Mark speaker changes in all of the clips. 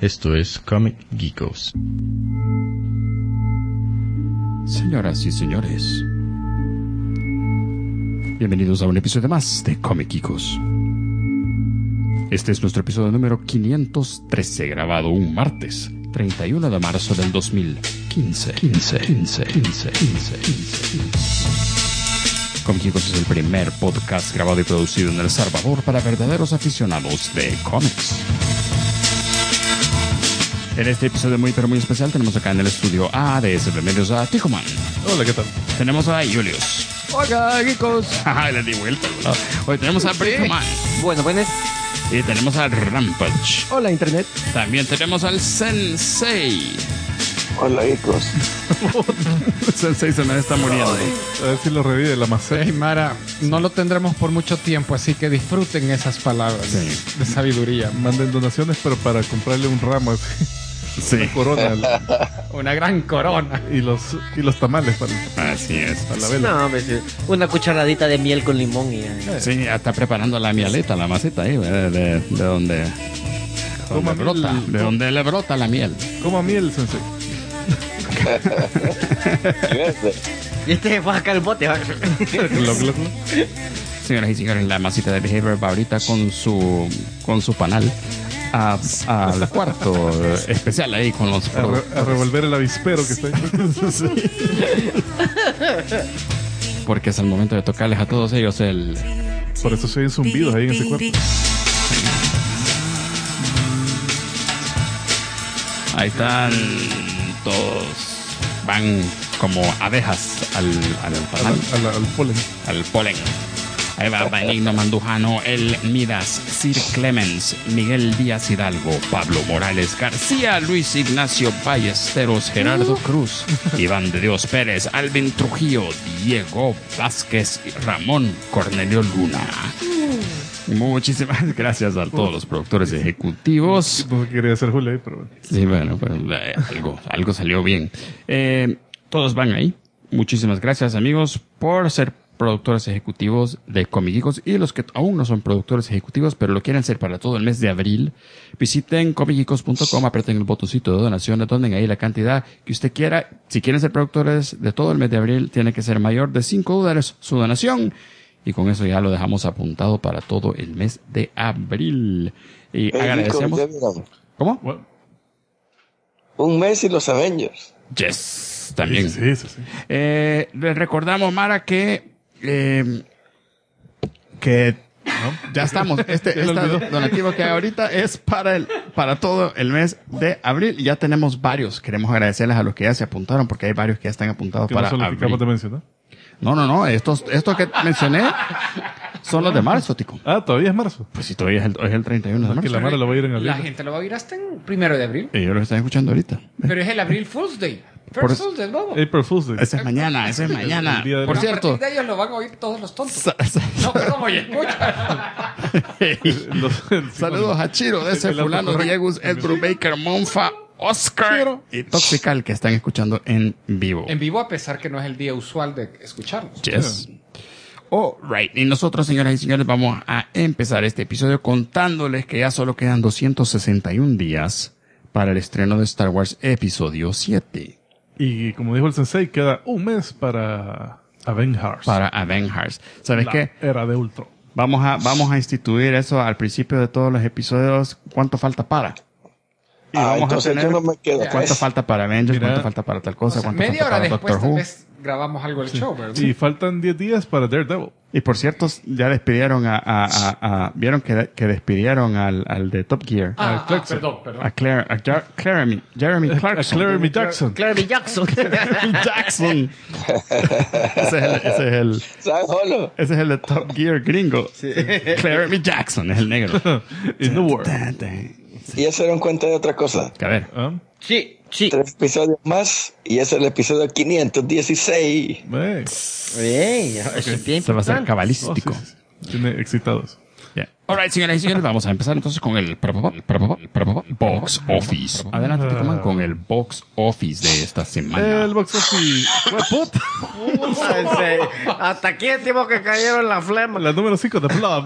Speaker 1: Esto es Comic Geekos.
Speaker 2: Señoras y señores, bienvenidos a un episodio más de Comic Geekos. Este es nuestro episodio número 513, grabado un martes 31 de marzo del 2015. Comic Geekos es el primer podcast grabado y producido en El Salvador para verdaderos aficionados de cómics. En este episodio muy pero muy especial tenemos acá en el estudio A de SB Medios a Ticoman.
Speaker 3: Hola, ¿qué tal?
Speaker 2: Tenemos a Julius.
Speaker 4: Hola, geekos.
Speaker 2: Le di vuelta. Hoy tenemos a Brickman.
Speaker 4: Bueno, buenas.
Speaker 2: Y tenemos a Rampage.
Speaker 4: Hola, Internet.
Speaker 2: También tenemos al Sensei.
Speaker 5: Hola, hijos.
Speaker 2: Sensei se me está muriendo.
Speaker 3: A ver si lo revive la maceta.
Speaker 6: Hey, Mara, no lo tendremos por mucho tiempo, así que disfruten esas palabras de sabiduría.
Speaker 3: Manden donaciones, pero para comprarle un ramo así.
Speaker 2: Sí.
Speaker 3: Una corona
Speaker 6: Una gran corona.
Speaker 3: y los tamales para
Speaker 2: Así es.
Speaker 3: la vela.
Speaker 4: No, hombre, sí. Una cucharadita de miel con limón y ya.
Speaker 2: Sí, ya está preparando la mieleta, la maceta ahí, de donde
Speaker 3: Toma
Speaker 2: brota,
Speaker 3: miel.
Speaker 2: de donde le brota la miel.
Speaker 3: Coma miel, Sensei.
Speaker 4: Y este se fue a sacar el bote. ¿Va?
Speaker 3: Gloc, gloc, gloc.
Speaker 2: Señoras y señores, la masita de Behavior va ahorita con su panal al cuarto especial ahí con los
Speaker 3: A revolver el avispero que está ahí.
Speaker 2: porque es el momento de tocarles a todos ellos el...
Speaker 3: Por eso se oyen zumbidos ahí en ese cuarto.
Speaker 2: Ahí están todos, van como abejas al panal,
Speaker 3: Al polen.
Speaker 2: al polen. Ahí va Benigno Mandujano, El Midas, Sir Clemens, Miguel Díaz Hidalgo, Pablo Morales García, Luis Ignacio Ballesteros, Gerardo Cruz, Iván de Dios Pérez, Alvin Trujillo, Diego Vázquez, Ramón Cornelio Luna. Muchísimas gracias a todos los productores ejecutivos.
Speaker 3: No quería hacer Julio ahí, pero bueno.
Speaker 2: Sí, bueno, pues, algo salió bien. Todos van ahí. Muchísimas gracias, amigos, por ser productores ejecutivos de Comic Geekos, y los que aún no son productores ejecutivos pero lo quieren ser para todo el mes de abril, visiten comicgeekos.com, aprieten el botoncito de donaciones, donen ahí la cantidad que usted quiera. Si quieren ser productores de todo el mes de abril, tiene que ser mayor de $5 su donación, y con eso ya lo dejamos apuntado para todo el mes de abril. Y agradecemos. ¿Cómo?
Speaker 3: Bueno,
Speaker 2: ¿Cómo?
Speaker 5: Un mes y los Avengers.
Speaker 2: Yes, también.
Speaker 3: sí.
Speaker 2: Les recordamos, Mara, que ya estamos. Este donativo que hay ahorita es para todo el mes de abril. Y ya tenemos varios. Queremos agradecerles a los que ya se apuntaron, porque hay varios que ya están apuntados
Speaker 3: Que
Speaker 2: para
Speaker 3: no solo que
Speaker 2: abril.
Speaker 3: acabamos de mencionar.
Speaker 2: No. Estos que mencioné son los de marzo, tico.
Speaker 3: Ah, todavía es marzo.
Speaker 2: Pues si todavía es el 31 de
Speaker 3: Que
Speaker 2: marzo.
Speaker 3: la Mara lo va a ir en abril.
Speaker 6: La gente lo va a oír hasta en 1 de abril.
Speaker 2: Ellos lo están escuchando ahorita.
Speaker 6: Pero es el Abril Fool's Day.
Speaker 2: Por
Speaker 6: First
Speaker 2: eso-
Speaker 6: Fool's Day, vamos.
Speaker 3: April Fool's Day.
Speaker 2: Ese es mañana.
Speaker 3: El día de
Speaker 2: Por
Speaker 3: la-
Speaker 6: A
Speaker 2: cierto.
Speaker 6: partir de ellos lo van a oír todos los tontos. No, ¿cómo ya escucha?
Speaker 2: Saludos a Chiro, de ese
Speaker 3: El auto
Speaker 2: fulano,
Speaker 3: correcto.
Speaker 2: Diego, Ed Brubaker, Monfa, Oscar y Toxical, que están escuchando en vivo.
Speaker 6: En vivo, a pesar que no es el día usual de escucharnos.
Speaker 2: Yes. All right. Y nosotros, señoras y señores, vamos a empezar este episodio contándoles que ya solo quedan 261 días para el estreno de Star Wars Episodio 7.
Speaker 3: Y como dijo el Sensei, queda un mes para Avengers.
Speaker 2: Para Avengers. ¿Sabes
Speaker 3: la
Speaker 2: qué?
Speaker 3: era de Ultron.
Speaker 2: Vamos a instituir eso al principio de todos los episodios. ¿Cuánto falta para? Y vamos a
Speaker 5: Entonces
Speaker 2: tener
Speaker 5: yo no me quedo.
Speaker 2: cuánto falta para Avengers,
Speaker 3: Mira.
Speaker 2: cuánto falta para tal cosa,
Speaker 6: O sea,
Speaker 2: cuánto
Speaker 6: media
Speaker 2: falta
Speaker 6: hora
Speaker 2: para
Speaker 6: después
Speaker 2: Doctor
Speaker 6: tal
Speaker 2: Who.
Speaker 6: vez grabamos algo del show, ¿verdad?
Speaker 3: Y faltan 10 días para Daredevil.
Speaker 2: Y por cierto, ya despidieron vieron que despidieron al de Top Gear.
Speaker 3: Clarkson.
Speaker 6: Perdón.
Speaker 2: Jeremy Clarkson.
Speaker 3: Jeremy Jackson.
Speaker 4: Clarence Jackson.
Speaker 2: Jackson. ese es el de Top Gear gringo. Jeremy Jackson es el negro.
Speaker 3: In the world.
Speaker 5: Y ya se dieron cuenta de otra cosa.
Speaker 2: A ver.
Speaker 3: ¿Ah?
Speaker 4: Sí.
Speaker 5: 3 episodios más y ese es el episodio 516.
Speaker 3: Hey.
Speaker 4: Eso es bien
Speaker 2: Se va a hacer
Speaker 4: importante.
Speaker 2: cabalístico.
Speaker 3: Oh, sí. Tiene excitados.
Speaker 2: Yeah. Alright, señoras y señores, vamos a empezar entonces con el Box Office. Adelante, Ticoman, con el Box Office de esta semana.
Speaker 3: El box office.
Speaker 4: En serio. Hasta aquí el tiempo que cayeron la flema.
Speaker 3: La número 5 de Blob.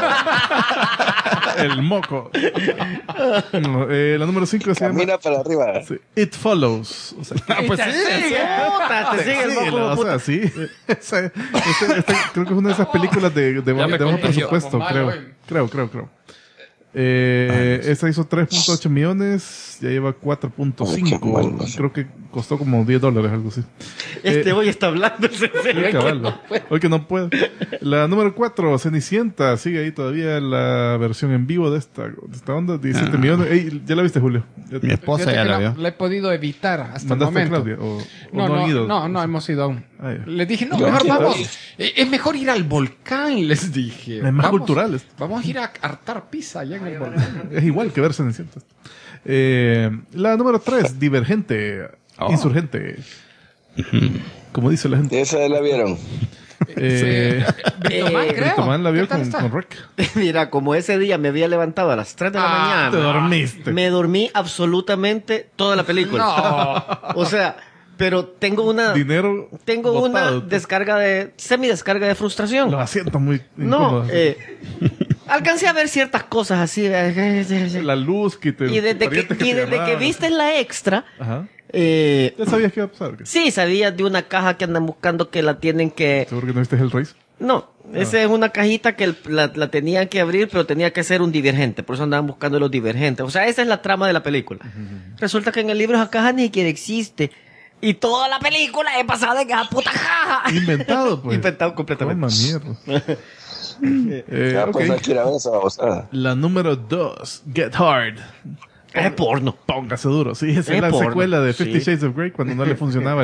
Speaker 3: El moco. No, la número 5 se llama
Speaker 5: Camina para arriba.
Speaker 3: sí, It Follows. O sea,
Speaker 6: Pues sí.
Speaker 4: Puta, te sigue el
Speaker 3: sí,
Speaker 4: moco.
Speaker 3: o sea, sí. Creo que es una de esas películas de
Speaker 6: me
Speaker 3: bajo
Speaker 6: contagió.
Speaker 3: presupuesto,
Speaker 6: Como
Speaker 3: creo.
Speaker 6: malo,
Speaker 3: Creo. Esta hizo 3.8 millones, ya lleva
Speaker 5: Ay, qué
Speaker 3: 4.5.
Speaker 5: mal, no sé.
Speaker 3: Creo que costó como $10, algo así.
Speaker 4: Hoy está hablando. En serio.
Speaker 3: Sí, cabal, hoy que no puedo. La número 4, Cenicienta, sigue ahí todavía la versión en vivo de esta onda, 17 millones. Ey, ¿ya la viste, Julio?
Speaker 1: Mi esposa
Speaker 6: Fíjate
Speaker 1: ya
Speaker 6: que
Speaker 1: la
Speaker 6: no,
Speaker 1: vio.
Speaker 6: la he podido evitar hasta el
Speaker 3: ¿Mandaste a
Speaker 6: momento.
Speaker 3: Claudia? ¿O
Speaker 6: No,
Speaker 3: han ido?
Speaker 6: no hemos ido aún.
Speaker 3: Ah, ya.
Speaker 6: Les dije, no,
Speaker 5: Yo
Speaker 6: mejor
Speaker 5: quiero
Speaker 6: vamos.
Speaker 5: ir.
Speaker 6: Es mejor ir al volcán, les dije.
Speaker 3: Es más
Speaker 6: Vamos-
Speaker 3: cultural esto.
Speaker 6: Vamos a ir a hartar pizza allá en el volcán.
Speaker 3: Es igual que ver Cenicienta. La número 3, Divergente, Insurgente. Como dice la gente.
Speaker 5: Esa la vieron.
Speaker 6: Britomán, creo.
Speaker 3: Britomán la vio
Speaker 6: ¿Qué tal
Speaker 3: con
Speaker 6: está?
Speaker 3: Rec.
Speaker 4: Mira, como ese día me había levantado a las 3 de la mañana.
Speaker 3: Te dormiste.
Speaker 4: Me dormí absolutamente toda la película.
Speaker 6: No.
Speaker 4: O sea, pero tengo una
Speaker 3: Dinero
Speaker 4: una
Speaker 3: botado.
Speaker 4: semidescarga de frustración.
Speaker 3: Los asientos muy
Speaker 4: No,
Speaker 3: incómodos.
Speaker 4: alcancé a ver ciertas cosas así.
Speaker 3: La luz que te...
Speaker 4: Y desde que viste la extra,
Speaker 3: Ajá.
Speaker 4: eh,
Speaker 3: ¿Ya sabías qué iba a pasar? ¿Qué?
Speaker 4: sí, sabías de una caja que andan buscando que la tienen que...
Speaker 3: ¿Seguro que no viste Hellraiser?
Speaker 4: No, esa es una cajita que la tenían que abrir, pero tenía que ser un divergente. Por eso andaban buscando los divergentes. O sea, esa es la trama de la película. Resulta que en el libro esa caja ni siquiera existe. Y toda la película es basada en esa puta caja.
Speaker 3: Inventado, pues.
Speaker 4: Inventado completamente.
Speaker 3: Toma, mierda.
Speaker 5: Ya,
Speaker 3: Ok.
Speaker 5: pues hay que ir a ver esa babosada.
Speaker 3: La número 2, Get Hard.
Speaker 4: Es porno.
Speaker 3: Póngase duro. Sí, esa es
Speaker 4: Es
Speaker 3: la
Speaker 4: porno.
Speaker 3: secuela de
Speaker 4: Sí.
Speaker 3: 50 Shades of Grey cuando no le funcionaba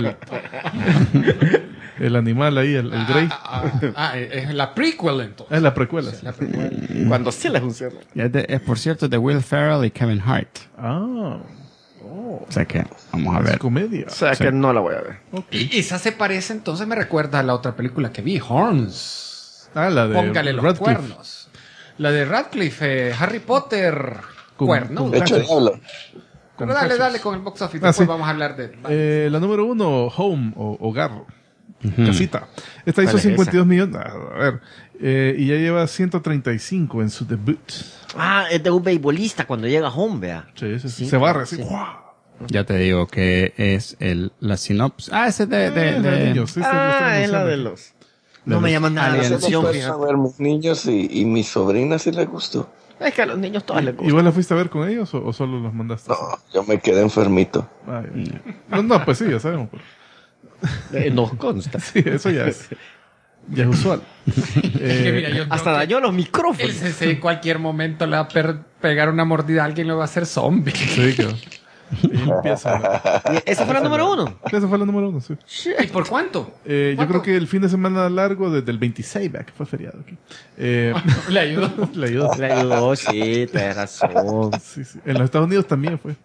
Speaker 3: el animal ahí, el Grey.
Speaker 6: Es la prequel entonces.
Speaker 3: Es la precuela. sí.
Speaker 6: La prequel.
Speaker 4: Cuando sí le funciona.
Speaker 2: Es, por cierto, de Will Ferrell y Kevin Hart.
Speaker 3: Ah,
Speaker 2: O sea que vamos a
Speaker 3: es
Speaker 2: ver.
Speaker 3: comedia.
Speaker 4: O sea, que no la voy a ver.
Speaker 6: Y esa se parece, entonces me recuerda a la otra película que vi, Horns.
Speaker 3: Ah, la de
Speaker 6: Póngale los
Speaker 3: Radcliffe.
Speaker 6: cuernos. La de Radcliffe, Harry Potter,
Speaker 3: Con-
Speaker 6: cuernos.
Speaker 3: con
Speaker 5: De hecho,
Speaker 3: cachos.
Speaker 5: diablo.
Speaker 6: Pero dale con el box office.
Speaker 3: Ah,
Speaker 6: Después
Speaker 3: sí.
Speaker 6: vamos a hablar de...
Speaker 3: La número 1, Home o Hogar. Casita. Esta hizo
Speaker 4: ¿Cuál es
Speaker 3: 52 millones. A ver. Y ya lleva 135 en su debut.
Speaker 4: Ah, es de un beisbolista cuando llega home, vea.
Speaker 3: Sí, sí, sí.
Speaker 4: Sí,
Speaker 3: Se barre así.
Speaker 4: sí.
Speaker 3: ¡Guau!
Speaker 2: Ya te digo que es la sinopsis. Ah, ese
Speaker 3: La de niños. Sí, sí, lo estamos
Speaker 4: Es la
Speaker 3: anunciando.
Speaker 4: de los... No me llaman nada la
Speaker 2: aliens.
Speaker 4: atención,
Speaker 5: Nosotros
Speaker 4: fíjate.
Speaker 5: a ver mis niños y mis sobrinas si les gustó.
Speaker 4: Es que a los niños todos les
Speaker 3: ¿Y
Speaker 4: gusta.
Speaker 3: vos la fuiste a ver con ellos o solo los mandaste?
Speaker 5: No, yo me quedé enfermito.
Speaker 3: Ay, no, pues sí, ya sabemos. pues.
Speaker 4: Nos consta.
Speaker 3: Sí, eso ya es usual.
Speaker 6: Que mira, yo
Speaker 4: Hasta
Speaker 6: creo que
Speaker 4: dañó los
Speaker 6: el
Speaker 4: micrófonos.
Speaker 6: sensei en cualquier momento le va a pegar una mordida a alguien y lo va a hacer zombie.
Speaker 3: Sí, claro. Y empieza.
Speaker 4: ¿Y esa fue la número 1?
Speaker 3: Esa fue la número 1, sí.
Speaker 6: ¿Y por cuánto?
Speaker 3: Yo
Speaker 6: ¿Cuánto?
Speaker 3: creo que el fin de semana largo desde el 26, vea, que fue feriado aquí.
Speaker 6: Le ayudó.
Speaker 3: Le ayudó.
Speaker 4: Le ayudó, sí, tienes razón.
Speaker 3: Sí, sí. En los Estados Unidos también fue.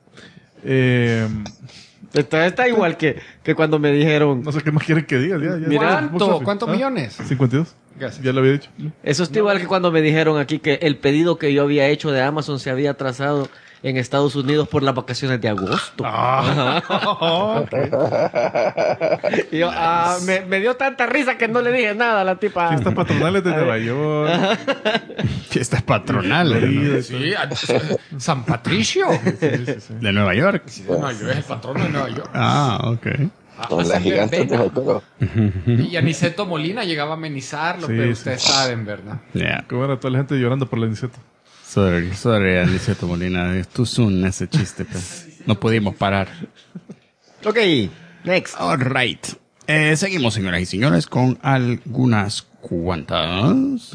Speaker 4: Entonces está igual que cuando me dijeron...
Speaker 3: No sé qué más quieren que diga. Ya,
Speaker 4: Mira,
Speaker 6: ¿Cuántos millones?
Speaker 3: 52.
Speaker 6: Gracias.
Speaker 3: Ya lo había dicho.
Speaker 4: Eso está igual que cuando me dijeron aquí que el pedido que yo había hecho de Amazon se había atrasado en Estados Unidos por las vacaciones de agosto. Y yo, me dio tanta risa que no le dije nada a la tipa.
Speaker 3: Fiestas patronales de Nueva York.
Speaker 2: Fiestas patronales
Speaker 3: Florida,
Speaker 2: ¿no?
Speaker 6: Sí, San Patricio.
Speaker 3: Sí, sí, sí.
Speaker 2: de Nueva York.
Speaker 6: Nueva York es el patrón de Nueva York.
Speaker 2: Ah, ok.
Speaker 5: Con las
Speaker 6: Hacen
Speaker 5: gigantes de
Speaker 6: verbena.
Speaker 5: Jotoro.
Speaker 6: Y Aniceto Molina llegaba a amenizarlo,
Speaker 3: Sí,
Speaker 6: pero
Speaker 3: sí.
Speaker 6: ustedes saben, ¿verdad?
Speaker 2: Yeah.
Speaker 3: Como era toda la gente llorando por la Aniceto.
Speaker 2: Sorry, Aniceto Molina. Es too soon ese chiste, pues. No pudimos parar.
Speaker 4: Ok, next.
Speaker 2: All right. Seguimos, señoras y señores, con algunas cuantas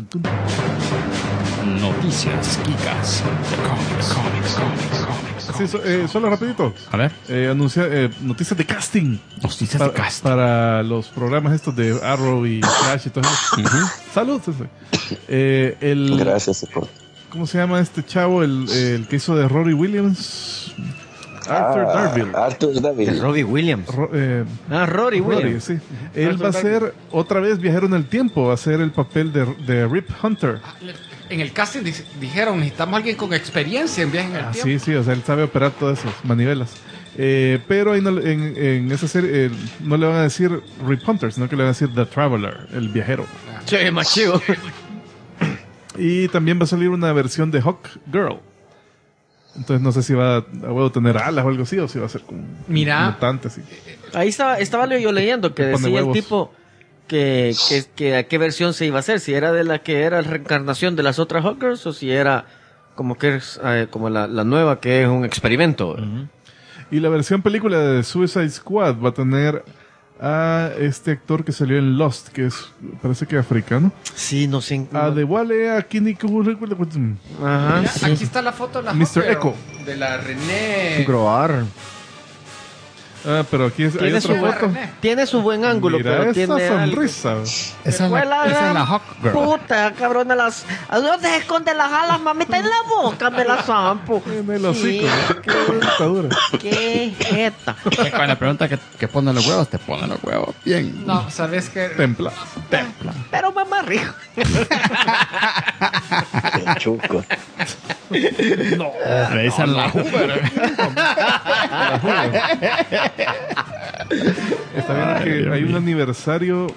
Speaker 2: noticias geekas de comics.
Speaker 3: Sí, solo rapidito.
Speaker 2: A ver,
Speaker 3: Noticias de casting.
Speaker 2: noticias de cast.
Speaker 3: Para los programas estos de Arrow y Flash y todo eso. Salud, Sensei.
Speaker 5: Gracias, Scott.
Speaker 3: ¿Cómo se llama este chavo? El que hizo de Rory Williams. Arthur Darville.
Speaker 5: Arthur David.
Speaker 4: Robbie Williams. Rory
Speaker 3: Rory,
Speaker 4: Williams.
Speaker 3: sí. Él va a ser otra vez viajero en el tiempo. Va a hacer el papel de Rip Hunter.
Speaker 6: En el casting dijeron, necesitamos alguien con experiencia en viajes en el tiempo.
Speaker 3: Sí, sí, o sea, él sabe operar todas esas manivelas. Pero ahí en esa serie no le van a decir Rip Hunter, sino que le van a decir The Traveler, el viajero.
Speaker 4: Che, más chido.
Speaker 3: Y también va a salir una versión de Hawk Girl. Entonces no sé si va a tener alas o algo así, o si va a ser como un mutante así.
Speaker 4: Ahí estaba yo leyendo que
Speaker 3: Pone
Speaker 4: decía el
Speaker 3: huevos.
Speaker 4: tipo que a qué versión se iba a hacer, si era de la que era la reencarnación de las otras Hawkers o si era como que es como la nueva que es un experimento.
Speaker 3: Y la versión película de Suicide Squad va a tener a este actor que salió en Lost, que parece que es africano.
Speaker 4: Sí, no sé.
Speaker 3: A de Wale, a Kini
Speaker 4: Ajá.
Speaker 6: Mira,
Speaker 4: Sí.
Speaker 6: aquí está la foto de la
Speaker 3: Mr.
Speaker 6: Hawker,
Speaker 3: Echo.
Speaker 6: de la René.
Speaker 4: Groar.
Speaker 3: pero aquí hay
Speaker 4: Tiene
Speaker 3: otra
Speaker 4: su,
Speaker 3: foto.
Speaker 4: tiene su buen ángulo,
Speaker 3: Mira
Speaker 4: pero
Speaker 3: esa
Speaker 4: tiene algo.
Speaker 3: sonrisa.
Speaker 6: Esa es la Hawk Girl.
Speaker 4: Puta, cabrona, ¿a dónde se esconde las alas, mamita? En la boca me la zampo.
Speaker 3: En el hocico.
Speaker 4: Sí,
Speaker 3: Está dura.
Speaker 4: qué jeta.
Speaker 2: Que con la pregunta que ponen los huevos, te ponen los huevos. Bien.
Speaker 6: No, ¿sabes qué?
Speaker 3: Templa.
Speaker 4: Pero mamá rico.
Speaker 5: Chuco.
Speaker 2: Le dicen la Hoover.
Speaker 3: Está viendo que hay un aniversario,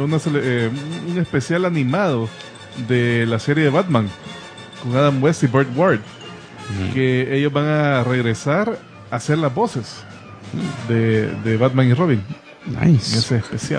Speaker 3: un especial animado de la serie de Batman con Adam West y Burt Ward. Que ellos van a regresar a hacer las voces de Batman y Robin en
Speaker 2: Nice.
Speaker 3: ese especial.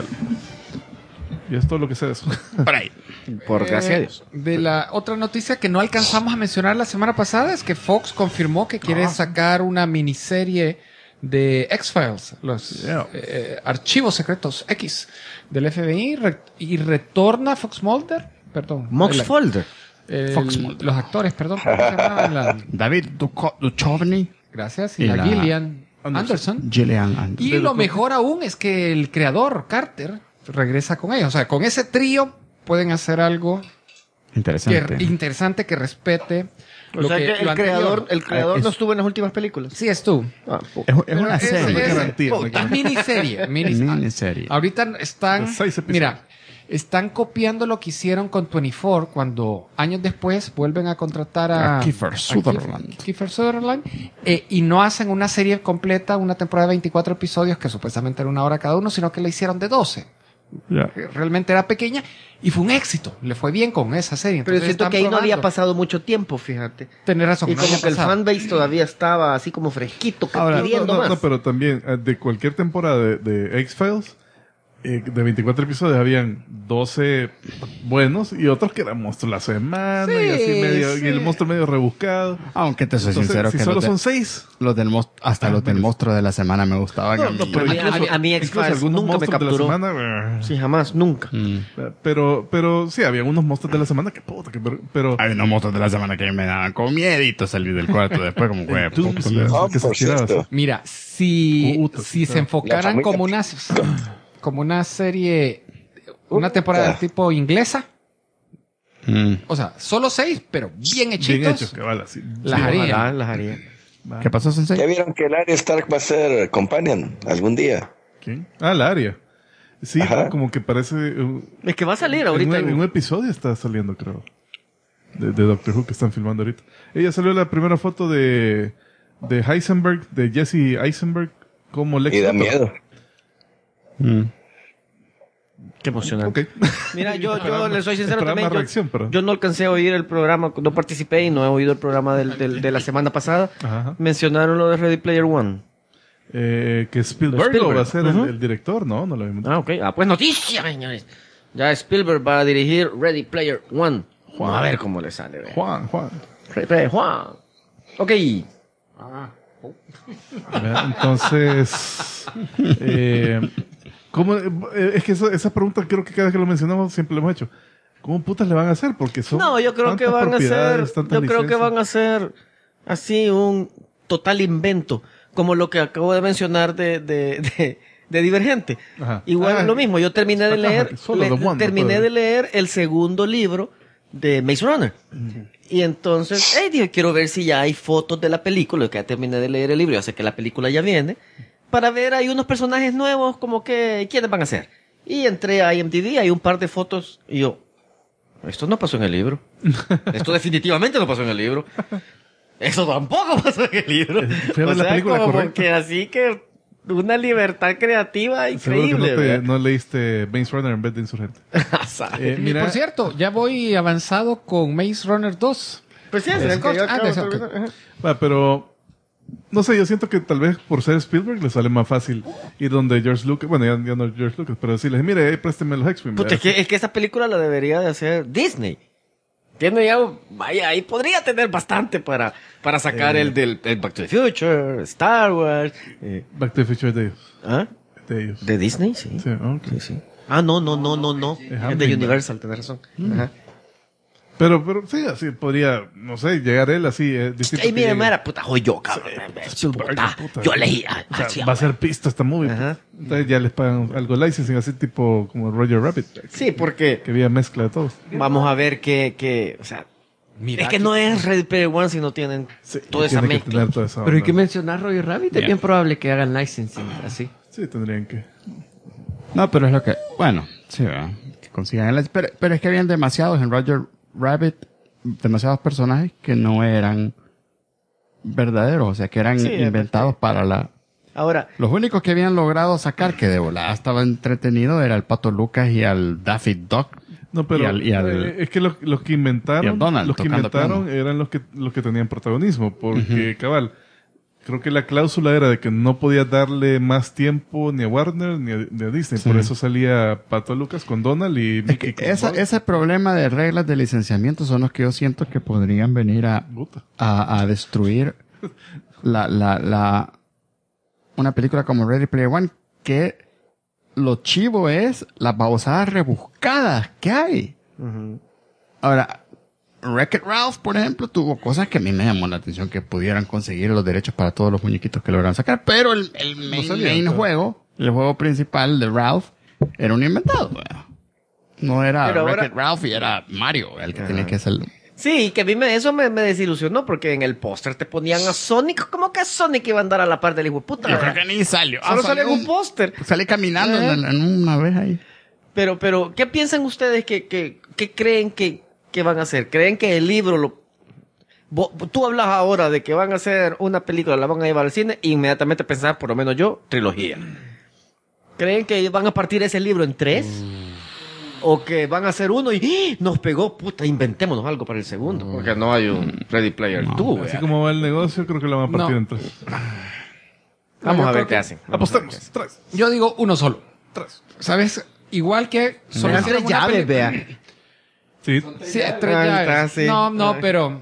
Speaker 3: Y es todo lo que sé de eso.
Speaker 2: Por ahí.
Speaker 4: Por gracias a Dios.
Speaker 6: De la otra noticia que no alcanzamos a mencionar la semana pasada es que Fox confirmó que quiere sacar una miniserie de X-Files, los archivos secretos X del FBI y retorna Fox Mulder, perdón.
Speaker 4: Mox Folder.
Speaker 2: Fox Mulder.
Speaker 6: Los actores, perdón. ¿Cómo se llamaban?
Speaker 2: David Duchovny.
Speaker 6: Gracias. Y
Speaker 2: Y
Speaker 6: la
Speaker 2: la
Speaker 6: Gillian Anderson.
Speaker 2: Gillian Anderson.
Speaker 6: Y lo mejor aún es que el creador, Carter, regresa con ellos. O sea, con ese trío pueden hacer algo
Speaker 2: Interesante.
Speaker 6: interesante que respete
Speaker 4: O
Speaker 6: lo
Speaker 4: sea que
Speaker 6: lo
Speaker 4: el creador
Speaker 6: anterior.
Speaker 4: no estuvo en las últimas películas.
Speaker 6: Sí, es tú.
Speaker 4: Ah,
Speaker 2: Es una serie.
Speaker 6: Es
Speaker 3: garantía, no hay garantía.
Speaker 6: miniserie.
Speaker 2: Miniserie.
Speaker 6: Ahorita están,
Speaker 3: De 6 episodios.
Speaker 6: mira, están copiando lo que hicieron con 24 cuando años después vuelven a contratar a
Speaker 2: Kiefer Sutherland.
Speaker 6: Kiefer Sutherland, y no hacen una serie completa, una temporada de 24 episodios que supuestamente era 1 hora cada uno, sino que la hicieron de 12.
Speaker 2: Ya.
Speaker 6: Realmente era pequeña y fue un éxito. Le fue bien con esa serie.
Speaker 4: Pero
Speaker 6: Entonces
Speaker 4: siento
Speaker 6: están
Speaker 4: que ahí no había
Speaker 6: probando.
Speaker 4: pasado mucho tiempo, fíjate.
Speaker 6: Tener razón.
Speaker 4: Y
Speaker 6: no
Speaker 4: como
Speaker 6: había
Speaker 4: que el
Speaker 6: pasado.
Speaker 4: fanbase todavía estaba así como fresquito,
Speaker 2: Ahora,
Speaker 4: pidiendo más.
Speaker 3: No, pero también de cualquier temporada de X-Files, de 24 episodios, habían 12 buenos y otros que eran monstruos la semana y así medio, y el monstruo medio rebuscado.
Speaker 2: Aunque te soy
Speaker 3: Entonces,
Speaker 2: sincero
Speaker 3: si
Speaker 2: que
Speaker 3: solo
Speaker 2: los,
Speaker 3: son 6.
Speaker 2: los del hasta los del monstruo de la semana me gustaban.
Speaker 3: No,
Speaker 2: a mí.
Speaker 3: no, pero
Speaker 4: A mí X-Files
Speaker 3: algunos
Speaker 4: nunca me
Speaker 3: monstruos de la
Speaker 4: capturó.
Speaker 3: semana.
Speaker 4: Sí, jamás, nunca.
Speaker 3: Pero sí, había unos monstruos de la semana que puta, pero
Speaker 2: Hay unos monstruos de la semana que me daban con miedito salir del cuarto después como güey.
Speaker 3: Doomslayer, que se
Speaker 5: por
Speaker 3: tiraba
Speaker 5: cierto.
Speaker 3: así.
Speaker 6: Mira, si
Speaker 3: Puta,
Speaker 6: se
Speaker 5: La
Speaker 6: enfocaran
Speaker 5: familia-
Speaker 6: como una serie, una temporada tipo inglesa, o sea, solo 6, pero bien hechitos,
Speaker 3: Bien hechos, cabal, así.
Speaker 6: las
Speaker 3: Sí,
Speaker 6: harían.
Speaker 4: Ojalá las haría.
Speaker 2: ¿Qué pasó,
Speaker 5: ¿Ya
Speaker 2: Sensei?
Speaker 5: vieron que el Arya Stark va a ser companion algún día?
Speaker 3: ¿Quién? La Aria. Sí,
Speaker 5: Ajá.
Speaker 3: como que parece...
Speaker 4: Es que va a salir ahorita.
Speaker 3: en un episodio está saliendo, creo. De Doctor Who que están filmando ahorita. Ella salió en la primera foto de Heisenberg, de Jesse Eisenberg, como Lex
Speaker 5: Y da
Speaker 3: Luthor.
Speaker 5: miedo.
Speaker 4: Qué emocionante.
Speaker 3: Ok.
Speaker 4: Mira, yo
Speaker 3: Esperaba-
Speaker 4: le soy sincero
Speaker 3: esperaba
Speaker 4: también.
Speaker 3: más reacción, pero-
Speaker 4: Yo no alcancé a oír el programa, no participé y no he oído el programa de la semana pasada.
Speaker 3: Ajá.
Speaker 4: Mencionaron lo de Ready Player One.
Speaker 3: Que Spielberg,
Speaker 4: Spielberg.
Speaker 3: va a ser
Speaker 4: Ujú.
Speaker 3: el director, ¿no? No lo habíamos
Speaker 4: Ah, ok. Pues noticia, señores. Ya Spielberg va a dirigir Ready Player One. A ver cómo le sale. ve.
Speaker 3: Juan.
Speaker 4: Ready Player One. Ok.
Speaker 3: Entonces, ¿cómo, es que esa pregunta creo que cada vez que lo mencionamos siempre lo hemos hecho. ¿Cómo putas le van a hacer? Porque son
Speaker 4: No, yo creo que
Speaker 3: tantas
Speaker 4: van a hacer,
Speaker 3: propiedades, tantas
Speaker 4: yo creo que
Speaker 3: licencias.
Speaker 4: van a hacer así un total invento, como lo que acabo de mencionar de Divergente.
Speaker 3: Ajá.
Speaker 4: Igual
Speaker 3: Ah,
Speaker 4: lo mismo, yo terminé de
Speaker 3: ajá,
Speaker 4: leer,
Speaker 3: solo The One,
Speaker 4: terminé
Speaker 3: no
Speaker 4: de leer el segundo libro de Maze Runner. Y entonces, dije, quiero ver si ya hay fotos de la película, que ya terminé de leer el libro, ya sé que la película ya viene, para ver, hay unos personajes nuevos, como que, ¿quiénes van a ser? Y entré a IMDb, hay un par de fotos, y yo, esto no pasó en el libro. Esto definitivamente no pasó en el libro. Eso tampoco pasó en el libro.
Speaker 3: Fui a ver la película
Speaker 4: como
Speaker 3: correcta.
Speaker 4: que así que una libertad creativa
Speaker 3: Seguro
Speaker 4: increíble.
Speaker 3: que
Speaker 4: ¿verdad?
Speaker 3: no leíste Maze Runner en vez de Insurgente.
Speaker 4: ¿Sabe?
Speaker 6: Y
Speaker 3: Mira,
Speaker 6: por cierto, ya voy avanzado con Maze Runner 2.
Speaker 4: Pues sí, es el que yo acabo de terminar. Ajá.
Speaker 3: va, pero no sé, yo siento que tal vez por ser Spielberg le sale más fácil ir donde George Lucas, bueno, ya no George Lucas, pero decirles, mire, présteme los X-Wing.
Speaker 4: Puta, es que esa película la debería de hacer Disney. Tiene ya, vaya, ahí podría tener bastante para sacar el Back to the Future, Star Wars.
Speaker 3: Back to the Future de ellos.
Speaker 4: ¿Ah?
Speaker 3: De ellos.
Speaker 4: ¿De Disney? Sí.
Speaker 3: Sí, ok.
Speaker 4: Sí, sí. Ah, no. Es
Speaker 3: Hamlin,
Speaker 4: de Universal, tenés razón. Ajá.
Speaker 3: Pero sí, así podría, no sé, llegar él así. distinto
Speaker 4: Ey,
Speaker 3: que
Speaker 4: mira,
Speaker 3: llegue.
Speaker 4: mira, puta, soy yo, cabrón. Puta, yo leí.
Speaker 3: O sea, va a ser pista esta movie.
Speaker 4: Ajá.
Speaker 3: Entonces ya les pagan algo licensing, así tipo como Roger Rabbit.
Speaker 4: Sí, porque
Speaker 3: Que había mezcla de todos.
Speaker 4: vamos a ver que, o sea,
Speaker 6: Mira,
Speaker 4: es que no es Ready Player One si no tienen toda esa
Speaker 3: Tiene que
Speaker 4: mezcla.
Speaker 3: tener toda esa
Speaker 7: Pero hay
Speaker 3: onda.
Speaker 7: que mencionar Roger Rabbit. Es
Speaker 2: Ya.
Speaker 7: bien probable que hagan licensing así.
Speaker 3: Sí, tendrían que.
Speaker 2: No, pero es lo que... Bueno, sí, ¿verdad? Que consigan el... Pero es que habían demasiados en Roger Rabbit, demasiados personajes que no eran verdaderos, o sea, que eran
Speaker 4: Sí,
Speaker 2: inventados para la...
Speaker 4: Ahora,
Speaker 2: Los únicos que habían logrado sacar que de volada estaba entretenido era el Pato Lucas y al Daffy Duck.
Speaker 3: No, pero
Speaker 2: Y al-
Speaker 3: es que los que
Speaker 2: y al
Speaker 3: inventaron,
Speaker 2: Donald
Speaker 3: los que
Speaker 2: tocando
Speaker 3: inventaron
Speaker 2: piano.
Speaker 3: eran los que tenían protagonismo, porque cabal, creo que la cláusula era de que no podía darle más tiempo ni a Warner ni a Disney, por eso salía Pato Lucas con Donald y
Speaker 2: Es
Speaker 3: Mickey
Speaker 2: que
Speaker 3: con Buzz.
Speaker 2: ese problema de reglas de licenciamiento son los que yo siento que podrían venir
Speaker 3: Puta.
Speaker 2: a destruir una película como Ready Player One, que lo chivo es las babosadas rebuscadas que hay. Ahora, Wreck-It Ralph, por ejemplo, tuvo cosas que a mí me llamó la atención que pudieran conseguir los derechos para todos los muñequitos que lograron sacar, pero el
Speaker 3: salía,
Speaker 2: main
Speaker 3: claro.
Speaker 2: juego, el juego principal de Ralph, era un inventado. ¿verdad? No era
Speaker 4: Pero ahora-
Speaker 2: Wreck-It Ralph y era Mario el que tenía que hacerlo.
Speaker 4: sí, que a mí eso me desilusionó porque en el póster te ponían a Sonic. ¿Cómo que Sonic iba a andar a la par del hijo de puta?
Speaker 2: Yo creo que ni salió.
Speaker 4: Solo sale en un póster.
Speaker 2: Sale caminando en una vez ahí.
Speaker 4: Pero, ¿qué piensan ustedes que creen que van a hacer? ¿Creen que el libro tú hablas ahora de que van a hacer una película, la van a llevar al cine, e inmediatamente pensar, por lo menos yo, trilogía. ¿Creen que van a partir ese libro en 3? ¿O que van a hacer uno y ¡ah! Nos pegó, puta, inventémonos algo para el segundo? Porque no hay un Ready Player 2.
Speaker 3: Así como va el negocio, creo que lo van a partir
Speaker 6: No.
Speaker 3: en 3.
Speaker 4: Vamos
Speaker 6: yo
Speaker 4: a ver
Speaker 6: creo
Speaker 4: qué
Speaker 6: que-
Speaker 4: hacen.
Speaker 3: Apostemos. 3.
Speaker 6: Yo digo uno solo. ¿Sabes? Igual que solo
Speaker 4: Eran
Speaker 6: hicieron
Speaker 4: 3
Speaker 6: una
Speaker 4: llaves,
Speaker 6: película-
Speaker 4: vea.
Speaker 3: Sí.
Speaker 6: Sí, 3
Speaker 4: Ahí
Speaker 6: llaves.
Speaker 4: está, sí.
Speaker 6: No,
Speaker 4: Ay.
Speaker 6: pero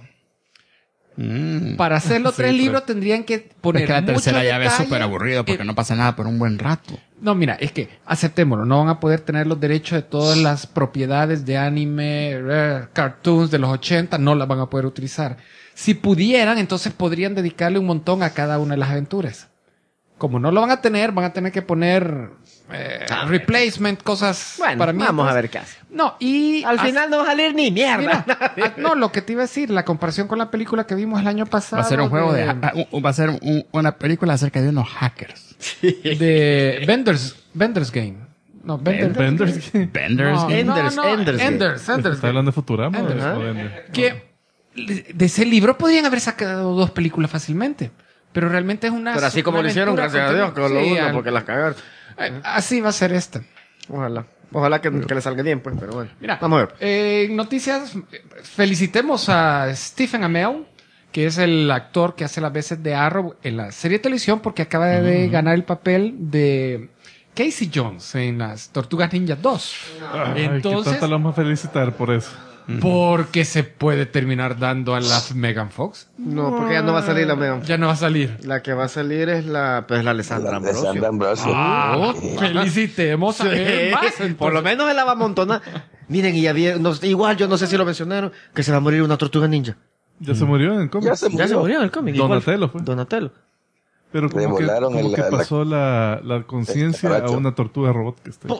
Speaker 6: para hacer los 3 libros tendrían que poner
Speaker 2: Es que la
Speaker 6: mucho
Speaker 2: tercera llave es
Speaker 6: detalle.
Speaker 2: súper aburrido porque no pasa nada por un buen rato.
Speaker 6: No, mira, es que aceptémoslo, no van a poder tener los derechos de todas las propiedades de anime, cartoons de los 80, no las van a poder utilizar. Si pudieran, entonces podrían dedicarle un montón a cada una de las aventuras. Como no lo van a tener que poner replacement, cosas
Speaker 4: Bueno,
Speaker 6: para mí.
Speaker 4: vamos a ver qué hacen.
Speaker 6: No, y
Speaker 4: Al final no va a salir ni mierda.
Speaker 6: Mira, no, lo que te iba a decir, la comparación con la película que vimos el año pasado.
Speaker 2: Va a ser un juego va a ser una película acerca de unos hackers.
Speaker 6: de Bender's Game. No,
Speaker 3: Benders.
Speaker 2: Benders.
Speaker 6: No,
Speaker 2: Game.
Speaker 4: Enders,
Speaker 6: no,
Speaker 4: Enders Game.
Speaker 6: Enders
Speaker 3: ¿Está
Speaker 6: Game.
Speaker 3: hablando de Futurama?
Speaker 6: Enders.
Speaker 3: ¿O de Ender?
Speaker 6: Que de ese libro podrían haber sacado 2 películas fácilmente. Pero realmente es una.
Speaker 4: Pero así como lo hicieron, gracias a Dios, con lo
Speaker 6: Sí,
Speaker 4: uno, porque las cagaron.
Speaker 6: así va a ser esta.
Speaker 4: Ojalá que le salga bien, pues, pero bueno.
Speaker 6: Mira,
Speaker 4: Vamos a ver.
Speaker 6: en noticias, felicitemos a Stephen Amell, que es el actor que hace las veces de Arrow en la serie de televisión, porque acaba de ganar el papel de Casey Jones en las Tortugas Ninja 2.
Speaker 3: Ay,
Speaker 6: Entonces,
Speaker 3: que tanto lo vamos a felicitar por eso.
Speaker 6: porque se puede terminar dando a la Megan Fox.
Speaker 4: No, porque ya no va a salir la Megan.
Speaker 6: Ya no va a salir.
Speaker 4: La que va a salir es la Alessandra
Speaker 5: De Sandra
Speaker 4: Ambrosio.
Speaker 5: Ambrosio.
Speaker 6: Felicitemos a él más. entonces.
Speaker 4: Por lo menos me la va a amontonar. Miren, y había, igual, yo no sé si lo mencionaron, que se va a morir una tortuga ninja.
Speaker 3: Ya se murió en el cómic.
Speaker 5: Ya se
Speaker 4: Ya se
Speaker 5: murió.
Speaker 4: murió en el cómic. ¿Y cuál
Speaker 3: Donatello fue.
Speaker 4: Donatello.
Speaker 3: Pero
Speaker 5: Le volaron
Speaker 3: como
Speaker 5: el-
Speaker 3: que
Speaker 5: la-
Speaker 3: pasó la conciencia a
Speaker 5: caracho.
Speaker 3: una tortuga robot que está ahí.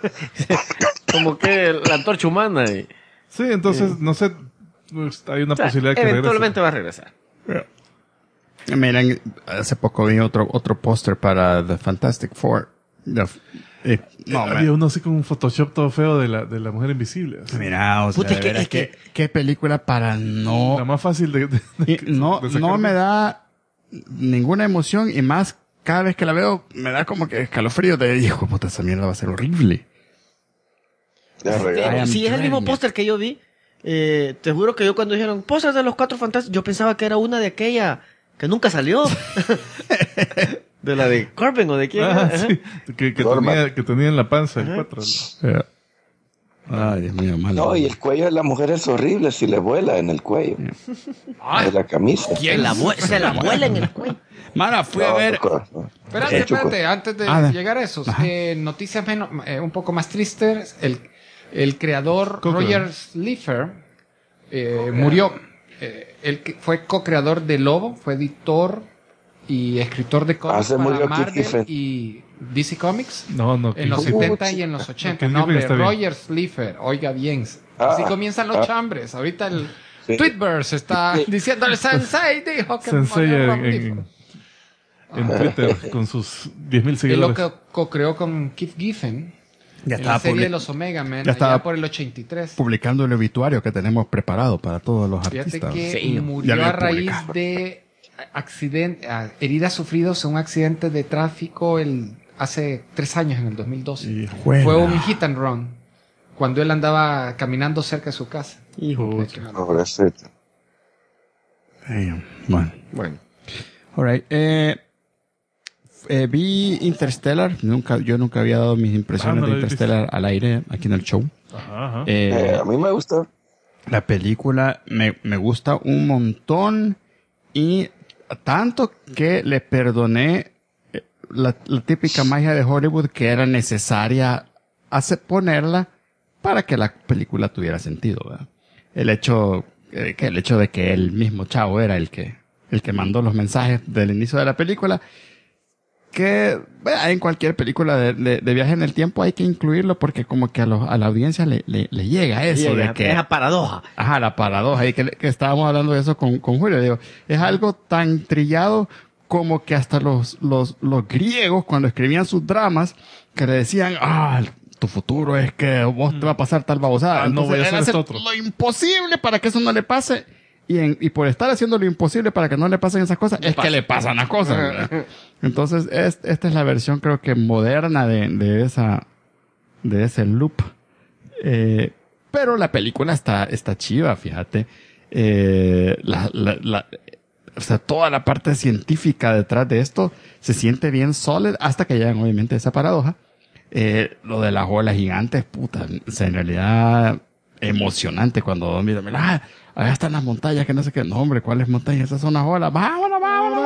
Speaker 4: Como que la antorcha humana.
Speaker 3: Sí, entonces, no sé, pues, hay una posibilidad que
Speaker 4: eventualmente va a regresar.
Speaker 2: Miren, hace poco vi otro póster para The Fantastic Four.
Speaker 1: No,
Speaker 3: Había uno así con un Photoshop todo feo de la Mujer Invisible. Así.
Speaker 1: mira, o sea,
Speaker 4: Puta,
Speaker 1: de veras,
Speaker 4: es que-
Speaker 1: qué película para no...
Speaker 3: La más fácil
Speaker 1: Y no
Speaker 3: sacar.
Speaker 1: me da ninguna emoción y más cada vez que la veo me da como que escalofrío de hijo puta, esa mierda va a ser horrible.
Speaker 5: Ya regalo.
Speaker 1: I am
Speaker 4: Si es el mismo
Speaker 1: dreading it.
Speaker 4: póster que yo vi, te juro que yo cuando dijeron póster de los Cuatro Fantásticos, yo pensaba que era una de aquella que nunca salió. De la de Corbin o de quién.
Speaker 3: Ah,
Speaker 4: era.
Speaker 3: sí, que tenía en la panza el 4.
Speaker 1: Ay, Dios mío, malo.
Speaker 5: No, y el cuello de la mujer es horrible si le vuela en el cuello. De la camisa.
Speaker 4: Se la vuela en el cuello.
Speaker 1: Mara, fui a ver...
Speaker 6: Espérate, antes de
Speaker 1: Ah,
Speaker 6: llegar a esos, noticias un poco más tristes. El creador
Speaker 3: Co-creador.
Speaker 6: Roger Slipher murió. Él fue co-creador de Lobo, fue editor y escritor de cómics
Speaker 5: se murió
Speaker 6: para
Speaker 5: Keith Giffen.
Speaker 6: Marvel y DC Comics
Speaker 3: No,
Speaker 6: en los
Speaker 3: Keith
Speaker 6: 70 y en los 80.
Speaker 3: Keith
Speaker 6: No, hombre,
Speaker 3: Giffen está bien.
Speaker 6: Roger Slipher, oiga bien. Así comienzan los chambres. Ahorita el Tweetverse está diciéndole Sensei dijo que
Speaker 3: Sensei
Speaker 6: murió Rob
Speaker 3: en
Speaker 6: Liefeld.
Speaker 3: Twitter con sus 10,000
Speaker 6: Él lo
Speaker 3: seguidores.
Speaker 6: co-creó con Keith Giffen
Speaker 1: Ya
Speaker 6: en
Speaker 1: estaba
Speaker 6: la serie
Speaker 1: publi-
Speaker 6: de los Omega Man,
Speaker 1: ya estaba
Speaker 6: allá por el 83.
Speaker 1: publicando el obituario que tenemos preparado para todos los
Speaker 6: Fíjate
Speaker 1: artistas.
Speaker 6: que
Speaker 1: Ya
Speaker 6: murió
Speaker 1: lo
Speaker 6: a
Speaker 1: he
Speaker 6: raíz
Speaker 1: publicado.
Speaker 6: de heridas sufridas en un accidente de tráfico hace 3 años, en el 2012.
Speaker 1: Hijuela.
Speaker 6: Fue un hit and run, cuando él andaba caminando cerca de su casa.
Speaker 5: Pobrecito.
Speaker 1: Bueno.
Speaker 4: Bueno.
Speaker 1: Alright. Vi Interstellar. Yo nunca había dado mis impresiones
Speaker 3: no
Speaker 1: de
Speaker 3: la he
Speaker 1: Interstellar al aire aquí en el show.
Speaker 3: Ajá.
Speaker 5: A mí me gusta.
Speaker 1: La película me gusta un montón y tanto que le perdoné la típica magia de Hollywood que era necesaria ponerla para que la película tuviera sentido, ¿verdad? El hecho de que el mismo chavo era el que mandó los mensajes del inicio de la película, que en cualquier película de viaje en el tiempo hay que incluirlo porque como que a la audiencia le llega eso de que...
Speaker 4: Esa paradoja.
Speaker 1: Ajá, la paradoja. Y que estábamos hablando de eso con Julio. Digo, es algo tan trillado como que hasta los griegos, cuando escribían sus dramas, que le decían, tu futuro es que vos te va a pasar tal babosada.
Speaker 3: No voy a hacer
Speaker 1: él hace
Speaker 3: esto otro.
Speaker 1: lo imposible para que eso no le pase. Y por estar haciendo lo imposible para que no le pasen esas cosas, que le pasan las cosas, ¿verdad? Entonces, esta es la versión, creo que moderna de ese loop. Pero la película está chiva, fíjate. O sea, toda la parte científica detrás de esto se siente bien sólida hasta que llegan, obviamente, esa paradoja. Lo de las olas gigantes, puta, o sea, en realidad emocionante cuando mira, allá están las montañas que no sé qué. No, hombre, ¿cuáles montañas? Esas son las olas. Vámonos.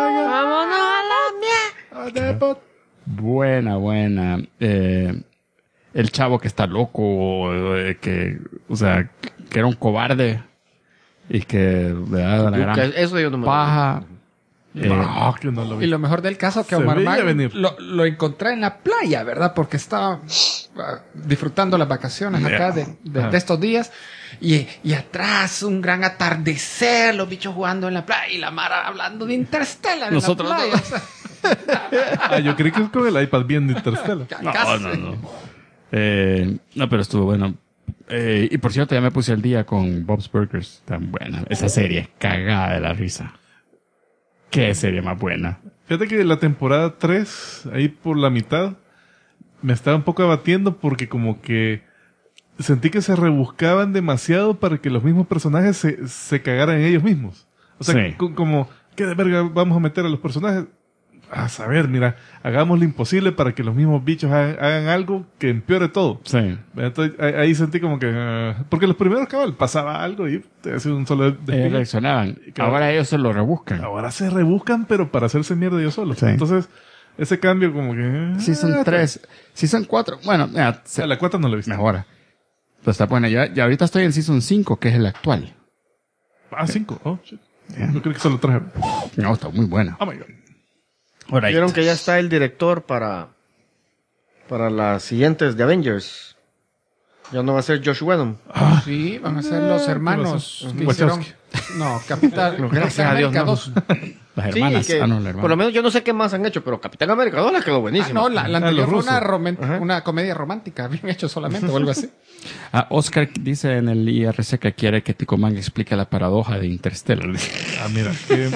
Speaker 1: Buena. El chavo que está loco, que era un cobarde y que le da la gran
Speaker 4: Eso yo no me
Speaker 1: paja.
Speaker 3: Que no lo vi.
Speaker 6: Y lo mejor del caso que
Speaker 3: Se
Speaker 6: Omar
Speaker 3: veía
Speaker 6: Mac
Speaker 3: venir.
Speaker 6: lo encontré en la playa, ¿verdad? Porque estaba disfrutando las vacaciones acá de estos días. Y atrás un gran atardecer, los bichos jugando en la playa y la Mara hablando de Interstellar
Speaker 1: Nosotros
Speaker 6: en la playa.
Speaker 1: no.
Speaker 6: O sea,
Speaker 3: Yo creí que es con el iPad viendo Interstellar.
Speaker 6: casi.
Speaker 1: No. No, pero estuvo bueno. Y por cierto, ya me puse al día con Bob's Burgers. Tan buena. Esa serie es cagada de la risa. Qué serie más buena.
Speaker 3: Fíjate que la temporada 3, ahí por la mitad, me estaba un poco abatiendo porque como que sentí que se rebuscaban demasiado para que los mismos personajes se cagaran en ellos mismos. O sea,
Speaker 1: Sí.
Speaker 3: como, ¿qué de verga vamos a meter a los personajes? A saber, mira, hagamos lo imposible para que los mismos bichos hagan algo que empeore todo.
Speaker 1: Sí.
Speaker 3: Entonces, ahí sentí como que... porque los primeros, cabal, pasaba algo y te hacía un solo despegue.
Speaker 1: Reaccionaban.
Speaker 3: Claro.
Speaker 1: Ahora ellos se lo rebuscan.
Speaker 3: Ahora se rebuscan, pero para hacerse mierda ellos solos.
Speaker 1: Sí.
Speaker 3: Entonces, ese cambio como que...
Speaker 1: Season 3. Season 4. Bueno, mira,
Speaker 3: A la 4 no lo he visto.
Speaker 1: mejora. Pues está buena. Ya ahorita estoy en Season 5, que es el actual.
Speaker 3: 5. Oh, shit.
Speaker 1: Yeah.
Speaker 3: No creo que solo traje.
Speaker 1: No, está muy buena.
Speaker 3: Oh my god.
Speaker 1: Alright.
Speaker 4: Vieron que ya está el director para las siguientes de Avengers. Ya no va a ser Josh Whedon.
Speaker 6: Sí, van a ser los hermanos que
Speaker 3: Wachowski.
Speaker 6: hicieron No, Capitán
Speaker 4: Gracias a Dios,
Speaker 6: América
Speaker 4: no.
Speaker 6: 2.
Speaker 2: Las hermanas.
Speaker 4: Sí, que,
Speaker 2: la hermana.
Speaker 4: por lo menos yo no sé qué más han hecho, pero Capitán América 2 la quedó buenísima.
Speaker 6: No, la anterior
Speaker 3: los
Speaker 6: fue
Speaker 3: rusos.
Speaker 6: una comedia romántica, bien hecho solamente o algo así.
Speaker 2: Oscar dice en el IRC que quiere que Ticoman explique la paradoja de Interstellar.
Speaker 3: Ah, mira.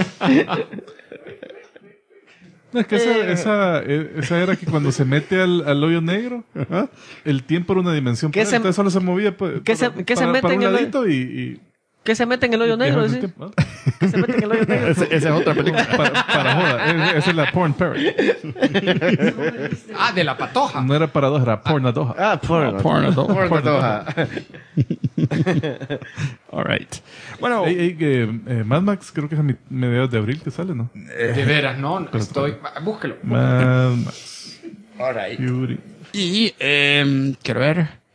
Speaker 3: No, es que esa era que cuando se mete al hoyo negro, el tiempo era una dimensión. Entonces solo se movía
Speaker 4: ¿Qué se mete
Speaker 3: para
Speaker 4: en
Speaker 3: un
Speaker 4: el-
Speaker 3: ladito y
Speaker 4: ¿Qué se mete en el hoyo negro?
Speaker 3: viaja en el
Speaker 4: decís?
Speaker 3: tiempo, ¿no?
Speaker 4: ¿Qué se mete en el hoyo negro?
Speaker 2: Esa es otra película.
Speaker 3: Para joda. Esa es la porn parody.
Speaker 6: Ah, de la patoja.
Speaker 3: No era paradoja, era pornadoja.
Speaker 4: Ah,
Speaker 2: Porno. All right. Bueno,
Speaker 3: Mad Max creo que es a mediados de abril que sale, ¿no?
Speaker 6: De veras, no, estoy... Búsquelo.
Speaker 3: Mad Max.
Speaker 6: All right.
Speaker 3: Fury.
Speaker 2: y quiero ver.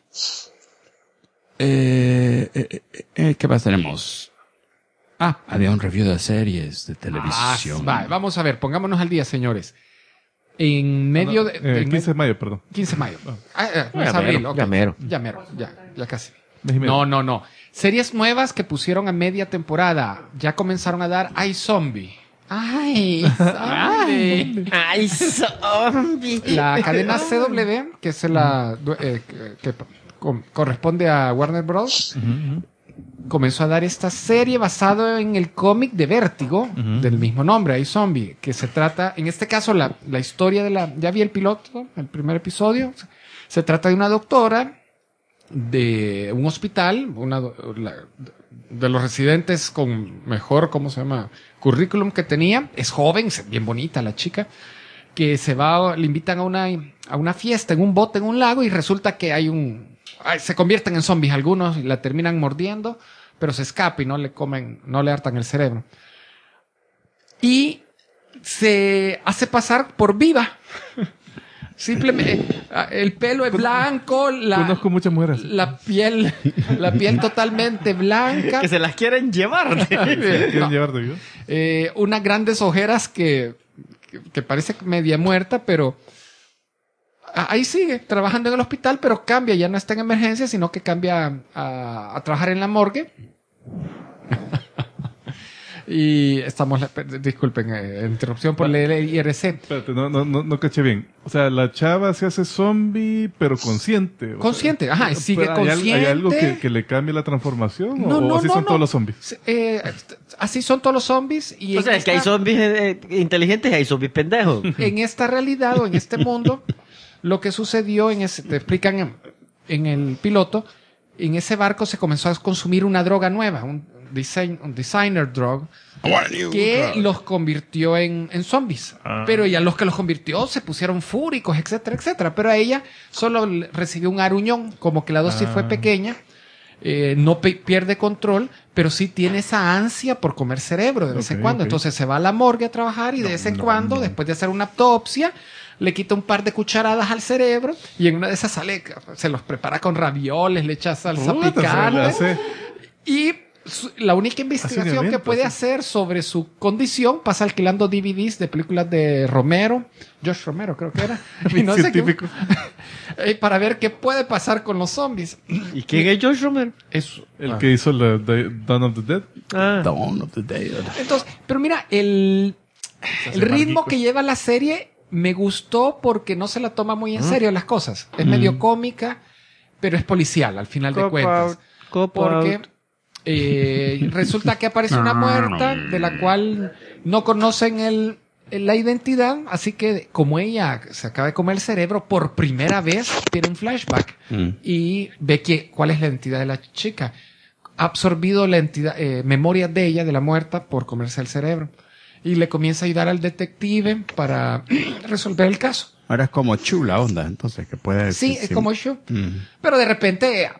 Speaker 2: ¿Qué más tenemos? Había un review de series de televisión.
Speaker 6: Vamos a ver, pongámonos al día, señores. En medio de... en
Speaker 3: 15 de mayo, perdón.
Speaker 6: 15 de mayo. No es
Speaker 4: Ya
Speaker 6: abril,
Speaker 4: mero,
Speaker 6: ok.
Speaker 4: ya mero.
Speaker 6: Ya casi.
Speaker 3: Mes y medio.
Speaker 6: No. Series nuevas que pusieron a media temporada. Ya comenzaron a dar iZombie. ¡Ay, zombie!
Speaker 4: ¡Ay, zombie!
Speaker 6: La cadena CW, que es que corresponde a Warner Bros., comenzó a dar esta serie basada en el cómic de Vértigo, del mismo nombre, iZombie, que se trata, en este caso, la historia de ya vi el piloto, el primer episodio, se trata de una doctora de un hospital, de los residentes con mejor, ¿cómo se llama?, currículum que tenía, es joven, bien bonita la chica, que le invitan a una fiesta en un bote en un lago y resulta que se convierten en zombies algunos y la terminan mordiendo, pero se escapa y no le hartan el cerebro. Y se hace pasar por viva. Simplemente, el pelo es blanco,
Speaker 3: Conozco muchas mujeres.
Speaker 6: la piel totalmente blanca.
Speaker 4: Que se las quieren llevar.
Speaker 3: ¿Quieren llevar de vida?
Speaker 6: Unas grandes ojeras que parece media muerta, pero ahí sigue trabajando en el hospital, pero cambia, ya no está en emergencia, sino que cambia a trabajar en la morgue. Y disculpen, interrupción por leer el IRC.
Speaker 3: Espérate, no caché bien. O sea, la chava se hace zombie, pero consciente.
Speaker 6: Consciente, ajá, sigue
Speaker 3: ¿Pero
Speaker 6: consciente.
Speaker 3: ¿Hay algo que le cambie la transformación?
Speaker 6: No,
Speaker 3: ¿O así son todos los zombies?
Speaker 6: Así son todos los zombies. Y
Speaker 4: O sea, es que hay zombies inteligentes y hay zombies pendejos.
Speaker 6: en esta realidad o en este mundo, lo que sucedió te explican en el piloto, en ese barco se comenzó a consumir una droga nueva, un designer drug, que los convirtió en zombies. Pero ya los que los convirtió se pusieron fúricos, etcétera, etcétera. Pero a ella solo recibió un aruñón, como que la dosis fue pequeña. No pierde control, pero sí tiene esa ansia por comer cerebro de vez en cuando. Entonces se va a la morgue a trabajar y de vez en cuando, después de hacer una autopsia, le quita un par de cucharadas al cerebro y en una de esas se los prepara con ravioles, le echa salsa picante. Y la única investigación que puede hacer sobre su condición pasa alquilando DVDs de películas de Romero, Josh Romero creo que era, y no sé qué, para ver qué puede pasar con los zombies.
Speaker 4: ¿Y quién es George Romero?
Speaker 3: El que hizo la Dawn of the Dead.
Speaker 2: Dawn of the Dead.
Speaker 6: Entonces, pero mira, el ritmo que lleva la serie me gustó porque no se la toma muy en serio las cosas. Es medio cómica, pero es policial al final de cuentas. Porque resulta que aparece una muerta de la cual no conocen la identidad, así que como ella se acaba de comer el cerebro, por primera vez tiene un flashback y ve cuál es la identidad de la chica. Ha absorbido la memoria de ella, de la muerta, por comerse el cerebro. Y le comienza a ayudar al detective para resolver el caso.
Speaker 2: Ahora es como Chu la onda, entonces, que puede...
Speaker 6: Sí, es como Chu. Pero de repente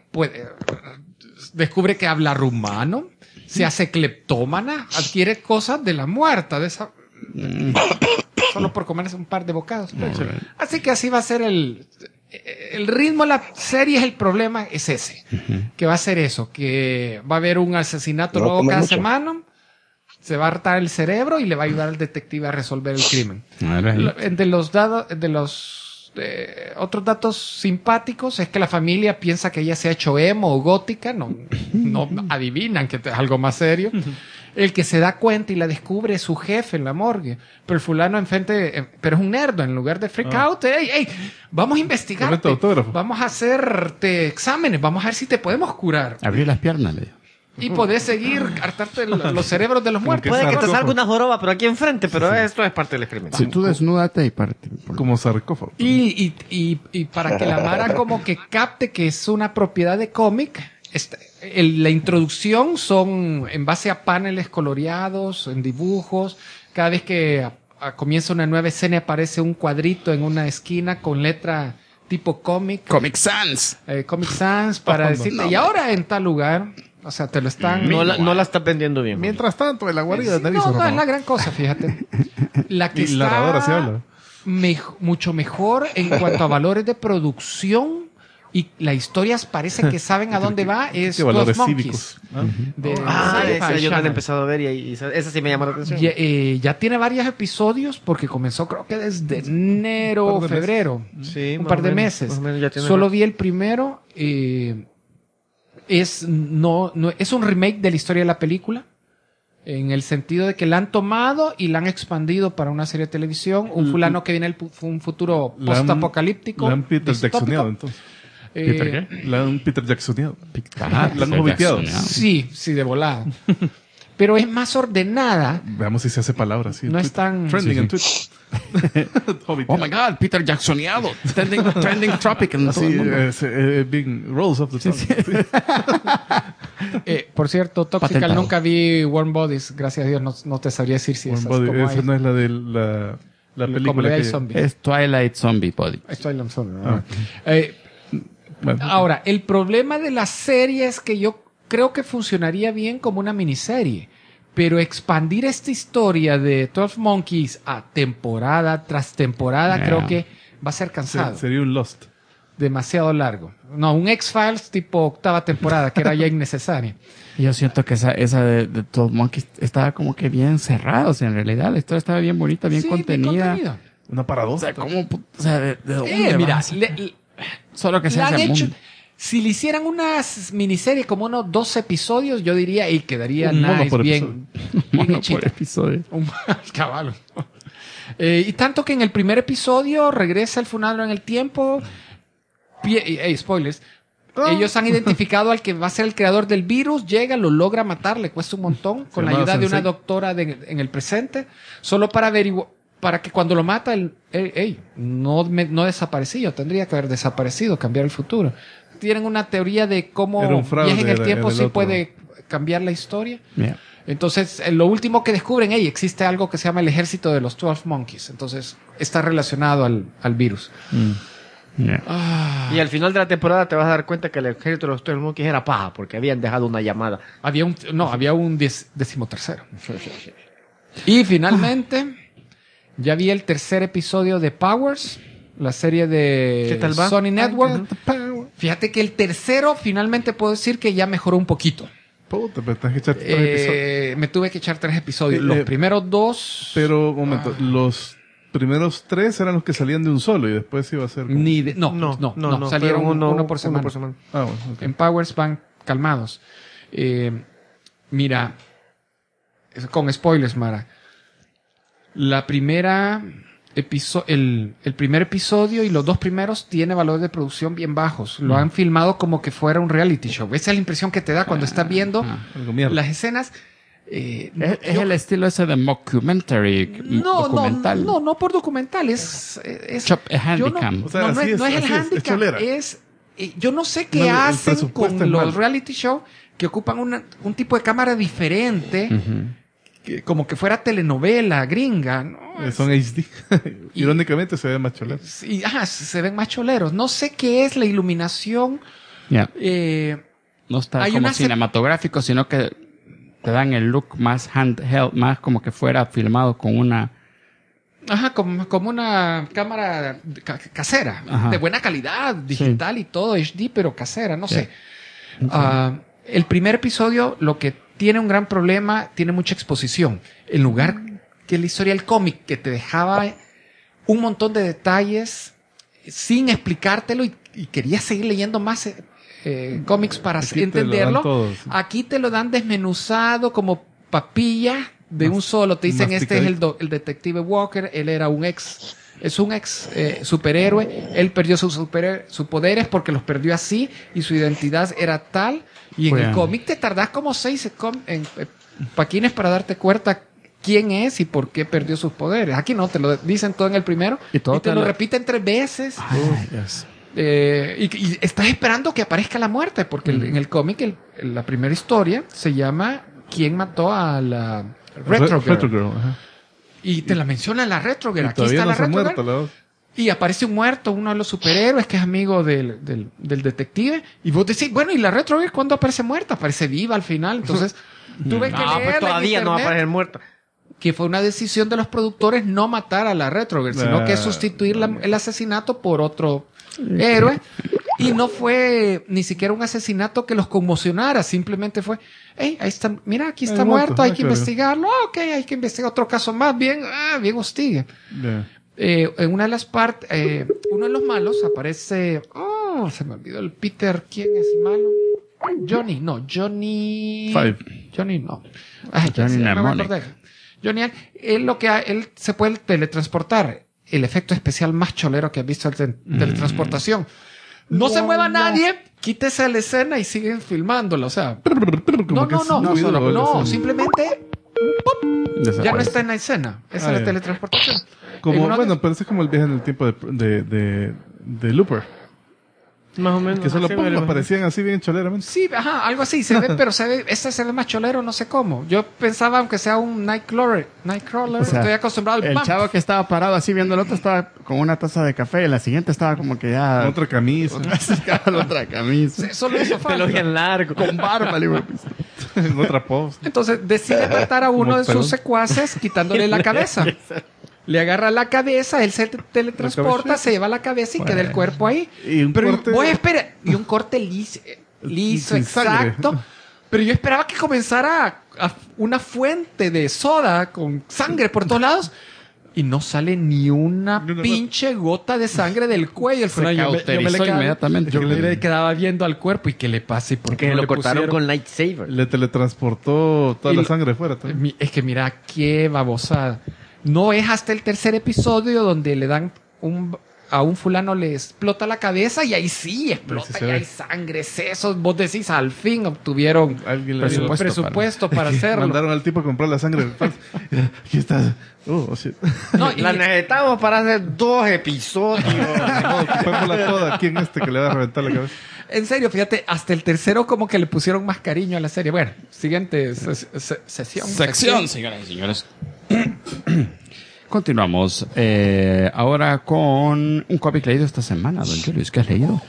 Speaker 6: descubre que habla rumano, se hace cleptómana, adquiere cosas de la muerta, de esa... solo por comerse un par de bocados. Así que así va a ser el ritmo de la serie. El problema es ese, que va a ser eso, que va a haber un asesinato nuevo cada semana, se va a hartar el cerebro y le va a ayudar al detective a resolver el crimen. De los otros datos simpáticos es que la familia piensa que ella se ha hecho emo o gótica, no adivinan que es algo más serio. El que se da cuenta y la descubre es su jefe en la morgue. Pero el fulano enfrente, pero es un nerdo, en lugar de freak out, hey, vamos a investigarte, vamos a hacerte exámenes, vamos a ver si te podemos curar.
Speaker 1: Abrir las piernas, le digo.
Speaker 6: Y podés seguir hartarte los cerebros de los muertos.
Speaker 4: Puede que te salga una joroba, pero aquí enfrente, pero esto es parte del experimento.
Speaker 1: Si tú desnúdate y parte.
Speaker 3: Como sarcófago.
Speaker 6: Y para que la Mara como que capte que es una propiedad de cómic, la introducción son en base a paneles coloreados, en dibujos. Cada vez que comienza una nueva escena aparece un cuadrito en una esquina con letra tipo cómic.
Speaker 1: Comic Sans.
Speaker 6: Comic Sans para decirte, y ahora en tal lugar. O sea, te lo están...
Speaker 4: No la estás vendiendo bien.
Speaker 3: Mientras tanto, en la guarida de
Speaker 6: no es la gran cosa, fíjate. La que
Speaker 3: y la narradora sí habla.
Speaker 6: Mucho mejor en cuanto a valores de producción y las historias parece que saben a dónde va es
Speaker 3: ¿Qué
Speaker 6: 12
Speaker 3: valores
Speaker 6: Monkeys.
Speaker 3: cívicos?
Speaker 6: De
Speaker 4: esa yo no la he
Speaker 6: Channel.
Speaker 4: empezado a ver y esa sí me llama la atención.
Speaker 6: Ya tiene varios episodios porque comenzó creo que desde enero o febrero.
Speaker 4: Sí,
Speaker 6: Un
Speaker 4: más
Speaker 6: par
Speaker 4: o
Speaker 6: de
Speaker 4: menos,
Speaker 6: meses.
Speaker 4: más o menos ya tiene
Speaker 6: Solo
Speaker 4: rato.
Speaker 6: vi el primero. Es un remake de la historia de la película. En el sentido de que la han tomado y la han expandido para una serie de televisión. Un fulano que viene un futuro post-apocalíptico.
Speaker 3: La han Peter
Speaker 6: distópico.
Speaker 3: Jacksoneado, entonces.
Speaker 6: ¿Peter
Speaker 1: qué?
Speaker 3: La han Peter Jacksoneado.
Speaker 1: Ah,
Speaker 3: La han hobbiteado.
Speaker 6: Sí, de volada. Pero es más ordenada.
Speaker 3: Veamos si se hace palabra. Sí,
Speaker 6: No es tan...
Speaker 3: Trending en Twitter.
Speaker 1: Oh my God, Peter Jacksoneado. Trending topic en todo
Speaker 3: Así,
Speaker 1: el mundo.
Speaker 3: being rolls of the tongue.
Speaker 6: por cierto, Toxical
Speaker 1: Patentado.
Speaker 6: nunca vi Warm Bodies. Gracias a Dios no te sabría decir si
Speaker 3: Warm
Speaker 6: esas
Speaker 3: Body,
Speaker 6: como
Speaker 3: esa
Speaker 6: hay-
Speaker 3: no es la de la
Speaker 6: como
Speaker 3: película
Speaker 6: le hay
Speaker 3: que...
Speaker 6: zombies.
Speaker 1: Es Twilight Zombie Body.
Speaker 6: Estoy lanzando.
Speaker 3: Ah. Bueno,
Speaker 6: Ahora, el problema de la serie es que yo creo que funcionaría bien como una miniserie. Pero expandir esta historia de 12 Monkeys a temporada tras temporada
Speaker 1: Yeah.
Speaker 6: creo que va a ser cansado.
Speaker 3: sería un Lost.
Speaker 6: Demasiado largo. No, un X-Files tipo octava temporada, que era ya innecesaria.
Speaker 1: Yo siento que esa de 12 Monkeys estaba como que bien cerrada. O sea, en realidad la historia estaba bien bonita, bien
Speaker 6: Sí,
Speaker 1: contenida.
Speaker 3: Una
Speaker 1: O
Speaker 3: paradoja.
Speaker 1: sea, o sea, ¿de dónde
Speaker 6: Mira,
Speaker 1: vas? Solo que se
Speaker 6: la han
Speaker 1: hace el
Speaker 6: hecho.
Speaker 1: mundo.
Speaker 6: Si le hicieran una miniserie como unos 12 episodios, yo diría, y quedaría
Speaker 3: Un mono
Speaker 6: nice,
Speaker 3: por
Speaker 6: bien, bien
Speaker 1: Mono
Speaker 6: hechita.
Speaker 1: por episodio.
Speaker 6: Un caballo. Y tanto que en el primer episodio regresa el funado en el tiempo. Spoilers. Ellos han identificado al que va a ser el creador del virus, llega, lo logra matar, le cuesta un montón, con la
Speaker 3: llamaba
Speaker 6: ayuda de una
Speaker 3: Sensei.
Speaker 6: doctora en el presente, solo para averiguar, para que cuando lo mata, no desaparecido, tendría que haber desaparecido, cambiar el futuro. Tienen una teoría de cómo
Speaker 3: Era un fraude,
Speaker 6: viaje en el
Speaker 3: era
Speaker 6: tiempo
Speaker 3: el
Speaker 6: sí
Speaker 3: otro.
Speaker 6: puede cambiar la historia.
Speaker 1: Yeah.
Speaker 6: Entonces, lo último que descubren, existe algo que se llama el ejército de los 12 Monkeys. Entonces, está relacionado al virus.
Speaker 1: Yeah.
Speaker 4: Y al final de la temporada te vas a dar cuenta que el ejército de los 12 Monkeys era paja porque habían dejado una llamada.
Speaker 6: Había un 13º. Y finalmente, ya vi el tercer episodio de Powers, la serie de
Speaker 4: ¿Qué tal va?
Speaker 6: Sony Network. Fíjate que el tercero finalmente puedo decir que ya mejoró un poquito.
Speaker 3: Puta, pero tenés que echar 3 episodios.
Speaker 6: Me tuve que echar 3 episodios. Los primeros 2...
Speaker 3: Pero, un momento, los primeros 3 eran los que salían de un solo y después iba a ser... como-
Speaker 6: No, salieron uno por semana.
Speaker 3: Ah, bueno, ok.
Speaker 6: En Powers van calmados. Mira, con spoilers, Mara. La primera el primer episodio y los 2 primeros tiene valores de producción bien bajos. Lo han filmado como que fuera un reality show. Esa es la impresión que te da cuando estás viendo
Speaker 3: Algo mierda.
Speaker 6: las escenas.
Speaker 1: Es el estilo ese de mockumentary, documental.
Speaker 6: No por documental. Es
Speaker 1: Handicam.
Speaker 3: O sea,
Speaker 6: no
Speaker 3: así
Speaker 6: es el
Speaker 3: es
Speaker 6: handicap.
Speaker 3: cholera.
Speaker 6: yo no sé qué
Speaker 3: No, el
Speaker 6: hacen
Speaker 3: presupuesto
Speaker 6: con
Speaker 3: es
Speaker 6: los
Speaker 3: malo.
Speaker 6: reality show que ocupan un tipo de cámara diferente, como que fuera telenovela gringa, ¿no?
Speaker 3: Son HD. Irónicamente se ve más cholero.
Speaker 6: Sí, se ven más choleros. No sé qué es la iluminación.
Speaker 1: Yeah. No está
Speaker 6: hay
Speaker 1: como
Speaker 6: una
Speaker 1: cinematográfico, sino que te dan el look más handheld, más como que fuera filmado con una...
Speaker 6: Como una cámara casera,
Speaker 1: Ajá.
Speaker 6: de buena calidad, digital y todo, HD, pero casera, no sé. El primer episodio, lo que tiene un gran problema, tiene mucha exposición. En lugar que la historia del cómic, que te dejaba un montón de detalles sin explicártelo y querías seguir leyendo más cómics para
Speaker 3: Aquí
Speaker 6: entenderlo.
Speaker 3: te lo dan todo, sí.
Speaker 6: Aquí te lo dan desmenuzado como papilla de un solo. Te dicen, este es el detective Walker, él era un ex superhéroe, él perdió sus poderes porque los perdió así y su identidad era tal. Y en el cómic te tardás como 6 paquines para darte cuenta quién es y por qué perdió sus poderes. Aquí no, te lo dicen todo en el primero y te lo repiten 3 veces. Y estás esperando que aparezca la muerte, porque en el cómic la primera historia se llama ¿Quién mató a la Retro Girl? Y te la menciona la Retro Girl. Aquí está la Retro Girl. Y aparece un muerto, uno de los superhéroes que es amigo del detective. Y vos decís, bueno, ¿y la Retro Girl cuándo aparece muerta? Aparece viva al final. Entonces, tuve que leerla
Speaker 4: pues todavía
Speaker 6: en
Speaker 4: no va a
Speaker 6: internet,
Speaker 4: aparecer muerta.
Speaker 6: que fue una decisión de los productores no matar a la Retro Girl, sino que sustituir el asesinato por otro héroe. Y no fue ni siquiera un asesinato que los conmocionara, simplemente fue, hey, ahí está, mira, aquí está muerto, hay que investigarlo. Ok, hay que investigar otro caso más, bien hostigue. En una de las partes, uno de los malos aparece, se me olvidó el Peter, ¿quién es el malo? Johnny no. Johnny, él se puede teletransportar. El efecto especial más cholero que has visto de teletransportación. No se mueva nadie, quítese la escena y siguen filmándola. O sea, no, simplemente ya no está en la escena. Esa es la teletransportación.
Speaker 3: Pero ese es como el viaje en el tiempo de Looper.
Speaker 4: Más o menos.
Speaker 3: Que solo aparecían así bien choleramente.
Speaker 6: Sí, algo así. Se ve, pero este se ve más cholero, no sé cómo. Yo pensaba, aunque sea un Nightcrawler,
Speaker 1: o sea,
Speaker 6: estoy acostumbrado al
Speaker 1: el chavo que estaba parado así viendo el otro estaba con una taza de café y la siguiente estaba como que ya...
Speaker 3: Otra camisa.
Speaker 1: Otra camisa.
Speaker 6: Solo eso falta.
Speaker 4: Pelo bien largo.
Speaker 1: Con barba,
Speaker 3: En otra post.
Speaker 6: Entonces decide matar a uno de sus secuaces quitándole la cabeza. Le agarra la cabeza, él se teletransporta, se lleva la cabeza y queda el cuerpo ahí.
Speaker 3: Y un corte...
Speaker 6: Y un corte liso, exacto. Pero yo esperaba que comenzara una fuente de soda con sangre por todos lados. Y no sale ni una pinche gota de sangre del cuello.
Speaker 1: Se cauterizó inmediatamente.
Speaker 6: Yo me quedaba viendo al cuerpo y qué le pasa y por qué
Speaker 4: lo cortaron
Speaker 6: pusieron
Speaker 4: con lightsaber.
Speaker 3: Le teletransportó toda la sangre fuera.
Speaker 6: Es que mira, qué babosada. No es hasta el tercer episodio donde le dan a un fulano le explota la cabeza y ahí sí explota y hay sangre, sesos. Vos decís, al fin obtuvieron presupuesto para hacerlo.
Speaker 3: Mandaron al tipo a comprar la sangre. Aquí está. Shit.
Speaker 4: No, la necesitamos para hacer 2 episodios.
Speaker 3: Ocupémosla toda aquí en que le va a reventar la cabeza.
Speaker 6: En serio, fíjate, hasta el tercero como que le pusieron más cariño a la serie. Bueno, siguiente sección,
Speaker 2: señoras y señores. Continuamos ahora con un cómic leído esta semana, don Julius. ¿Qué has leído?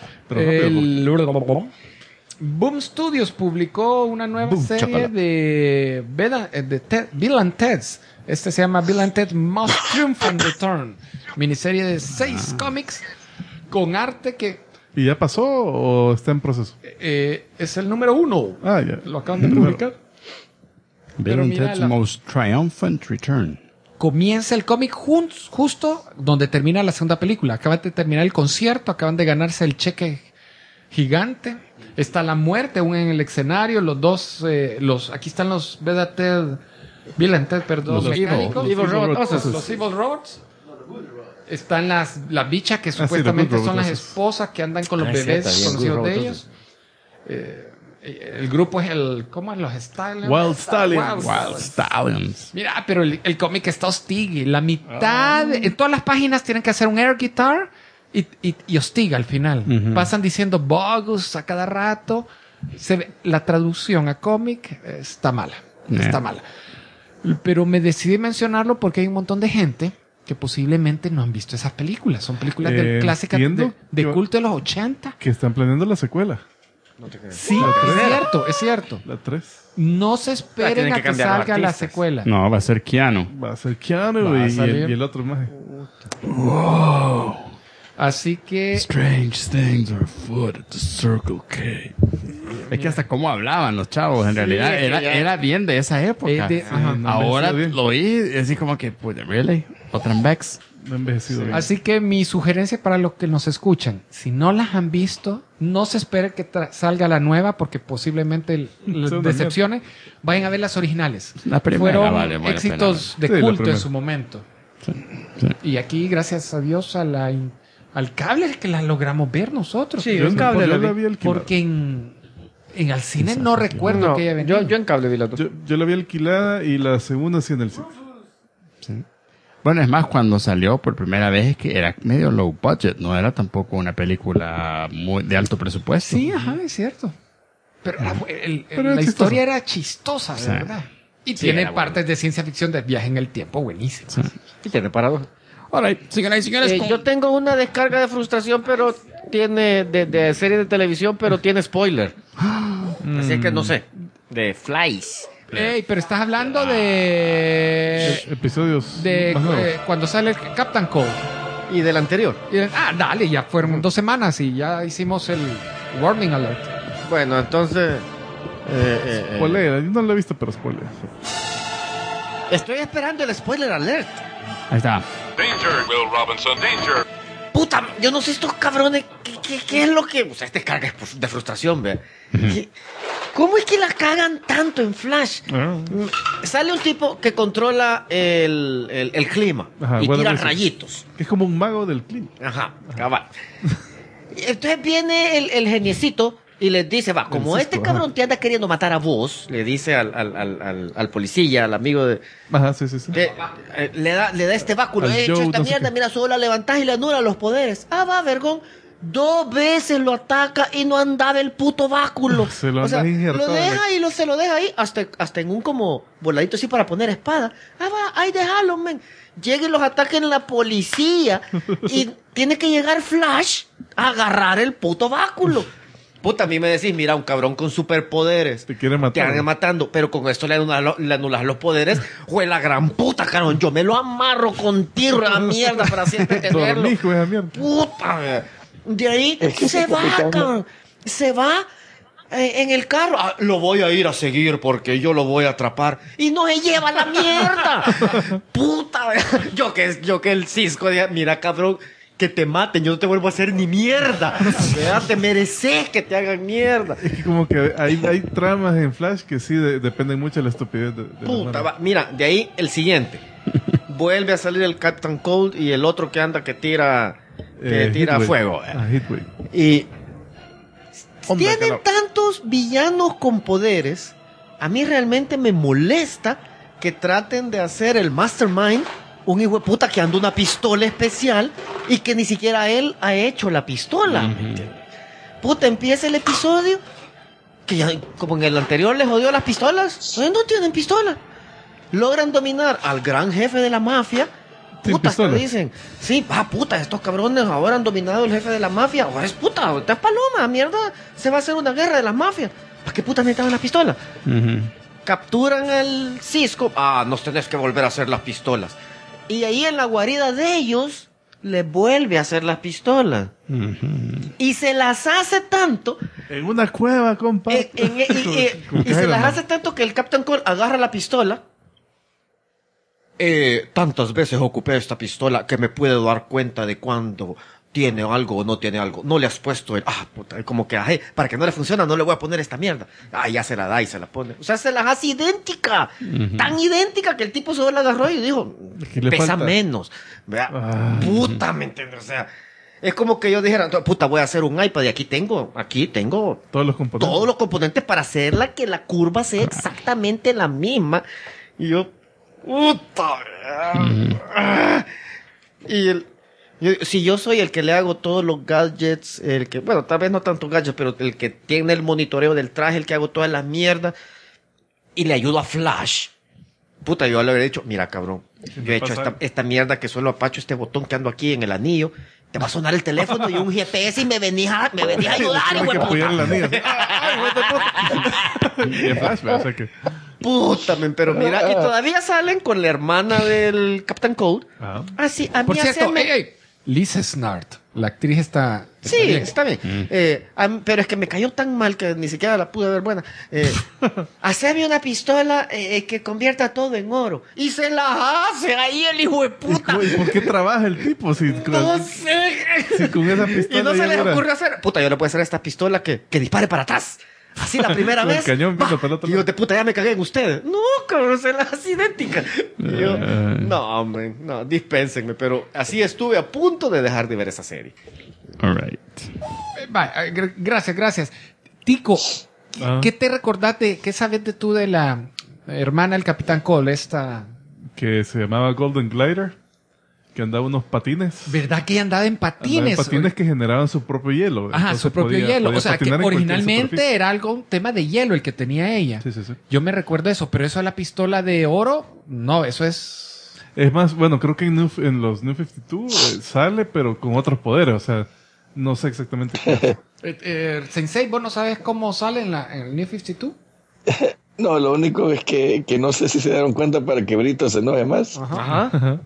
Speaker 6: Boom Studios publicó una nueva serie de Bill and Ted's. Este se llama Bill and Ted Must Triumphant Return. Miniserie de 6 cómics con arte que...
Speaker 3: ¿Y ya pasó o está en proceso?
Speaker 6: Es el número 1.
Speaker 3: Ya.
Speaker 6: Lo acaban de publicar.
Speaker 2: Bill and Ted's Most Triumphant Return.
Speaker 6: Comienza el cómic justo donde termina la segunda película. Acaban de terminar el concierto, acaban de ganarse el cheque gigante. Está la muerte aún en el escenario. Los dos, aquí están los Bill and Ted, perdón, los mecánicos. Los Evil Robots. Están las bichas que supuestamente son las esposas que andan con los bebés, con los hijos de ellos. El grupo es ¿cómo es? Los Stallions.
Speaker 3: Wild
Speaker 2: Stallions.
Speaker 6: Mira, pero el cómic está hostigue. La mitad, en todas las páginas tienen que hacer un air guitar y hostiga al final. Pasan diciendo bogus a cada rato. La traducción a cómic está mala. Está mala. Pero me decidí mencionarlo porque hay un montón de gente que posiblemente no han visto esas películas. Son películas clásicas de culto de los 80.
Speaker 3: Que están planeando la secuela.
Speaker 6: Sí, es cierto.
Speaker 3: La 3.
Speaker 6: No se esperen a que salga la secuela.
Speaker 2: No, va a ser Keanu.
Speaker 3: Va a ser Keanu y el otro más.
Speaker 6: Así que...
Speaker 2: Strange things are afoot at the Circle K.
Speaker 1: Es que hasta cómo hablaban los chavos, en realidad era bien de esa época. Ahora lo oí así como que, pues, really, otra Vex.
Speaker 3: No ha envejecido bien.
Speaker 6: Así que mi sugerencia para los que nos escuchan, si no las han visto, no se espere que salga la nueva porque posiblemente les decepcione. Vayan a ver las originales.
Speaker 1: La primera
Speaker 6: fueron
Speaker 1: vale
Speaker 6: éxitos de
Speaker 3: Sí, la
Speaker 6: culto en
Speaker 3: primera.
Speaker 6: su momento. Y aquí, gracias a Dios, al cable que la logramos ver nosotros.
Speaker 4: Sí, yo en cable
Speaker 3: Yo
Speaker 4: la
Speaker 3: la
Speaker 4: vi.
Speaker 3: vi alquilada.
Speaker 6: Porque en al cine no recuerdo
Speaker 4: No,
Speaker 6: que haya venido.
Speaker 4: yo en cable vi la dos.
Speaker 3: Yo la vi alquilada y la segunda sí en el cine.
Speaker 1: Bueno, es más, cuando salió por primera vez es que era medio low budget, no era tampoco una película muy de alto presupuesto.
Speaker 6: Sí, ajá, es cierto. Pero
Speaker 3: Pero
Speaker 6: la
Speaker 3: era
Speaker 6: historia era chistosa, de
Speaker 1: Sí.
Speaker 6: verdad. Y
Speaker 1: Sí,
Speaker 6: tiene
Speaker 1: era
Speaker 6: partes de ciencia ficción de viaje en el tiempo buenísimas.
Speaker 4: Y tiene paradoja.
Speaker 1: Alright, señoras y señores.
Speaker 4: Yo tengo una descarga de frustración, pero tiene de serie de televisión, pero tiene spoiler. Así que no sé. De Flies.
Speaker 6: Ey, pero estás hablando de
Speaker 3: Episodios
Speaker 6: de
Speaker 3: más nuevos.
Speaker 6: cuando sale el Captain Cold.
Speaker 4: Y del anterior.
Speaker 6: Dale, ya fueron 2 semanas y ya hicimos el warning alert.
Speaker 4: Bueno, entonces.
Speaker 3: Spoiler, yo no lo he visto, pero spoiler.
Speaker 4: Estoy esperando el spoiler alert.
Speaker 1: Ahí está.
Speaker 8: Danger, Will Robinson, danger.
Speaker 4: Puta, yo no sé estos cabrones. ¿Qué es lo que.? O sea, este carga de frustración, ve. ¿Cómo es que la cagan tanto en Flash? Sale un tipo que controla el clima
Speaker 3: Ajá,
Speaker 4: y
Speaker 3: bueno,
Speaker 4: tira
Speaker 3: eso.
Speaker 4: rayitos.
Speaker 3: Es como un mago del clima.
Speaker 4: Ajá, cabal. Entonces viene el geniecito y les dice, va, como
Speaker 3: Cisco,
Speaker 4: este cabrón te anda queriendo matar a vos, le dice al policía, al amigo de...
Speaker 3: Ajá, sí.
Speaker 4: le da este báculo,
Speaker 3: Al
Speaker 4: he hecho
Speaker 3: Joe,
Speaker 4: esta
Speaker 3: no sé
Speaker 4: mierda,
Speaker 3: qué.
Speaker 4: mira, solo la levantás y le anula los poderes. Ah, va, vergón. 2 veces lo ataca y no andaba el puto báculo.
Speaker 3: Se lo
Speaker 4: o sea,
Speaker 3: anda injertado
Speaker 4: lo
Speaker 3: en la-
Speaker 4: deja y se lo deja ahí hasta en un como voladito así para poner espada. Ah, va, ahí déjalo, men. Llega y los ataca en la policía y tiene que llegar Flash a agarrar el puto báculo. Puta, a mí me decís, mira, un cabrón con superpoderes.
Speaker 3: Te quiere matar.
Speaker 4: Te anda matando, pero con esto le anulas los poderes. Jue la gran puta, cabrón. Yo me lo amarro con tiro a la mierda para siempre tenerlo.
Speaker 3: Dormí, hijo de esa mierda.
Speaker 4: Puta, de ahí
Speaker 5: Es que
Speaker 4: se
Speaker 5: ese
Speaker 4: va,
Speaker 5: capitán-
Speaker 4: cabrón. Se va en el carro. Ah, lo voy a ir a seguir porque yo lo voy a atrapar. Y no se lleva la mierda. Puta, yo que el Cisco, mira, cabrón, que te maten, yo no te vuelvo a hacer ni mierda. Vea, te mereces que te hagan mierda.
Speaker 3: Es que como que hay tramas en Flash que sí dependen mucho de la estupidez de la
Speaker 4: Puta,
Speaker 3: mano.
Speaker 4: va. Mira, de ahí el siguiente. Vuelve a salir el Captain Cold y el otro que anda que tira
Speaker 3: Heatwave.
Speaker 4: fuego.
Speaker 3: Ah, Heatwave.
Speaker 4: Y
Speaker 3: Hombre,
Speaker 4: tienen
Speaker 3: claro.
Speaker 4: tantos villanos con poderes. A mí realmente me molesta que traten de hacer el Mastermind un hijo de puta que anda una pistola especial y que ni siquiera él ha hecho la pistola. ¿me entiendes? Puta, empieza el episodio que ya, como en el anterior les jodió las pistolas, no tienen pistola. Logran dominar al gran jefe de la mafia.
Speaker 3: Sin
Speaker 4: Puta,
Speaker 3: pistola.
Speaker 4: que dicen, sí, puta, estos cabrones ahora han dominado el jefe de la mafia. Ahora es puta, ahorita es paloma, mierda, se va a hacer una guerra de las mafias. ¿Para qué puta necesitaban la pistola? Capturan al Cisco. Ah, nos tenés que volver a hacer las pistolas. Y ahí en la guarida de ellos, le vuelve a hacer las pistolas. Y se las hace tanto.
Speaker 3: En una cueva, compa.
Speaker 4: Y
Speaker 3: Con
Speaker 4: se
Speaker 3: Iron
Speaker 4: las
Speaker 3: Man.
Speaker 4: hace tanto que el Captain Cold agarra la pistola. Tantas veces ocupé esta pistola que me puedo dar cuenta de cuando tiene algo o no tiene algo. No le has puesto el... Ah, puta, como que, ay, para que no le funciona, no le voy a poner esta mierda. Ah, ya se la da y se la pone. O sea, se las hace idéntica. Tan idéntica que el tipo solo la agarró y dijo,
Speaker 3: que le
Speaker 4: pesa
Speaker 3: falta.
Speaker 4: menos. Vea,
Speaker 3: Ah.
Speaker 4: puta, ¿me entiendes? O sea, es como que yo dijera, puta, voy a hacer un iPad y aquí tengo
Speaker 3: Todos los componentes.
Speaker 4: todos los componentes para hacerla que la curva sea exactamente la misma. Y yo, puta. Si yo soy el que le hago todos los gadgets, el que, bueno, tal vez no tanto gadgets, pero el que tiene el monitoreo del traje, el que hago todas las mierdas, y le ayudo a Flash. Puta, yo le habría dicho, mira, cabrón, yo he hecho
Speaker 3: pasa?
Speaker 4: esta mierda que solo apacho este botón que ando aquí en el anillo. Te va a sonar el teléfono y un GPS y me venís a ayudar,
Speaker 3: Tiene
Speaker 4: hijo
Speaker 3: que
Speaker 4: de
Speaker 3: apoyar
Speaker 4: puta.
Speaker 3: la niña. ¡Ay, hijo de puta! Y en Flash, o sea que...
Speaker 4: Puta, men, pero mira, y todavía salen con la hermana del Captain Cold.
Speaker 3: Ah.
Speaker 4: Ah, sí, a mí
Speaker 6: Por cierto,
Speaker 4: haceme...
Speaker 6: ey, Liz Snart, la actriz está
Speaker 4: Sí,
Speaker 6: bien.
Speaker 4: está bien. Pero es que me cayó tan mal que ni siquiera la pude ver buena. Haceme una pistola que convierta todo en oro. Y se la hace ahí el hijo de puta.
Speaker 3: ¿Y por qué trabaja el tipo? Si
Speaker 4: No sé.
Speaker 3: con esa pistola
Speaker 4: Y no se
Speaker 3: ya
Speaker 4: les
Speaker 3: era-
Speaker 4: ocurrió hacer. Puta, yo le puedo hacer esta pistola que dispare para atrás. Así la primera
Speaker 3: Con el
Speaker 4: vez.
Speaker 3: cañón viendo
Speaker 4: ¡bah!
Speaker 3: para el otro
Speaker 4: Y yo
Speaker 3: lado.
Speaker 4: de puta, ya me cagué en ustedes. No, cabrón, se las hace idéntica. Y yo, no, hombre, no, dispénsenme. Pero así estuve a punto de dejar de ver esa serie.
Speaker 2: All right.
Speaker 6: Gracias. Tico, ¿qué te recordaste? ¿Qué sabes de tú de la hermana del Capitán Cole? Esta...
Speaker 3: Que se llamaba Golden Glider, que andaba unos patines.
Speaker 6: ¿Verdad que ella andaba en
Speaker 3: Andaba
Speaker 6: patines?
Speaker 3: en patines que generaban su propio hielo.
Speaker 6: Ajá,
Speaker 3: Entonces
Speaker 6: su propio hielo.
Speaker 3: podía
Speaker 6: O sea, que
Speaker 3: patinar en cualquier
Speaker 6: originalmente
Speaker 3: superficie.
Speaker 6: era algo, un tema de hielo el que tenía ella.
Speaker 3: Sí.
Speaker 6: Yo me recuerdo eso, pero eso de la pistola de oro, no, eso es...
Speaker 3: Es más, bueno, creo que en los New 52 sale, pero con otros poderes. O sea, no sé exactamente qué es.
Speaker 6: Sensei, ¿vos no sabes cómo sale en el New 52?
Speaker 5: No, lo único es que no sé si se dieron cuenta para que Brito se enoje más.
Speaker 4: Ajá.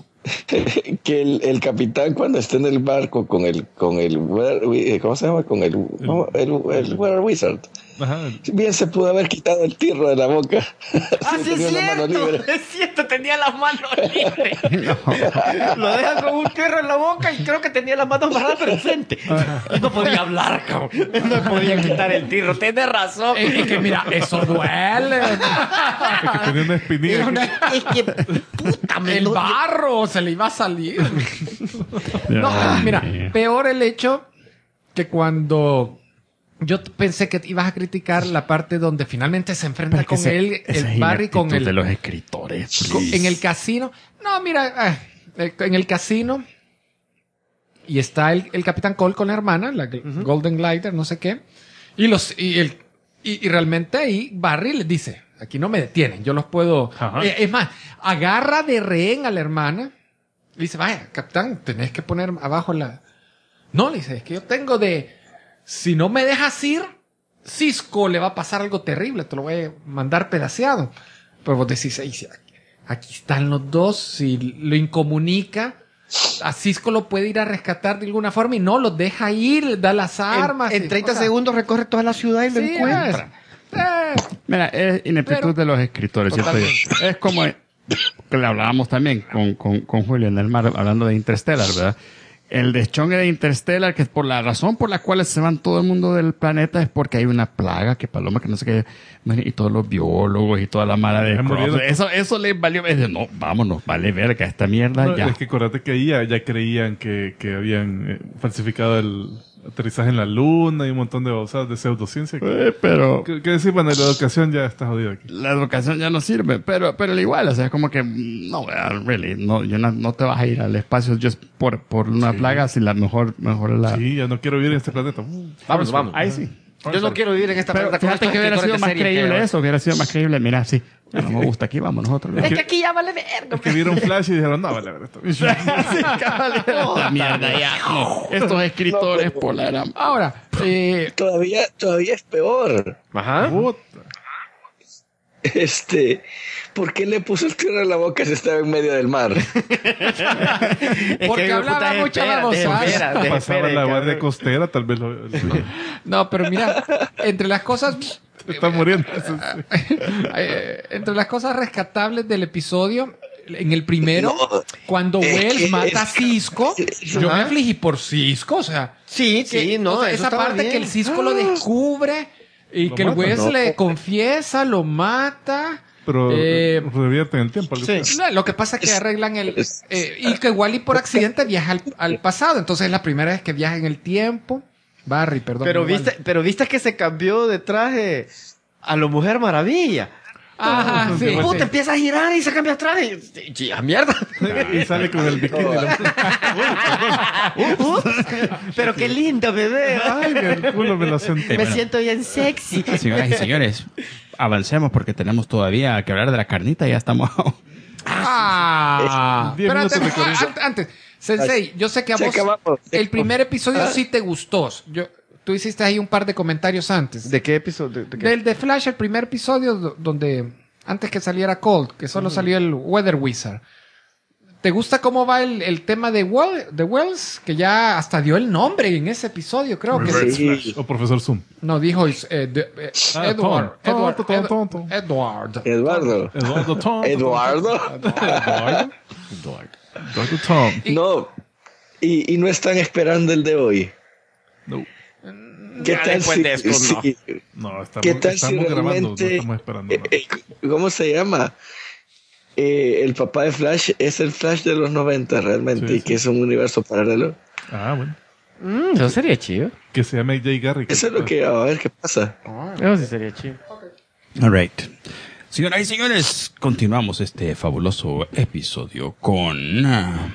Speaker 5: Que el capitán cuando está en el barco con el ¿cómo se llama? Con el Weather Wizard.
Speaker 3: Ajá.
Speaker 5: Bien se pudo haber quitado el tirro de la boca.
Speaker 4: Ah, sí, es
Speaker 5: Tenía una mano
Speaker 4: cierto.
Speaker 5: libre.
Speaker 4: Es cierto, tenía las manos libres. Lo dejan con un perro en la boca y creo que tenía las manos amarradas, pero enfrente. Y no podía hablar, cabrón. No podía quitar el tirro. Tienes razón.
Speaker 6: Es que mira, eso duele.
Speaker 3: Es que tenía una espinilla.
Speaker 6: Era una-
Speaker 4: Es que, puta, me
Speaker 6: El
Speaker 4: lo-
Speaker 6: barro se le iba a salir. No, mira, peor el hecho que cuando yo pensé que ibas a criticar la parte donde finalmente se enfrenta con él, el Barry con
Speaker 2: de
Speaker 6: el
Speaker 2: los escritores. please.
Speaker 6: en el casino. No, mira, en el casino y está el Capitán Cole con la hermana, la Golden Glider, no sé qué. Y realmente ahí Barry le dice, aquí no me detienen, yo los puedo... es más, agarra de rehén a la hermana. Le dice, vaya, capitán, tenés que poner abajo la... No, le dice, es que yo tengo de... Si no me dejas ir, Cisco le va a pasar algo terrible, te lo voy a mandar pedaceado. Pero vos decís, "Ey, si aquí están los dos, si lo incomunica, a Cisco lo puede ir a rescatar de alguna forma y no, lo deja ir, le da las armas.
Speaker 4: En 30 segundos recorre toda la ciudad y lo
Speaker 6: Sí,
Speaker 4: encuentra.
Speaker 2: Mira, es ineptitud
Speaker 6: Pero-
Speaker 2: de los escritores, ¿cierto?
Speaker 6: Totalmente.
Speaker 2: Es como que le hablábamos también con Julio en el mar, hablando de Interstellar, ¿verdad? El deschongue de Interstellar, que por la razón por la cual se van todo el mundo del planeta es porque hay una plaga, que paloma, que no sé qué, y todos los biólogos y toda la mala de
Speaker 3: Ya murieron.
Speaker 2: eso les valió. No, vámonos, vale verga, esta mierda
Speaker 3: No,
Speaker 2: ya.
Speaker 3: es que acuérdate que ahí ya creían que habían falsificado el aterrizaje en la luna y un montón de cosas de pseudociencia.
Speaker 2: Pero
Speaker 3: Que decir, bueno, la educación ya está jodida aquí.
Speaker 2: la educación ya no sirve, pero al igual, o sea, es como que, no, really, no te vas a ir al espacio just por una plaga, si la mejor la...
Speaker 3: Sí, ya no quiero vivir en este planeta.
Speaker 4: Vamos.
Speaker 2: Ahí sí.
Speaker 4: Yo no quiero vivir en esta
Speaker 2: Pero
Speaker 4: planeta con
Speaker 2: fíjate
Speaker 4: estos
Speaker 2: que hubiera
Speaker 4: escritores
Speaker 2: sido
Speaker 4: de
Speaker 2: más
Speaker 4: serie
Speaker 2: creíble
Speaker 4: que-
Speaker 2: eso, hubiera sido más creíble, mira, sí, no me gusta aquí, vamos nosotros.
Speaker 4: Es que aquí ya vale verga.
Speaker 3: Que vieron Flash y dijeron, no, vale, esto.
Speaker 2: La mierda ya, no, estos escritores por la gran...
Speaker 6: Ahora,
Speaker 5: Todavía es peor.
Speaker 4: Ajá.
Speaker 3: Puta.
Speaker 5: ¿Por qué le puso el tiro en la boca si estaba en medio del mar?
Speaker 4: Es
Speaker 6: Porque
Speaker 4: que,
Speaker 6: hablaba
Speaker 4: puta,
Speaker 6: mucha
Speaker 4: espera,
Speaker 6: babosada.
Speaker 3: Pasaba la guardia
Speaker 4: cabrón.
Speaker 3: costera, tal vez
Speaker 6: no, pero mira, entre las cosas...
Speaker 3: está muriendo.
Speaker 6: entre las cosas rescatables del episodio, en el primero,
Speaker 5: No,
Speaker 6: cuando
Speaker 5: es
Speaker 6: Wells
Speaker 5: que
Speaker 6: mata
Speaker 5: es-
Speaker 6: a Cisco, yo me afligí por Cisco, o sea,
Speaker 4: Sí,
Speaker 6: que-
Speaker 4: no,
Speaker 6: o sea,
Speaker 4: eso
Speaker 6: esa
Speaker 4: estaba
Speaker 6: parte
Speaker 4: bien.
Speaker 6: que el Cisco lo descubre y
Speaker 3: Lo
Speaker 6: que el
Speaker 3: mata,
Speaker 6: Wells
Speaker 5: ¿no?
Speaker 6: le confiesa, lo mata.
Speaker 3: Pero
Speaker 6: Eh,
Speaker 3: revierten el tiempo. algo
Speaker 4: sí.
Speaker 3: así.
Speaker 6: No, lo que pasa es que arreglan y que Wally por accidente viaja al pasado, entonces es la primera vez que viaja en el tiempo. Barry, perdón.
Speaker 4: Pero
Speaker 6: no, Wally.
Speaker 4: viste que se cambió de traje a lo Mujer Maravilla.
Speaker 6: Ajá, sí,
Speaker 4: Puta,
Speaker 6: sí.
Speaker 4: empieza a girar y se cambia de traje. Y a mierda.
Speaker 3: Y sale con el bikini.
Speaker 4: Pero qué lindo, bebé.
Speaker 3: Ay, el culo me lo senté.
Speaker 4: Me siento bien sexy.
Speaker 2: Señoras y señores, avancemos porque tenemos todavía que hablar de la carnita y ya estamos...
Speaker 6: Ah,
Speaker 3: 10
Speaker 6: pero
Speaker 3: minutos
Speaker 6: antes,
Speaker 3: de corrido.
Speaker 6: antes, Sensei, yo sé que a
Speaker 5: Se
Speaker 6: vos
Speaker 5: acabamos.
Speaker 6: el primer episodio sí te gustó. Tú hiciste ahí un par de comentarios antes.
Speaker 4: ¿De qué episodio? ¿De qué?
Speaker 6: Del de Flash, el primer episodio donde antes que saliera Cold, que solo salió el Weather Wizard. ¿Te gusta cómo va el tema de Wells? Que ya hasta dio el nombre en ese episodio, creo que
Speaker 3: Reverse
Speaker 5: Sí.
Speaker 3: Flash. O Profesor Zoom.
Speaker 6: no dijo Edward.
Speaker 3: Tom.
Speaker 6: Eduardo.
Speaker 5: Eduardo.
Speaker 3: Eduardo Tom.
Speaker 5: Eduardo.
Speaker 3: Eduardo Tom.
Speaker 5: No. Y no están esperando el de hoy.
Speaker 3: No.
Speaker 5: ¿Qué
Speaker 4: Ya
Speaker 5: tal
Speaker 4: después
Speaker 5: si,
Speaker 4: de esto, no.
Speaker 5: si-
Speaker 3: No,
Speaker 5: ¿Qué tal si
Speaker 3: estamos grabando, no
Speaker 5: realmente
Speaker 3: estamos esperando. No.
Speaker 5: ¿cómo se llama? El papá de Flash es el Flash de los 90 realmente,
Speaker 3: Sí,
Speaker 5: y que es un universo paralelo.
Speaker 3: Ah, bueno.
Speaker 4: Eso sería chido.
Speaker 3: Que se llame Jay Garrick.
Speaker 5: Eso es lo que, a ver qué pasa.
Speaker 4: Eso sí sería chido.
Speaker 2: All right. Señoras y señores, continuamos este fabuloso episodio con...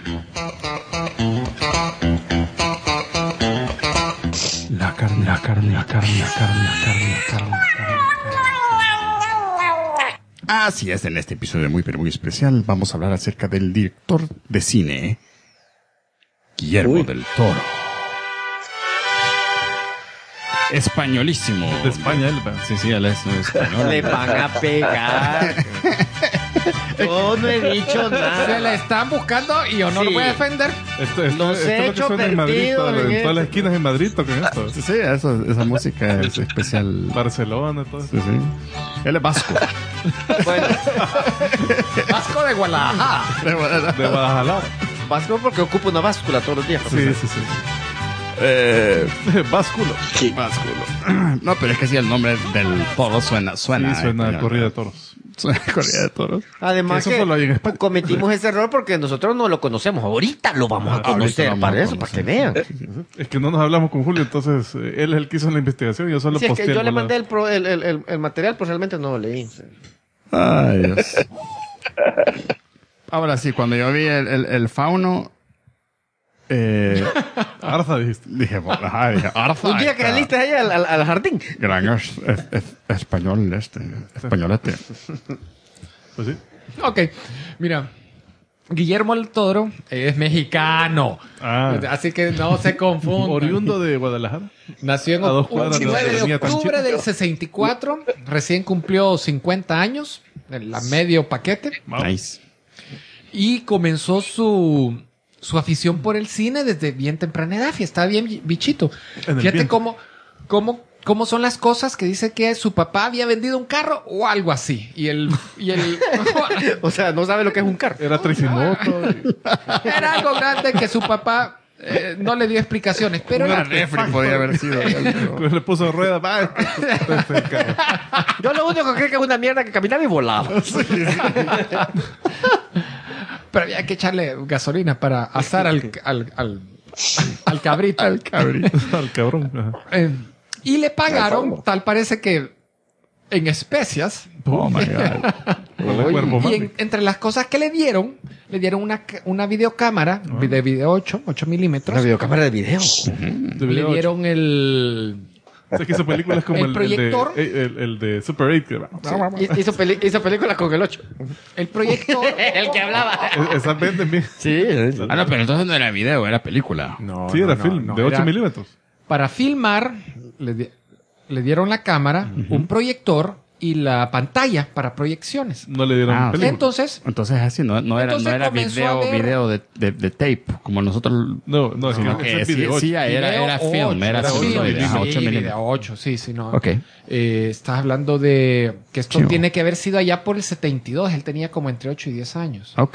Speaker 2: La carne. Así es, en este episodio muy, pero muy especial vamos a hablar acerca del director de cine, Guillermo
Speaker 5: Uy.
Speaker 2: del Toro. Españolísimo.
Speaker 3: De España, él, ¿verdad?
Speaker 2: Sí, él es español.
Speaker 4: Le van a pegar. Yo no he dicho
Speaker 6: Se
Speaker 4: nada.
Speaker 6: le están buscando y yo no lo
Speaker 4: Sí.
Speaker 6: voy a defender.
Speaker 3: Esto
Speaker 4: Los
Speaker 3: es
Speaker 4: he
Speaker 3: lo que
Speaker 4: hecho
Speaker 3: suena en Madrid.
Speaker 4: perdido en
Speaker 3: En todas
Speaker 4: esto.
Speaker 3: las esquinas en Madrid tocan esto.
Speaker 2: Sí, esa música es especial.
Speaker 3: Barcelona, todo eso.
Speaker 2: Sí, sí. Él es vasco.
Speaker 4: Bueno,
Speaker 6: Vasco de Guadalajara.
Speaker 3: De Guadalajara.
Speaker 4: vasco porque ocupa una báscula todos los días.
Speaker 3: Sí. Básculo.
Speaker 5: Sí.
Speaker 2: Básculo. No, pero es que sí, el nombre del toro suena.
Speaker 3: Sí, suena
Speaker 2: español.
Speaker 3: corrida de toros.
Speaker 2: Suena corrida de toros.
Speaker 4: Además
Speaker 3: Eso
Speaker 4: que
Speaker 3: solo hay en España.
Speaker 4: cometimos ese error porque nosotros no lo conocemos. Ahorita lo vamos a
Speaker 2: Ahorita
Speaker 4: conocer
Speaker 2: lo vamos
Speaker 4: para
Speaker 2: a
Speaker 4: eso, para que
Speaker 2: conocer.
Speaker 4: vean.
Speaker 3: Es que no nos hablamos con Julio, entonces él es el que hizo la investigación y yo solo
Speaker 4: Sí, es
Speaker 3: posteé
Speaker 4: que yo
Speaker 3: el
Speaker 4: le
Speaker 3: volado.
Speaker 4: mandé el material, pero realmente no lo leí.
Speaker 2: Ay, Dios. Ahora sí, cuando yo vi el fauno,
Speaker 3: Arza, dijiste.
Speaker 2: dije, Arza.
Speaker 4: Un día que saliste ahí al jardín.
Speaker 2: Gran español españolete.
Speaker 3: Pues sí.
Speaker 6: Ok, mira. Guillermo del Toro es mexicano.
Speaker 3: Ah.
Speaker 6: Así que no se confundan.
Speaker 3: Oriundo de Guadalajara.
Speaker 6: Nació en
Speaker 3: A 2 cuadras de
Speaker 6: 9
Speaker 3: la
Speaker 6: de
Speaker 3: avenida
Speaker 6: octubre
Speaker 3: Tanchito.
Speaker 6: del 64. Recién cumplió 50 años. La medio paquete.
Speaker 3: Wow.
Speaker 2: Nice.
Speaker 6: Y comenzó su afición por el cine desde bien temprana edad. Estaba bien bichito.
Speaker 3: En el
Speaker 6: Fíjate
Speaker 3: vientre.
Speaker 6: cómo son las cosas que dice que su papá había vendido un carro o algo así. Y el
Speaker 4: O sea, no sabe lo que es un carro.
Speaker 3: Era Tricimoto.
Speaker 6: era algo grande que su papá no le dio explicaciones. Pero
Speaker 2: Una
Speaker 6: era-
Speaker 2: refri podía haber sido.
Speaker 3: Le puso ruedas. Va, este es el carro.
Speaker 4: Yo lo único que creo que es una mierda que caminaba y volaba.
Speaker 6: pero había que echarle gasolina para asar al cabrito.
Speaker 2: Al cabrito.
Speaker 3: Al cabrón. Ajá.
Speaker 6: Y le pagaron, tal parece que en especias.
Speaker 2: Oh my God.
Speaker 3: Con el cuerpo
Speaker 6: Y
Speaker 3: mami.
Speaker 6: entre las cosas que le dieron una videocámara de video 8 milímetros.
Speaker 4: Una videocámara de video.
Speaker 3: De
Speaker 6: Le
Speaker 3: video
Speaker 6: dieron el...
Speaker 3: O sea, que hizo películas como
Speaker 6: El proyector.
Speaker 3: el de Super 8. Que,
Speaker 4: Hizo películas con el 8.
Speaker 6: El proyector...
Speaker 4: El que hablaba.
Speaker 3: esas venden bien.
Speaker 4: Sí.
Speaker 2: Ah, no, pero entonces no era video, era película.
Speaker 6: No,
Speaker 3: Sí, era film. De 8
Speaker 6: era-
Speaker 3: milímetros.
Speaker 6: Para filmar, le dieron la cámara, un proyector y la pantalla para proyecciones.
Speaker 3: No le dieron
Speaker 2: Ah,
Speaker 3: película.
Speaker 6: Entonces,
Speaker 2: Entonces así, no era
Speaker 6: Entonces comenzó a ver-
Speaker 2: video de tape, como nosotros.
Speaker 3: No, es
Speaker 2: Sino
Speaker 3: que
Speaker 2: que
Speaker 3: es
Speaker 2: sí,
Speaker 3: video.
Speaker 2: sí, era film, era
Speaker 3: era
Speaker 2: celuloide,
Speaker 3: film,
Speaker 2: ajá,
Speaker 3: sí,
Speaker 2: 8
Speaker 6: video
Speaker 2: milímetros.
Speaker 6: 8, sí, no.
Speaker 2: Ok.
Speaker 6: Estás hablando de que esto
Speaker 2: Chivo.
Speaker 6: tiene que haber sido allá por el 72. Él tenía como entre 8 y 10 años.
Speaker 2: Ok.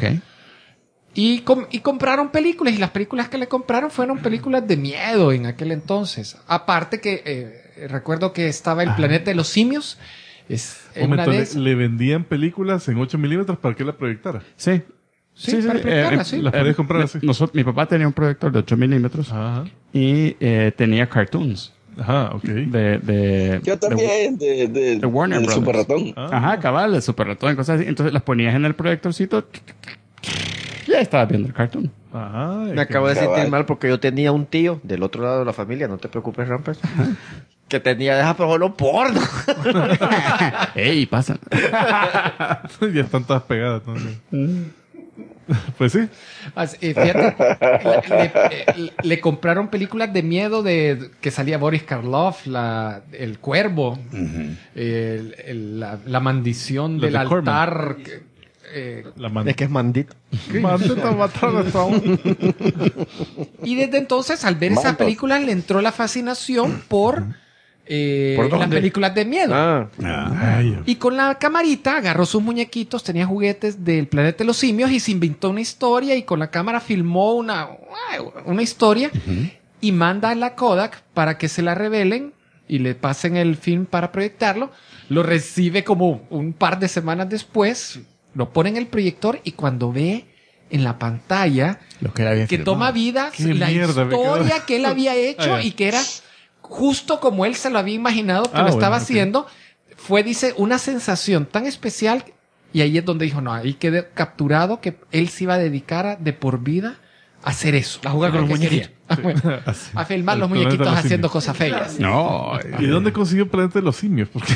Speaker 6: Y compraron películas. Y las películas que le compraron fueron películas de miedo en aquel entonces. Aparte que recuerdo que estaba El Planeta de los Simios.
Speaker 3: Un
Speaker 6: una
Speaker 3: momento,
Speaker 6: de esas.
Speaker 3: le vendían películas en 8 milímetros para que la proyectara.
Speaker 2: Sí.
Speaker 6: Sí, para proyectarla, sí.
Speaker 3: Las podías comprar así.
Speaker 2: Mi papá tenía un proyector de 8 milímetros
Speaker 3: Ajá.
Speaker 2: y tenía cartoons
Speaker 3: Ajá, ok.
Speaker 5: Yo también, de
Speaker 2: Warner
Speaker 5: del
Speaker 2: Brothers.
Speaker 5: Super Ratón.
Speaker 2: Ajá, cabal, de Super Ratón, cosas así. Entonces las ponías en el proyectorcito y ahí estabas viendo el cartoon.
Speaker 3: Ajá.
Speaker 4: Me acabo de sentir
Speaker 5: Cabal.
Speaker 4: mal porque yo tenía un tío del otro lado de la familia, no te preocupes, Rampers, que tenía deja pero solo porno.
Speaker 2: ¡Ey, pasa!
Speaker 3: Ya están todas pegadas. ¿no? Pues sí.
Speaker 6: Fíjate, le compraron películas de miedo que salía Boris Karloff, El Cuervo, la maldición
Speaker 3: Los
Speaker 6: del
Speaker 3: de Corman.
Speaker 6: altar.
Speaker 3: La mano.
Speaker 4: De que es mandito.
Speaker 3: Mandita matar a Stone.
Speaker 6: Y desde entonces, al ver esa
Speaker 5: Mandos.
Speaker 6: película, le entró la fascinación por
Speaker 4: ¿Por
Speaker 6: las
Speaker 4: dónde?
Speaker 6: películas de miedo.
Speaker 3: Ay,
Speaker 6: Y con la camarita agarró sus muñequitos, tenía juguetes del planeta de los simios y se inventó una historia y con la cámara filmó una historia y manda a la Kodak para que se la revelen y le pasen el film para proyectarlo. Lo recibe como un par de semanas después, lo pone en el proyector y cuando ve en la pantalla
Speaker 1: Lo que él había
Speaker 6: que
Speaker 1: filmado.
Speaker 6: toma vida
Speaker 3: Qué
Speaker 6: la
Speaker 3: mierda, me quedo-
Speaker 6: historia que él había hecho
Speaker 3: Ah, ya.
Speaker 6: y que era justo como él se lo había imaginado que
Speaker 3: Ah,
Speaker 6: lo estaba
Speaker 3: bueno, ok.
Speaker 6: haciendo. Fue, dice, una sensación tan especial y ahí es donde dijo, no, ahí quedé capturado que él se iba a dedicar de por vida a hacer eso.
Speaker 4: A jugar con
Speaker 6: Lo
Speaker 4: los
Speaker 6: que quería.
Speaker 4: muñequitos.
Speaker 6: A filmar
Speaker 3: El
Speaker 6: los
Speaker 3: planeta de
Speaker 6: muñequitos
Speaker 3: los
Speaker 6: haciendo
Speaker 3: simios.
Speaker 6: cosas feas.
Speaker 1: No.
Speaker 3: ¿Y dónde consiguió el planeta de los simios? Porque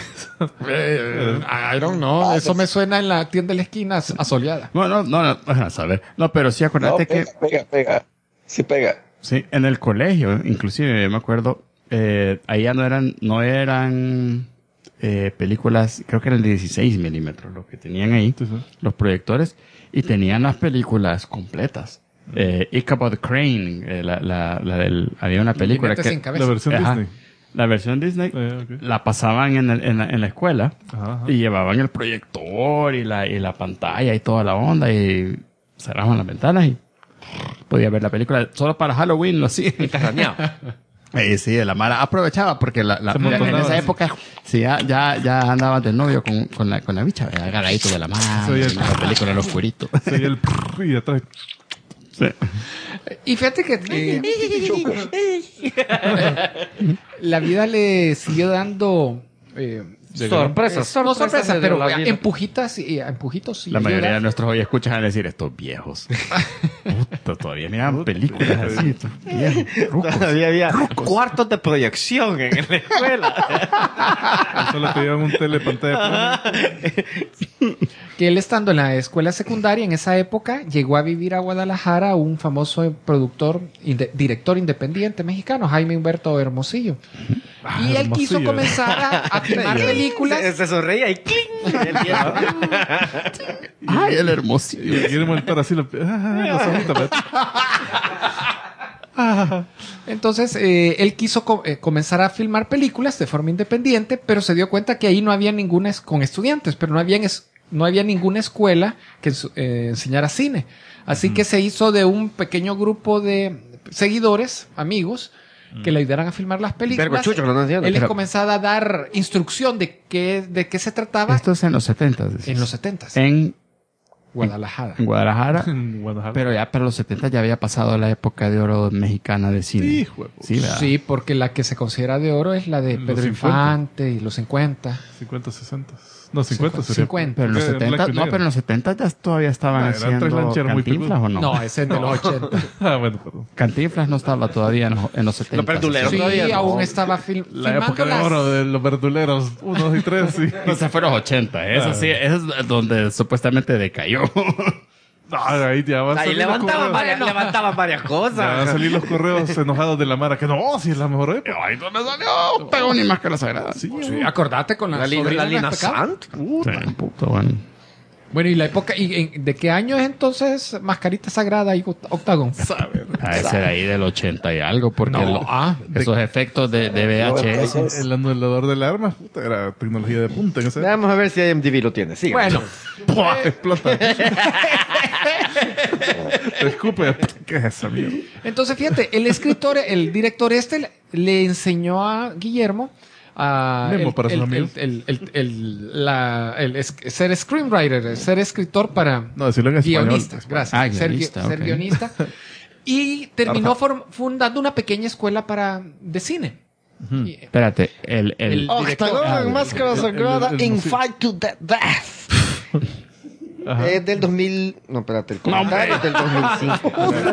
Speaker 6: I don't know. Eso me suena en la tienda de la esquina asoleada.
Speaker 1: No, a saber. No, pero sí,
Speaker 5: No,
Speaker 1: acuérdate que...
Speaker 5: pega. Sí pega.
Speaker 1: Sí, en el colegio, inclusive, yo me acuerdo, ahí ya no eran películas, creo que eran de 16 milímetros lo que tenían ahí, los proyectores, y tenían las películas completas. Ichabod Crane, había una película
Speaker 6: Jinete
Speaker 1: que...
Speaker 6: sin cabeza.
Speaker 3: la versión
Speaker 1: Ajá.
Speaker 3: Disney.
Speaker 1: La versión Disney
Speaker 3: Ok.
Speaker 1: la pasaban en la escuela
Speaker 3: Ajá.
Speaker 1: y llevaban el proyector y la pantalla y toda la onda y cerraban las ventanas y podía ver la película. Solo para Halloween lo hacían. Sí, la Mara aprovechaba porque
Speaker 3: Se
Speaker 1: en
Speaker 3: amontonaba,
Speaker 1: esa
Speaker 3: sí.
Speaker 1: época sí, ya andabas de novio con la bicha, agarradito de la mano,
Speaker 3: Soy el-
Speaker 1: viendo la película en lo oscurito.
Speaker 3: Sí, el prrr y atrás.
Speaker 1: Sí.
Speaker 6: Y fíjate que la vida le siguió dando
Speaker 4: Sorpresas.
Speaker 6: no sorpresas,
Speaker 4: de
Speaker 6: pero
Speaker 4: la vida.
Speaker 6: empujitos y
Speaker 1: La mayoría de
Speaker 6: ayudas.
Speaker 1: nuestros hoy escuchan a decir estos viejos. Puta, todavía miran películas así, estos viejos, rucos.
Speaker 4: Todavía había cuartos de proyección en la escuela.
Speaker 3: Solo te llevan un telepantalla.
Speaker 6: Que él estando en la escuela secundaria en esa época llegó a vivir a Guadalajara un famoso productor, director independiente mexicano, Jaime Humberto Hermosillo. Y él quiso
Speaker 3: Hermosillo.
Speaker 6: comenzar a filmar películas.
Speaker 4: Se sonreía y ¡cling!
Speaker 1: Ay, el hermosillo.
Speaker 3: Y Guillermo del Toro así los ojitos.
Speaker 6: Entonces, él quiso comenzar a filmar películas de forma independiente, pero se dio cuenta que ahí no había ninguna, con estudiantes, pero no había ninguna escuela que enseñara cine. Así que se hizo de un pequeño grupo de seguidores, amigos, que le ayudaran a filmar las películas.
Speaker 4: Vergo chucho, que no entiendo.
Speaker 6: Él les
Speaker 4: Pero-
Speaker 6: comenzaba a dar instrucción de qué se trataba
Speaker 1: Esto es en los 70s. decís.
Speaker 6: en los 70s.
Speaker 1: En
Speaker 6: Guadalajara.
Speaker 1: Guadalajara.
Speaker 3: En Guadalajara.
Speaker 1: Pero ya para los 70 ya había pasado la época de oro mexicana de cine.
Speaker 3: Hijo de puta.
Speaker 1: Sí, ¿verdad?
Speaker 6: Sí, porque la que se considera de oro es la de
Speaker 3: Los
Speaker 6: Pedro
Speaker 3: 50.
Speaker 6: Infante y los 50.
Speaker 3: 50, 60. No, 50 sería.
Speaker 6: 50.
Speaker 1: Pero en los
Speaker 3: Porque en
Speaker 1: 70,
Speaker 3: blanco y
Speaker 1: no,
Speaker 3: negro.
Speaker 1: pero en los 70 ya todavía estaban
Speaker 3: Ah, eran tres
Speaker 1: haciendo
Speaker 3: lancheros muy
Speaker 1: Cantinflas
Speaker 3: peludos.
Speaker 1: o no.
Speaker 6: No, ese es de los 80.
Speaker 3: Ah, bueno, perdón.
Speaker 1: Cantinflas no estaba todavía en los 70.
Speaker 4: Los verduleros.
Speaker 6: Sí,
Speaker 4: todavía no.
Speaker 6: aún estaba
Speaker 3: La época de oro de los verduleros 1, 2 y 3, sí.
Speaker 1: No, se fue los 80. Eso sí, eso es donde supuestamente decayó.
Speaker 3: No, ahí ya van a
Speaker 4: Ahí
Speaker 3: salir los
Speaker 4: levantaban
Speaker 3: correos.
Speaker 4: levantaban varias
Speaker 3: Ya van a
Speaker 4: cosas.
Speaker 3: salir los correos enojados de la Mara. Que no, si es la mejor época.
Speaker 1: Ay, ¿dónde salió? Pegó ni máscara sagrada.
Speaker 3: Sí,
Speaker 6: Sí, acordate con la sobrina de
Speaker 4: Lina
Speaker 6: Pecado.
Speaker 4: Sant.
Speaker 1: Sí, puto, bueno.
Speaker 6: Bueno, y la época, ¿de qué año es entonces Mascarita Sagrada y Octagon?
Speaker 1: A ese de ahí del 80 y algo, porque
Speaker 6: No,
Speaker 1: esos efectos de VHS.
Speaker 3: El anulador del arma, puta, era tecnología de punta en ese.
Speaker 4: Vamos a ver si IMDb lo tiene. Sí.
Speaker 6: Bueno,
Speaker 3: ¡Pua! Explota. Te escupe. ¿Qué es esa mierda?
Speaker 6: entonces fíjate, el director le enseñó a Guillermo a
Speaker 3: Memo para sus amigos.
Speaker 6: ser screenwriter, ser escritor para
Speaker 3: No, decirlo en español.
Speaker 6: guionistas, gracias.
Speaker 1: Ah,
Speaker 6: ser
Speaker 1: guionista,
Speaker 6: ser
Speaker 1: ok.
Speaker 6: guionista. Y terminó fundando una pequeña escuela de cine. Y-
Speaker 1: Espérate, el
Speaker 4: Octagon, Máscara Sagrada,
Speaker 3: el
Speaker 4: In
Speaker 3: músico.
Speaker 4: Fight to the Death.
Speaker 3: Ajá.
Speaker 4: Es del 2000. No, espérate, el comentario es del 2005.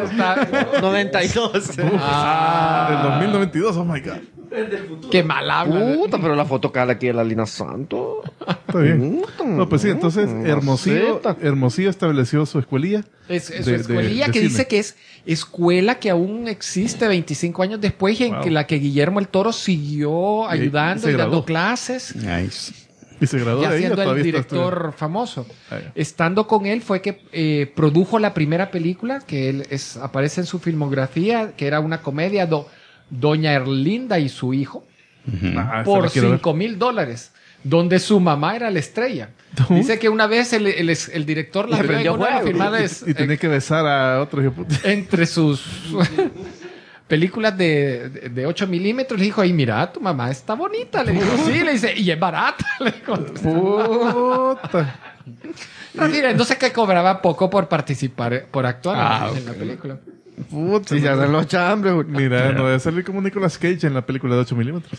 Speaker 4: 92.
Speaker 3: Del 2092, oh my god.
Speaker 6: Qué mal habla.
Speaker 4: Puta, pero la foto que aquí de la Lina Santo.
Speaker 3: Está bien. No, pues sí, entonces Hermosillo estableció su escuelilla.
Speaker 6: Es su
Speaker 3: de-
Speaker 6: escuelilla
Speaker 3: de
Speaker 6: que
Speaker 3: cine.
Speaker 6: dice que es escuela que aún existe 25 años después y en
Speaker 3: Wow.
Speaker 6: que la que Guillermo el Toro siguió ayudando
Speaker 3: se
Speaker 6: y dando
Speaker 3: graduó.
Speaker 6: clases.
Speaker 1: Nice.
Speaker 3: ¿Y se graduó
Speaker 6: ya
Speaker 3: de ahí o
Speaker 6: siendo el
Speaker 3: todavía está
Speaker 6: director famoso.
Speaker 3: Ah, ya.
Speaker 6: Estando con él fue que produjo la primera película que aparece en su filmografía, que era una comedia, Doña Erlinda y su hijo,
Speaker 3: Ah, esa
Speaker 6: por
Speaker 3: la quiero ver.
Speaker 6: $5,000, donde su mamá era la estrella. Dice que una vez el director la
Speaker 4: Le
Speaker 6: vio en
Speaker 4: prendió
Speaker 6: una de las
Speaker 4: fuego.
Speaker 6: filmadas,
Speaker 3: Y tenía que besar a otro hijo de puta.
Speaker 6: entre sus películas de 8 milímetros, le dijo, ay, mira, tu mamá está bonita. Le dijo, sí, le dice, y es barata. Le dijo,
Speaker 3: Puta.
Speaker 6: entonces que cobraba poco por participar, por actuar en la película.
Speaker 3: Puta.
Speaker 4: Sí, se hacen los chambres.
Speaker 3: Mira, no debe salir como Nicolas Cage en la película de 8 milímetros.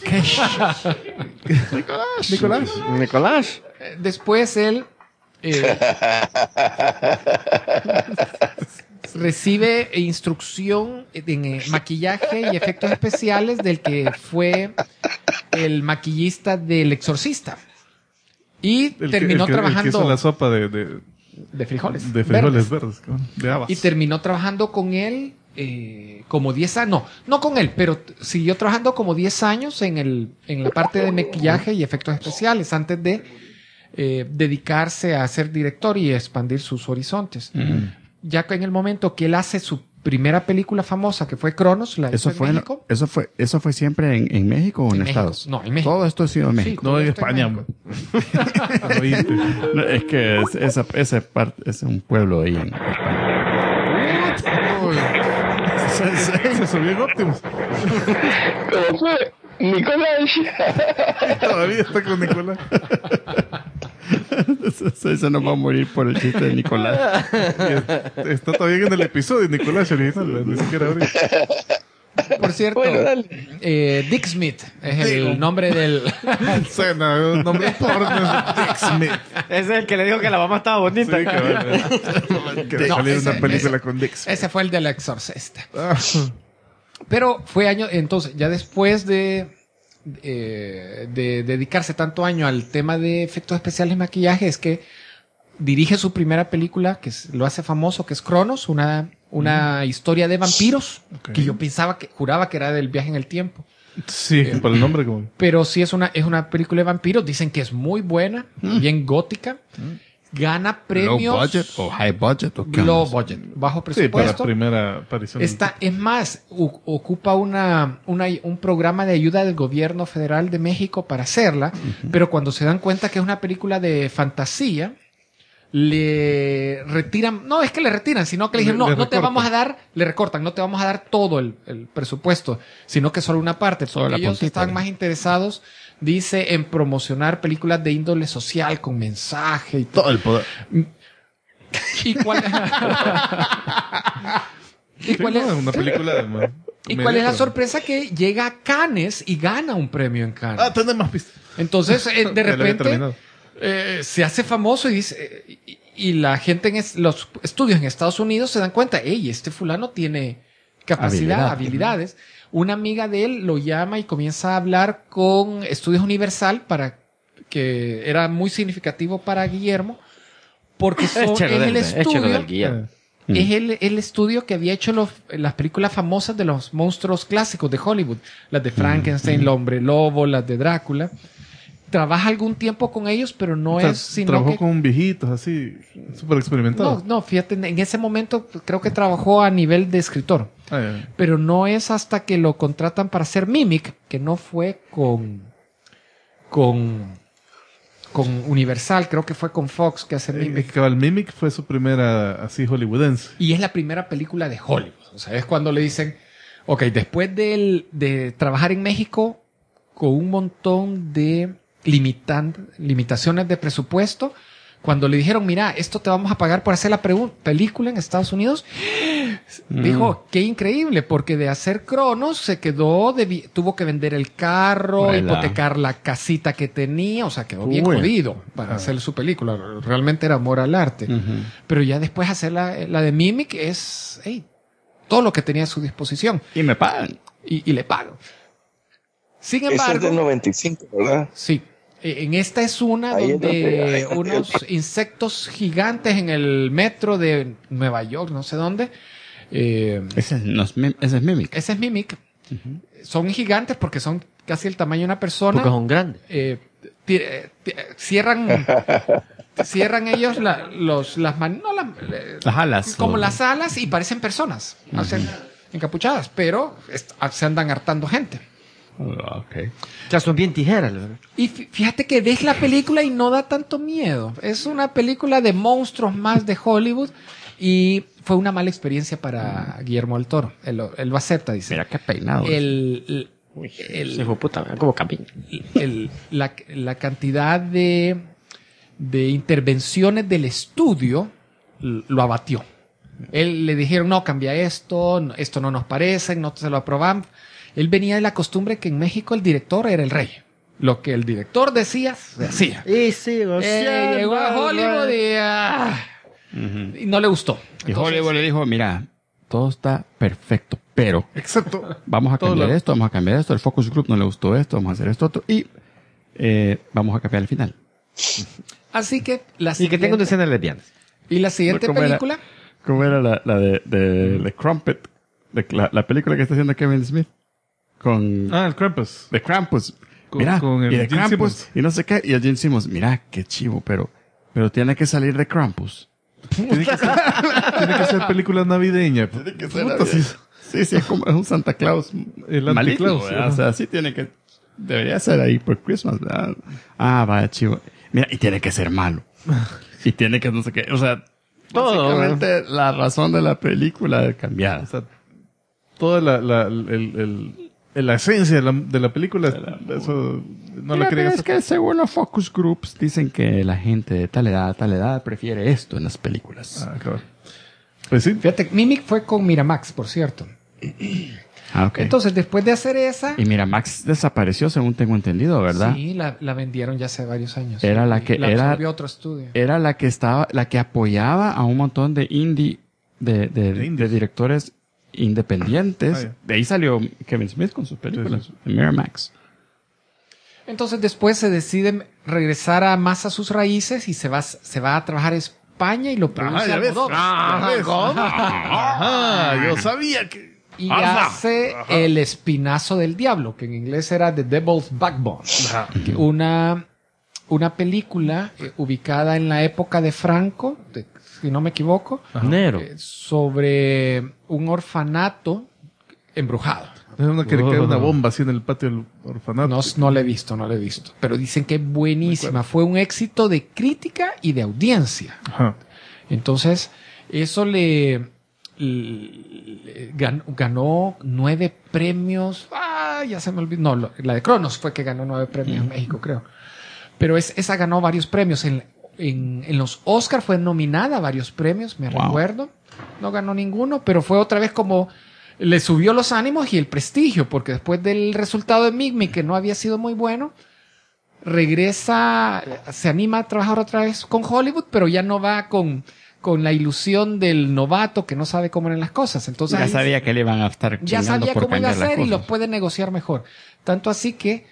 Speaker 3: Nicolás.
Speaker 4: Nicolás.
Speaker 6: Después él recibe instrucción en maquillaje y efectos especiales del que fue el maquillista del Exorcista. Y terminó
Speaker 3: el que
Speaker 6: trabajando
Speaker 3: hizo la sopa
Speaker 6: de frijoles.
Speaker 3: de frijoles verdes, de habas.
Speaker 6: Y terminó trabajando con él como 10 años. No con él, pero siguió trabajando como 10 años en la parte de maquillaje y efectos especiales antes de dedicarse a ser director y expandir sus horizontes. Ya que en el momento que él hace su primera película famosa, que fue Cronos, la hizo
Speaker 1: ¿Eso
Speaker 6: en
Speaker 1: fue,
Speaker 6: México.
Speaker 1: ¿Eso fue siempre en México o en
Speaker 6: México.
Speaker 1: Estados?
Speaker 6: No, en México.
Speaker 1: Todo esto ha sido en
Speaker 6: Sí,
Speaker 1: México.
Speaker 6: todo
Speaker 3: No, en
Speaker 6: esto
Speaker 3: España.
Speaker 6: México.
Speaker 3: ¿No oíste?
Speaker 1: No, es que esa parte es un pueblo ahí en España.
Speaker 3: Se subió en Optimus.
Speaker 5: Pero fue Nicolás.
Speaker 3: Todavía está con Nicolás.
Speaker 1: Se nos va a morir por el chiste de Nicolás.
Speaker 3: Y está todavía en el episodio Nicolás original, ni siquiera ahorita.
Speaker 6: Por cierto,
Speaker 5: Bueno, dale.
Speaker 6: Dick Smith es el nombre del...
Speaker 3: Suena un nombre porno. Dick Smith.
Speaker 4: Ese es el que le dijo que la mamá estaba bonita.
Speaker 3: Sí, cabrón. Que
Speaker 6: No,
Speaker 3: salió
Speaker 6: ese-
Speaker 3: una película con Dick Smith.
Speaker 6: Ese fue el del Exorcista.
Speaker 3: Ah,
Speaker 6: Pero fue año, entonces, ya después de dedicarse tanto año al tema de efectos especiales y maquillaje, es que dirige su primera película, que lo hace famoso, que es Cronos, una historia de vampiros,
Speaker 3: Ok.
Speaker 6: que yo juraba que era del viaje en el tiempo.
Speaker 3: sí, por el nombre como...
Speaker 6: Pero sí es una película de vampiros, dicen que es muy buena, bien gótica, gana
Speaker 1: Low
Speaker 6: premios.
Speaker 1: budget o high budget o qué
Speaker 6: Low
Speaker 1: onda?
Speaker 6: budget, bajo
Speaker 3: Sí, para la
Speaker 6: presupuesto.
Speaker 3: primera aparición.
Speaker 6: Es más, ocupa un programa de ayuda del gobierno federal de México para hacerla, pero cuando se dan cuenta que es una película de fantasía, le retiran, no es que le retiran, sino que le dijeron,
Speaker 3: Le
Speaker 6: no te
Speaker 3: recortan.
Speaker 6: vamos a dar, le recortan, no te vamos a dar todo el presupuesto, sino que solo una parte.
Speaker 1: Solo
Speaker 6: Porque
Speaker 1: la
Speaker 6: ellos
Speaker 1: puntita,
Speaker 6: están
Speaker 1: ¿no?
Speaker 6: más interesados, dice, en promocionar películas de índole social, con mensaje y todo.
Speaker 1: Todo el poder.
Speaker 6: ¿Y cuál, ¿Y cuál es?
Speaker 3: Una película de...
Speaker 6: ¿Y cuál es la sorpresa? Que llega a Cannes y gana un premio en Cannes.
Speaker 3: Ah, tenés más pistas.
Speaker 6: Entonces, de
Speaker 3: Ya lo había
Speaker 6: repente,
Speaker 3: terminado.
Speaker 6: se hace famoso y dice, y la gente en los estudios en Estados Unidos se dan cuenta, hey, este fulano tiene capacidad, habilidades. Una amiga de él lo llama y comienza a hablar con Estudios Universal que era muy significativo para Guillermo, porque es el estudio.
Speaker 4: guía.
Speaker 6: Es el estudio que había hecho las películas famosas de los monstruos clásicos de Hollywood. Las de Frankenstein, el hombre lobo, las de Drácula. Trabaja algún tiempo con ellos, pero no
Speaker 3: O sea,
Speaker 6: es sino
Speaker 3: trabajó
Speaker 6: que...
Speaker 3: con viejitos así, súper experimentados.
Speaker 6: No, fíjate, en ese momento creo que trabajó a nivel de escritor.
Speaker 3: Ah, ya.
Speaker 6: Pero no es hasta que lo contratan para hacer Mimic, que no fue con Universal, creo que fue con Fox que hace Mimic.
Speaker 3: Cabal Mimic fue su primera así hollywoodense.
Speaker 6: Y es la primera película de Hollywood. O sea, es cuando le dicen, ok, después de trabajar en México con un montón de limitaciones de presupuesto, cuando le dijeron, mira, esto te vamos a pagar por hacer la película en Estados Unidos, dijo, qué increíble, porque de hacer Cronos se quedó, tuvo que vender el carro,
Speaker 1: Vuela.
Speaker 6: hipotecar la casita que tenía, o sea, quedó bien
Speaker 1: Uy.
Speaker 6: jodido para hacer su película. Realmente era amor al arte. Pero ya después hacer la de Mimic es todo lo que tenía a su disposición
Speaker 1: Y me pagan.
Speaker 6: y le pagan. Sin
Speaker 5: Esa es
Speaker 6: embargo,
Speaker 5: del 95, ¿verdad?
Speaker 6: sí. En esta es una
Speaker 5: Ahí es
Speaker 6: donde
Speaker 5: donde-
Speaker 6: unos insectos gigantes en el metro de Nueva York, no sé dónde.
Speaker 1: Ese es Mimic.
Speaker 6: Ese es Mimic. Son gigantes porque son casi el tamaño de una persona.
Speaker 4: Porque son grandes.
Speaker 6: cierran ellos las
Speaker 1: alas.
Speaker 6: como las alas y parecen personas, encapuchadas, pero se andan hartando gente.
Speaker 1: Okay.
Speaker 4: O sea, son bien tijeras, ¿verdad?
Speaker 6: Y fíjate que ves la película y no da tanto miedo. Es una película de monstruos más de Hollywood y fue una mala experiencia para Guillermo del Toro. Él lo acepta, dice.
Speaker 1: Mira qué peinado.
Speaker 4: Ese hijo de puta, como camino.
Speaker 6: La cantidad de intervenciones del estudio lo abatió. Él le dijeron, no, cambia esto no nos parece, no se lo aprobamos. Él venía de la costumbre que en México el director era el rey. Lo que el director decía, se hacía.
Speaker 4: Y sí, o sea,
Speaker 6: Llegó a Hollywood y no le gustó.
Speaker 1: Y Hollywood le dijo, mira, todo está perfecto, pero
Speaker 3: Exacto.
Speaker 1: vamos a cambiar esto, vamos a cambiar esto, el focus group no le gustó esto, vamos a hacer esto otro y vamos a cambiar el final.
Speaker 6: Así que
Speaker 4: Y que tenga una escena lesbiana.
Speaker 6: Y la siguiente
Speaker 1: ¿Cómo era?
Speaker 6: película...
Speaker 1: ¿Cómo era la de Crumpet? La película que está haciendo Kevin Smith. Con
Speaker 3: El Krampus.
Speaker 1: de Krampus.
Speaker 3: Con-
Speaker 1: Mira,
Speaker 3: con el
Speaker 1: y de
Speaker 3: Gene
Speaker 1: Krampus,
Speaker 3: Simmons.
Speaker 1: y no sé qué, y el Gene Simmons, mira, qué chivo, pero tiene que salir de Krampus.
Speaker 3: Tiene que ser película navideña. Puta, sí.
Speaker 1: Sí, es como es un Santa Claus
Speaker 3: El
Speaker 1: maligno,
Speaker 3: anticlaus,
Speaker 1: ¿verdad?
Speaker 3: ajá.
Speaker 1: O sea, sí tiene que, debería ser ahí por Christmas, ¿verdad? Vaya chivo. Mira, y tiene que ser malo. Y tiene que no sé qué, o sea,
Speaker 4: Todo,
Speaker 1: básicamente la razón de la película cambiada.
Speaker 3: O sea, toda la esencia de la película, eso no
Speaker 1: Mira,
Speaker 3: la quería
Speaker 1: pero es
Speaker 3: hacer.
Speaker 1: que según los focus groups dicen que la gente de tal edad prefiere esto en las películas.
Speaker 3: Claro. Pues sí.
Speaker 6: Fíjate, Mimic fue con Miramax, por cierto.
Speaker 1: Ok.
Speaker 6: Entonces, después de hacer esa...
Speaker 1: Y mira, Max desapareció según tengo entendido, ¿verdad?
Speaker 6: Sí, la vendieron ya hace varios años.
Speaker 1: Era la que-
Speaker 6: La
Speaker 1: era-
Speaker 6: absorbió otro estudio.
Speaker 1: Era la que apoyaba a un montón de indie, de
Speaker 3: indies.
Speaker 1: directores independientes.
Speaker 3: Ya.
Speaker 1: De ahí salió Kevin Smith con sus películas, en Miramax.
Speaker 6: Entonces después se decide regresar más a sus raíces y se va a trabajar a España y lo produce Almodóvar.
Speaker 3: Yo sabía que...
Speaker 6: Y hace El Espinazo del Diablo, que en inglés era The Devil's Backbone. Que una película ubicada en la época de Franco, si no me equivoco,
Speaker 4: Nero.
Speaker 6: sobre un orfanato embrujado.
Speaker 3: Es una que le cae una bomba así en el patio del orfanato.
Speaker 6: No la he visto. Pero dicen que es buenísima. Fue un éxito de crítica y de audiencia.
Speaker 3: Ajá.
Speaker 6: Entonces, eso ganó 9 premios. Ya se me olvidó. No, la de Cronos fue que ganó 9 premios en México, creo. Pero esa ganó varios premios. En los Oscar fue nominada a varios premios, me recuerdo. No ganó ninguno, pero fue otra vez como le subió los ánimos y el prestigio, porque después del resultado de Mimic, que no había sido muy bueno, regresa, se anima a trabajar otra vez con Hollywood, pero ya no va con la ilusión del novato que no sabe cómo eran las cosas. Entonces
Speaker 1: Ya
Speaker 6: ahí
Speaker 1: sabía que le iban a estar
Speaker 6: ya
Speaker 1: chingando
Speaker 6: sabía
Speaker 1: por
Speaker 6: cómo iba a
Speaker 1: cambiar las
Speaker 6: ser y lo
Speaker 1: cosas.
Speaker 6: puede negociar mejor. Tanto así que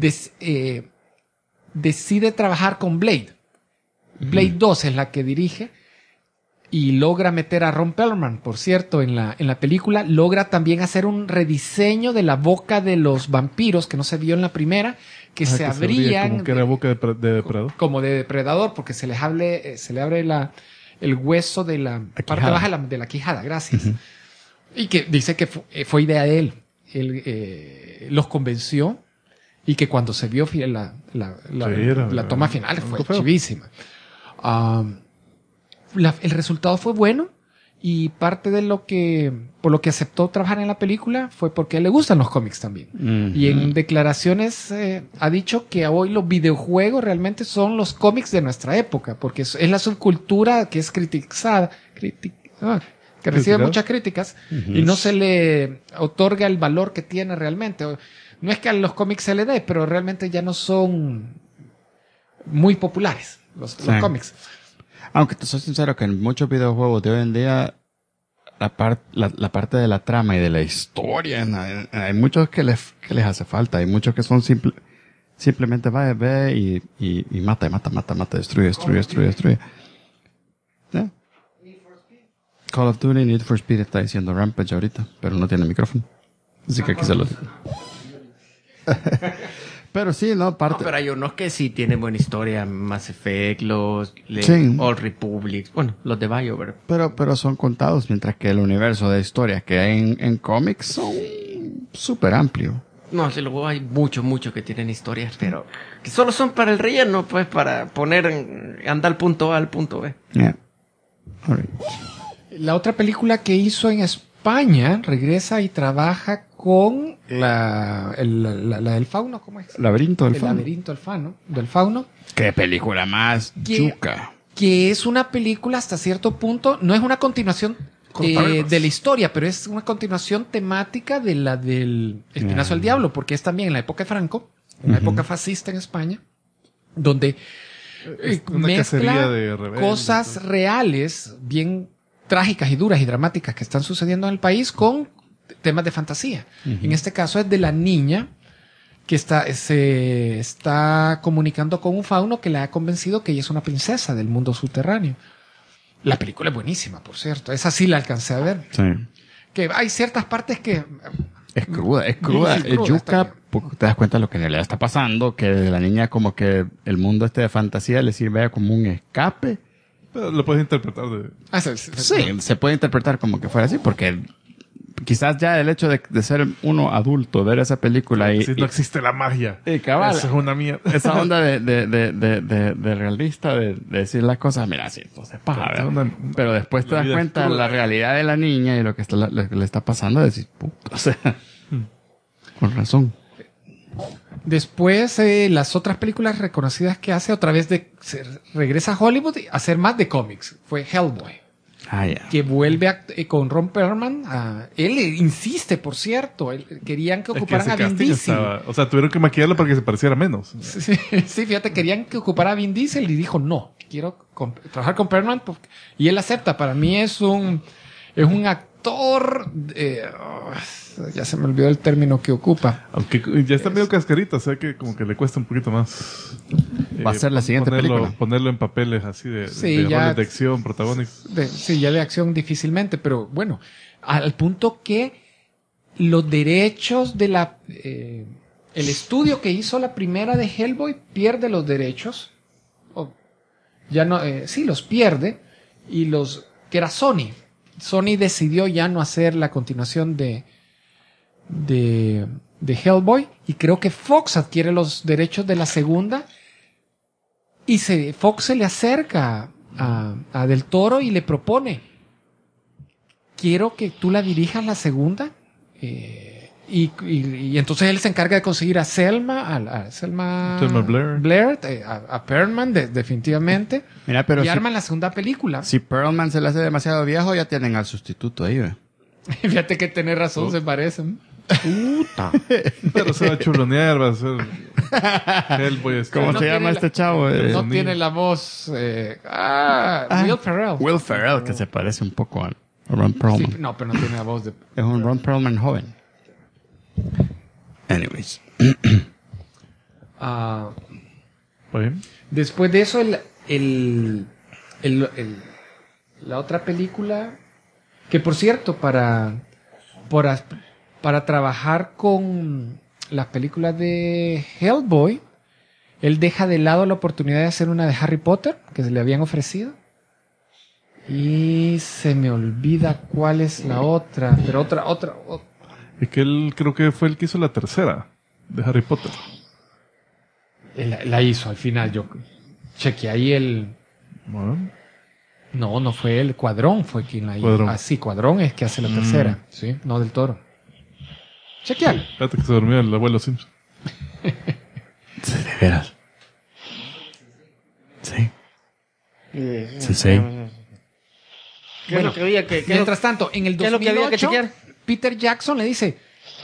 Speaker 6: decide trabajar con Blade. Blade 2 es la que dirige y logra meter a Ron Perlman, por cierto, en la película. Logra también hacer un rediseño de la boca de los vampiros que no se vio en la primera, que se abrían
Speaker 3: Como que era boca de depredador.
Speaker 6: como de depredador, porque se le abre el hueso de la parte baja de la quijada, gracias. Y que dice que fue idea de él. Él los convenció y que cuando se vio la toma final fue
Speaker 3: feo.
Speaker 6: chivísima. El resultado fue bueno y parte de por lo que aceptó trabajar en la película fue porque a él le gustan los cómics también. Y en declaraciones ha dicho que hoy los videojuegos realmente son los cómics de nuestra época, porque es la subcultura que es criticada, que recibe muchas críticas y no se le otorga el valor que tiene realmente. No es que a los cómics se le dé, pero realmente ya no son muy populares los cómics.
Speaker 1: Aunque te soy sincero que en muchos videojuegos de hoy en día la parte de la trama y de la historia, hay muchos que les hace falta, hay muchos que son simplemente ve y mata, destruye. ¿Yeah? Call of Duty, Need for Speed está diciendo Rampage ahorita, pero no tiene micrófono. Así que aquí se lo digo. Pero sí, no,
Speaker 4: No,
Speaker 1: parte...
Speaker 4: pero hay unos que sí tienen buena historia. Mass Effect,
Speaker 1: Sí.
Speaker 4: Old Republic. Bueno, los de BioWare.
Speaker 1: Pero son contados, mientras que el universo de historias que hay en cómics son súper amplio.
Speaker 4: No, sí, luego hay muchos que tienen historias, pero que solo son para el relleno, pues, para poner, andar al punto A al punto B.
Speaker 1: Yeah. All right.
Speaker 6: La otra película que hizo en España regresa y trabaja con la del fauno, ¿cómo es?
Speaker 1: Laberinto del
Speaker 6: El
Speaker 1: Fauno.
Speaker 6: laberinto del fauno.
Speaker 1: Qué película más
Speaker 6: Que-
Speaker 1: chuca.
Speaker 6: Que es una película hasta cierto punto, no es una continuación de la historia, pero es una continuación temática de la del Espinazo al Diablo, porque es también en la época de Franco, en la época fascista en España, donde
Speaker 3: Una cacería
Speaker 6: mezcla
Speaker 3: de rebeldes.
Speaker 6: cosas reales, bien trágicas y duras y dramáticas que están sucediendo en el país con temas de fantasía. En este caso es de la niña que se está comunicando con un fauno que le ha convencido que ella es una princesa del mundo subterráneo. La película es buenísima, por cierto. Esa sí la alcancé a ver.
Speaker 1: Sí.
Speaker 6: Que hay ciertas partes que...
Speaker 1: Es cruda, es cruda.
Speaker 6: Sí,
Speaker 1: Es
Speaker 6: cruda,
Speaker 1: yuca,
Speaker 6: está bien.
Speaker 1: porque te das cuenta de lo que en realidad está pasando, que la niña como que el mundo este de fantasía le sirve como un escape.
Speaker 3: Pero lo puedes interpretar de...
Speaker 1: Sí, se puede interpretar como que fuera así, porque quizás ya el hecho de ser uno adulto, ver esa película y...
Speaker 3: Si no existe la magia.
Speaker 1: y cabal,
Speaker 3: Eso es una mierda.
Speaker 1: esa onda de realista, de decir las cosas, mira, sí, entonces paja,
Speaker 3: Es
Speaker 1: ¿verdad?
Speaker 3: una-
Speaker 1: Pero después te
Speaker 3: la
Speaker 1: das
Speaker 3: vida es
Speaker 1: cuenta de
Speaker 3: cruda.
Speaker 1: la realidad de la niña y lo que le está pasando, y decís, puta, o sea, con razón.
Speaker 6: Después, las otras películas reconocidas que hace, otra vez regresa a Hollywood a hacer más de cómics. Fue Hellboy.
Speaker 1: Ah, ya.
Speaker 6: Que vuelve con Ron Perlman. Él insiste, por cierto. Querían que
Speaker 3: Es que
Speaker 6: ocuparan
Speaker 3: ese
Speaker 6: a Vin
Speaker 3: casting
Speaker 6: Diesel.
Speaker 3: estaba... O sea, tuvieron que maquillarlo para que se pareciera menos.
Speaker 6: Sí, sí, fíjate, querían que ocupara a Vin Diesel y dijo no, quiero trabajar con Perlman y él acepta. Para mí es un actor, ya se me olvidó el término que ocupa.
Speaker 3: Aunque ya está medio cascarita, o sea que como que le cuesta un poquito más.
Speaker 1: Va a ser la siguiente película.
Speaker 3: Ponerlo en papeles así
Speaker 6: Sí,
Speaker 3: de
Speaker 6: ya-
Speaker 3: roles de acción, protagónicos.
Speaker 6: Sí, ya de acción difícilmente, pero bueno, al punto que los derechos de el estudio que hizo la primera de Hellboy pierde los derechos. Ya no, sí, los pierde. Y que era Sony. Sony decidió ya no hacer la continuación de Hellboy. Y creo que Fox adquiere los derechos de la segunda. Y Fox se le acerca a Del Toro y le propone: quiero que tú la dirijas la segunda. Y entonces él se encarga de conseguir a Selma Blair, a Perlman, definitivamente.
Speaker 1: Mira, pero
Speaker 6: y
Speaker 1: si,
Speaker 6: arman la segunda película.
Speaker 1: si Perlman se le hace demasiado viejo, ya tienen al sustituto ahí, ¿ve?
Speaker 6: Fíjate que tenés razón, se parecen.
Speaker 3: Pero se va a chulonear, va a ser Hellboy.
Speaker 1: ¿Cómo
Speaker 6: No
Speaker 1: se llama
Speaker 6: tiene
Speaker 1: este chavo?
Speaker 6: No
Speaker 3: sonido.
Speaker 6: tiene la voz. Will Ferrell.
Speaker 1: Will Ferrell, que se parece un poco a Ron Perlman.
Speaker 6: Sí, no, pero no tiene la voz de.
Speaker 1: Es un Ron Perlman joven. Anyways.
Speaker 6: Ah,
Speaker 3: ¿Está bien?
Speaker 6: después de eso, la otra película. Que por cierto, para trabajar con las películas de Hellboy, él deja de lado la oportunidad de hacer una de Harry Potter, que se le habían ofrecido. Y se me olvida cuál es la otra, pero otra.
Speaker 3: Es que él creo que fue el que hizo la tercera de Harry Potter.
Speaker 6: La hizo al final, yo chequeé ahí
Speaker 3: Bueno,
Speaker 6: No fue él, Cuadrón fue quien la hizo.
Speaker 3: Cuadrón.
Speaker 6: Ah, sí, Cuadrón es que hace la tercera, sí, no Del Toro. Chequealo.
Speaker 3: espérate que se durmió el abuelo Simpson.
Speaker 1: Sí, de veras. Sí. Sí.
Speaker 4: ¿Qué es lo que había que
Speaker 6: Mientras tanto, en el
Speaker 4: qué es lo que había que
Speaker 6: 2008,
Speaker 4: chequear?
Speaker 6: Peter Jackson le dice,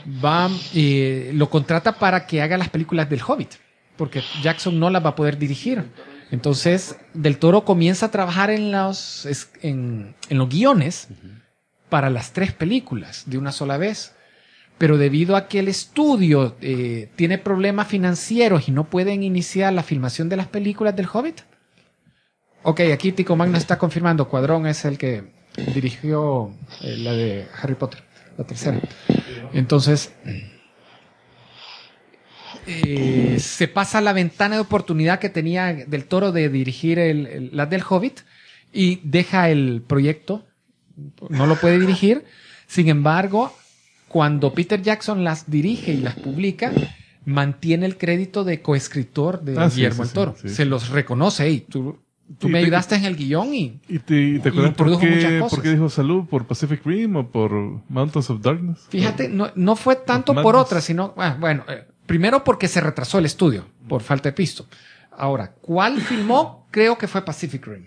Speaker 6: lo contrata para que haga las películas del Hobbit, porque Jackson no las va a poder dirigir. Entonces, Del Toro comienza a trabajar en los guiones para las 3 películas de una sola vez. Pero debido a que el estudio tiene problemas financieros y no pueden iniciar la filmación de las películas del Hobbit. Ok, aquí Tico Magno está confirmando. Cuadrón es el que dirigió la de Harry Potter, la tercera. Entonces, se pasa la ventana de oportunidad que tenía del Toro de dirigir la del Hobbit y deja el proyecto, no lo puede dirigir. Sin embargo, cuando Peter Jackson las dirige y las publica, mantiene el crédito de coescritor de Guillermo del Toro. Se los reconoce. Hey, tú me ayudaste en el guión y
Speaker 3: te acuerdas
Speaker 6: produjo muchas cosas.
Speaker 3: por qué dijo salud? ¿Por Pacific Rim o por Mountains of Darkness?
Speaker 6: Fíjate, no fue tanto por otra, sino, primero porque se retrasó el estudio por falta de pisto. Ahora, ¿cuál filmó? Creo que fue Pacific Rim.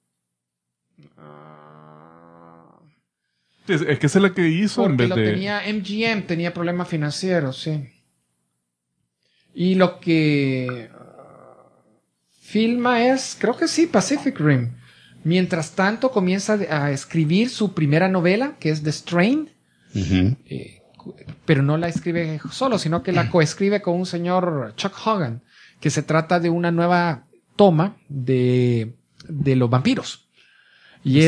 Speaker 3: Es que esa es la que hizo
Speaker 6: Porque
Speaker 3: en vez
Speaker 6: lo
Speaker 3: de...
Speaker 6: tenía MGM, tenía problemas financieros, sí. Y lo que filma es, creo que sí, Pacific Rim. Mientras tanto comienza a escribir su primera novela, que es The Strain. Uh-huh. Pero no la escribe solo, sino que la coescribe con un señor Chuck Hogan, que se trata de una nueva toma de los vampiros. Y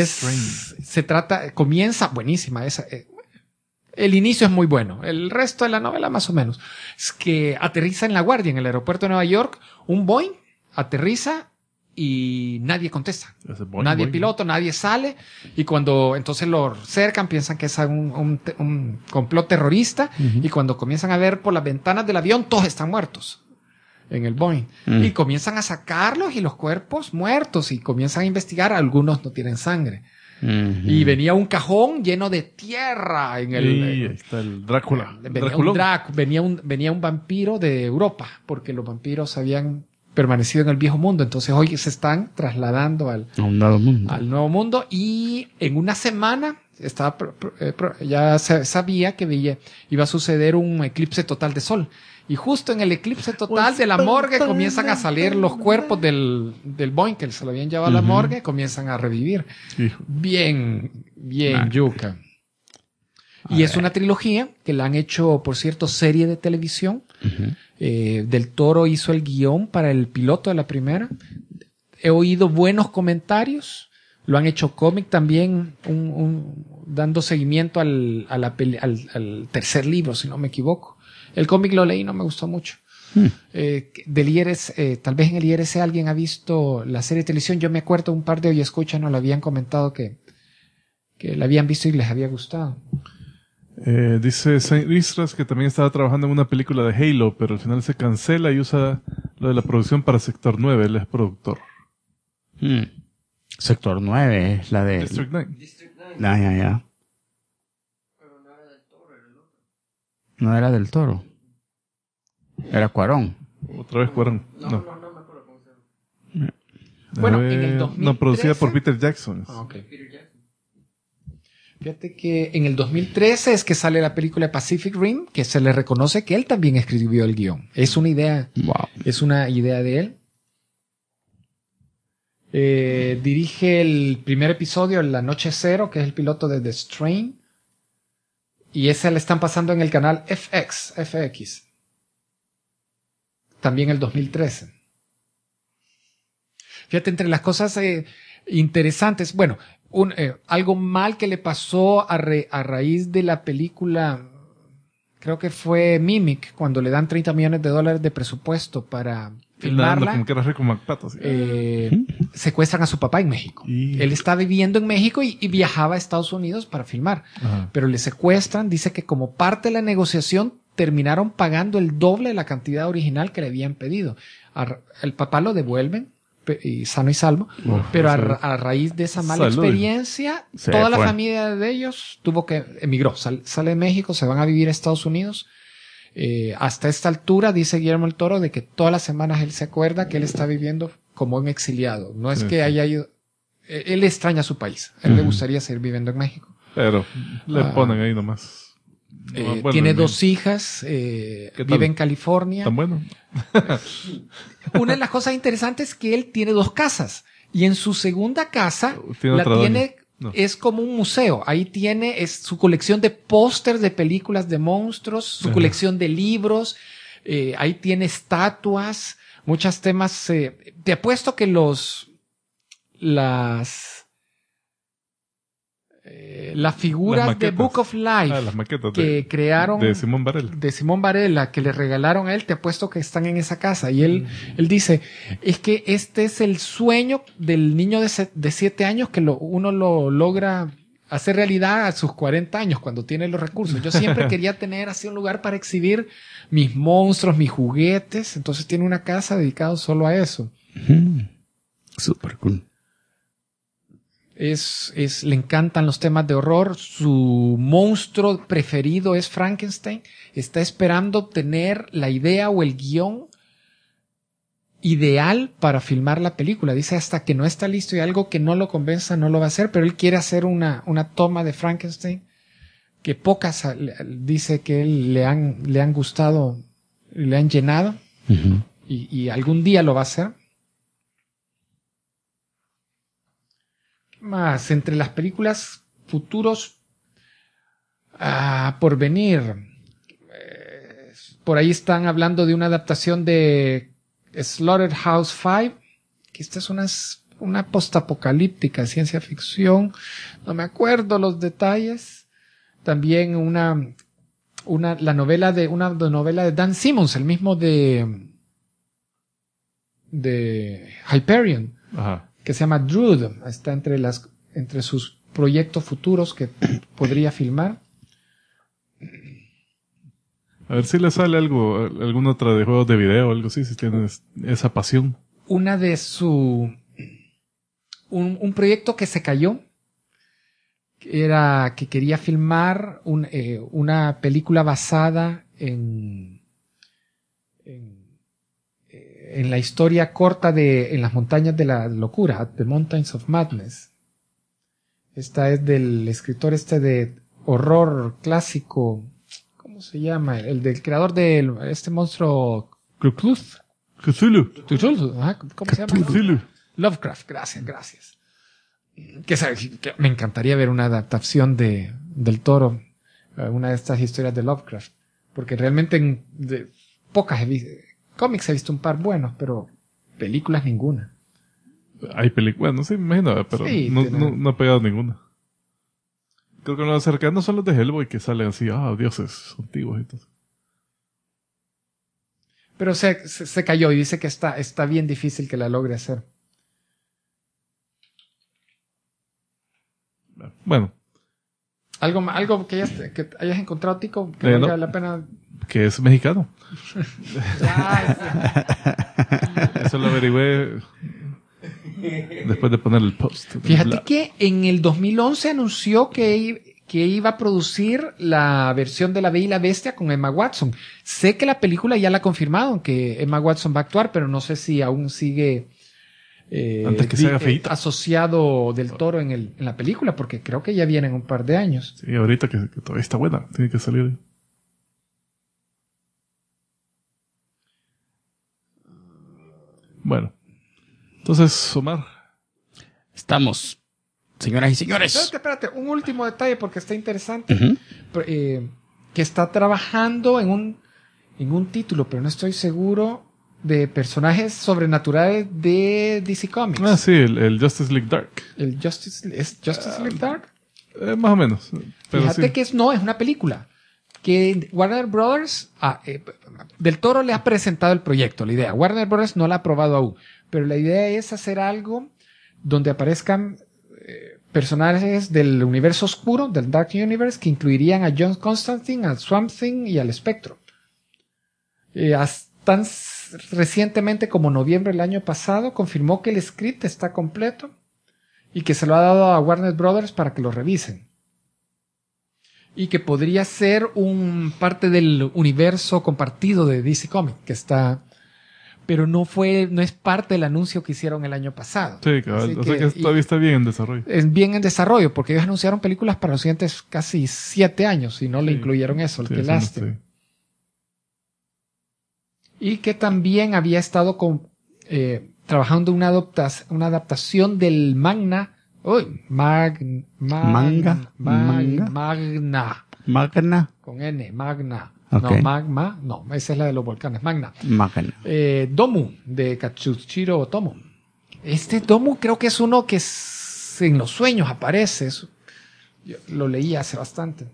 Speaker 6: comienza, buenísima esa. El inicio es muy bueno. El resto de la novela más o menos. Es que aterriza en LaGuardia, en el aeropuerto de Nueva York, un Boeing, aterriza y nadie contesta. Nadie piloto, nadie sale. Y cuando entonces lo cercan, piensan que es un complot terrorista. Uh-huh. Y cuando comienzan a ver por las ventanas del avión, todos están muertos en el Boeing. Y comienzan a sacarlos y los cuerpos muertos y comienzan a investigar. Algunos no tienen sangre. Y venía un cajón lleno de tierra en el...
Speaker 3: ahí está el Drácula.
Speaker 6: Venía un vampiro de Europa, porque los vampiros habían permanecido en el viejo mundo. Entonces hoy se están trasladando al nuevo mundo. Y en una semana ya se sabía que iba a suceder un eclipse total de sol. Y justo en el eclipse total de la morgue comienzan a salir los cuerpos del Boeing que se lo habían llevado a la morgue, comienzan a revivir. Bien yuca. Y es una trilogía que la han hecho, por cierto, serie de televisión. Del Toro hizo el guión para el piloto de la primera. He oído buenos comentarios. Lo han hecho cómic también, dando seguimiento al tercer libro, si no me equivoco. El cómic lo leí, no me gustó mucho. Del IRS, tal vez en el IRC alguien ha visto la serie de televisión. Yo me acuerdo un par de oyescuchas nos lo habían comentado que la habían visto y les había gustado.
Speaker 3: Dice Saint Istras que también estaba trabajando en una película de Halo, pero al final se cancela y usa lo de la producción para Sector 9. Él es productor.
Speaker 1: Sector 9 es la de...
Speaker 3: District 9.
Speaker 1: Ya. No era del Toro. Era Cuarón.
Speaker 3: Otra vez Cuarón. No me acuerdo cómo se llama.
Speaker 6: Bueno, en el 2013...
Speaker 3: No, producida por Peter Jackson.
Speaker 6: Okay. Fíjate que en el 2013 es que sale la película Pacific Rim, que se le reconoce que él también escribió el guión. Es una idea.
Speaker 1: Wow.
Speaker 6: Es una idea de él. Dirige el primer episodio, La Noche Cero, que es el piloto de The Strain. Y ese le están pasando en el canal FX. También el 2013. Fíjate, entre las cosas interesantes, bueno, algo mal que le pasó a raíz de la película, creo que fue Mimic, cuando le dan $30 millones de presupuesto para filmarla.
Speaker 3: Como que era rico McPato, ¿sí?
Speaker 6: Secuestran a su papá en México. Él está viviendo en México y viajaba a Estados Unidos para filmar. Ajá. Pero le secuestran, dice que como parte de la negociación terminaron pagando el doble de la cantidad original que le habían pedido. El papá lo devuelven y sano y salvo, pero a raíz de esa mala experiencia, toda la familia de ellos emigró, sale de México, se van a vivir a Estados Unidos. Hasta esta altura dice Guillermo del Toro de que todas las semanas él se acuerda que él está viviendo como un exiliado. No es que haya ido, él extraña su país, él le gustaría seguir viviendo en México,
Speaker 3: pero le ponen ahí nomás.
Speaker 6: Tiene 2 hijas, vive en California.
Speaker 3: ¿Tan bueno?
Speaker 6: Una de las cosas interesantes es que él tiene 2 casas. Y en su segunda casa es como un museo. Ahí tiene su colección de pósters de películas de monstruos, su colección de libros. Ahí tiene estatuas, muchos temas. Te apuesto que las figuras
Speaker 3: Las
Speaker 6: de
Speaker 3: maquetas.
Speaker 6: Book of Life
Speaker 3: Las maquetas
Speaker 6: que crearon
Speaker 3: de Simón Varela.
Speaker 6: de Simón Varela, que le regalaron a él, te apuesto que están en esa casa. Y él dice, es que este es el sueño del niño de 7 años que uno lo logra hacer realidad a sus 40 años, cuando tiene los recursos. Yo siempre quería tener así un lugar para exhibir mis monstruos, mis juguetes. Entonces tiene una casa dedicada solo a eso.
Speaker 1: Super cool.
Speaker 6: Le encantan los temas de horror. Su monstruo preferido es Frankenstein. Está esperando tener la idea o el guión ideal para filmar la película. Dice hasta que no está listo y algo que no lo convenza no lo va a hacer, pero él quiere hacer una toma de Frankenstein que pocas dice que le han gustado, le han llenado. Y algún día lo va a hacer. Más entre las películas futuros por venir, por ahí están hablando de una adaptación de Slaughterhouse-5, que esta es una postapocalíptica ciencia ficción, no me acuerdo los detalles. También una novela de Dan Simmons, el mismo de Hyperion.
Speaker 3: Ajá.
Speaker 6: Que se llama Druid, está entre sus proyectos futuros que podría filmar.
Speaker 3: A ver si le sale alguna otra de juegos de video o algo así, si tienes esa pasión.
Speaker 6: Una de un proyecto que se cayó, era que quería filmar una película basada en la historia corta en las montañas de la locura, The Mountains of Madness. Esta es del escritor de horror clásico, ¿cómo se llama? El del creador de este monstruo
Speaker 3: Cthulhu.
Speaker 6: Cthulhu, ¿cómo se llama?
Speaker 3: Cthulhu.
Speaker 6: Lovecraft, gracias. Que me encantaría ver una adaptación del Toro, una de estas historias de Lovecraft, porque realmente pocas he visto. Cómics he visto un par buenos, pero películas ninguna.
Speaker 3: Hay películas, no sé, me imagino, pero
Speaker 6: Sí,
Speaker 3: no ha pegado ninguna. Creo que los cercanos son los de Hellboy, que salen así, dioses antiguos y todo.
Speaker 6: Pero se cayó y dice que está bien difícil que la logre hacer.
Speaker 3: Bueno.
Speaker 6: Algo que hayas encontrado, Tico, que
Speaker 3: No.
Speaker 6: valga la pena.
Speaker 3: Que es mexicano.
Speaker 6: Ah,
Speaker 3: Eso lo averigüé después de poner el post.
Speaker 6: fíjate que en el 2011 anunció que iba a producir la versión de La Bella y la Bestia con Emma Watson. Sé que la película ya la confirmaron, que Emma Watson va a actuar, pero no sé si aún sigue
Speaker 3: antes que se haga feíta.
Speaker 6: asociado del Toro en la película, porque creo que ya vienen un par de años.
Speaker 3: Sí, ahorita que todavía está buena, tiene que salir. Bueno, entonces, Omar.
Speaker 1: Estamos, señoras y señores.
Speaker 6: Espérate, un último detalle porque está interesante. Que está trabajando en un título, pero no estoy seguro, de personajes sobrenaturales de DC Comics.
Speaker 3: Ah, sí, el Justice League Dark.
Speaker 6: ¿Es Justice League Dark?
Speaker 3: Más o menos. Pero
Speaker 6: Fíjate
Speaker 3: sí.
Speaker 6: que es una película. Que Warner Brothers, Del Toro le ha presentado el proyecto, la idea. Warner Brothers no la ha aprobado aún. Pero la idea es hacer algo donde aparezcan personajes del universo oscuro, del Dark Universe, que incluirían a John Constantine, al Swamp Thing y al Espectro. Tan recientemente como noviembre del año pasado, confirmó que el script está completo y que se lo ha dado a Warner Brothers para que lo revisen. Y que podría ser parte del universo compartido de DC Comics, que está... Pero no es parte del anuncio que hicieron el año pasado.
Speaker 3: Sí, cabal. O sea que todavía está bien en desarrollo.
Speaker 6: Es bien en desarrollo, porque ellos anunciaron películas para los siguientes casi 7 años y no le incluyeron eso, qué lástima.
Speaker 3: Sí.
Speaker 6: Y que también había estado trabajando una adaptación del Magna.
Speaker 1: Magna.
Speaker 6: Con N, Magna.
Speaker 1: Okay.
Speaker 6: No, Magma. No, esa es la de los volcanes. Magna.
Speaker 1: Magna.
Speaker 6: Domu, de Katsuhiro Otomo. Este Domu creo que es uno que en los sueños aparece. Yo lo leí hace bastante.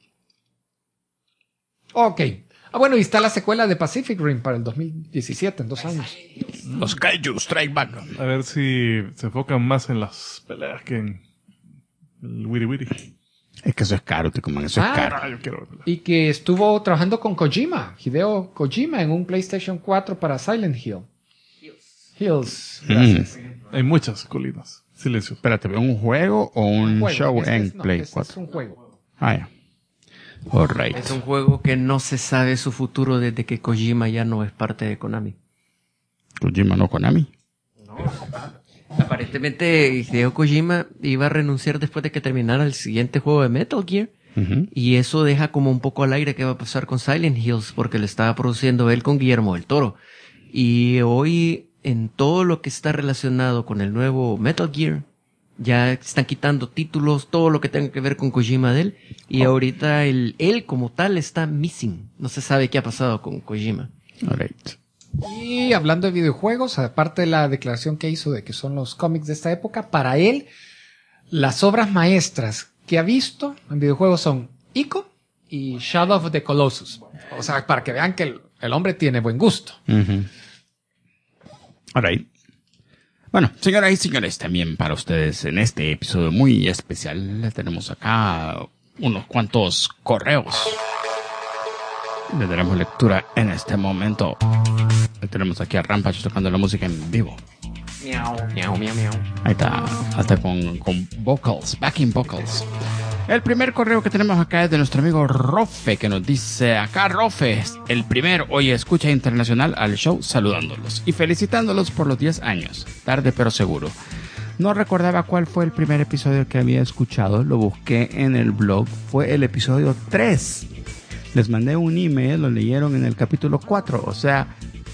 Speaker 6: Ok. Bueno, y está la secuela de Pacific Rim para el 2017, en 2 años.
Speaker 2: Los Kaiju Strike Back.
Speaker 3: A ver si se enfocan más en las peleas que en el Wiri Wiri.
Speaker 2: Es que eso es caro, Ticoman, eso es caro.
Speaker 3: Yo quiero verla.
Speaker 6: Y que estuvo trabajando con Kojima, Hideo Kojima, en un PlayStation 4 para Silent Hill. Hills. Gracias.
Speaker 3: Hay muchas colinas. Silencio.
Speaker 2: Espérate, ¿un juego o un
Speaker 6: Juego.
Speaker 2: show
Speaker 6: Este
Speaker 2: en
Speaker 6: es- no,
Speaker 2: Play
Speaker 6: este
Speaker 2: 4?
Speaker 6: es un juego.
Speaker 2: Ah, ya. All right.
Speaker 7: Es un juego que no se sabe su futuro desde que Kojima ya no es parte de Konami.
Speaker 2: Kojima no Konami.
Speaker 7: Aparentemente Hideo Kojima iba a renunciar después de que terminara el siguiente juego de Metal Gear.
Speaker 2: Ujú.
Speaker 7: Y eso deja como un poco al aire qué va a pasar con Silent Hills, porque lo estaba produciendo él con Guillermo del Toro. Y hoy, en todo lo que está relacionado con el nuevo Metal Gear, ya están quitando títulos, todo lo que tenga que ver con Kojima de él. Y ahorita él como tal está missing. No se sabe qué ha pasado con Kojima.
Speaker 2: All right.
Speaker 6: Y hablando de videojuegos, aparte de la declaración que hizo de que son los cómics de esta época, para él, las obras maestras que ha visto en videojuegos son Ico y Shadow of the Colossus. O sea, para que vean que el hombre tiene buen gusto.
Speaker 2: Ujú. All right. Bueno, señoras y señores, también para ustedes en este episodio muy especial tenemos acá unos cuantos correos. Le daremos lectura en este momento. Tenemos aquí a Rampage tocando la música en vivo.
Speaker 7: Miau, miau, miau, miau.
Speaker 2: Ahí está, hasta con vocals, backing vocals. El primer correo que tenemos acá es de nuestro amigo Rofe, que nos dice, acá Rofe, el primer Oye Escucha Internacional al show, saludándolos y felicitándolos por los 10 años. Tarde pero seguro. No recordaba cuál fue el primer episodio que había escuchado, lo busqué en el blog, fue el episodio 3. Les mandé un email, lo leyeron en el capítulo 4, o sea,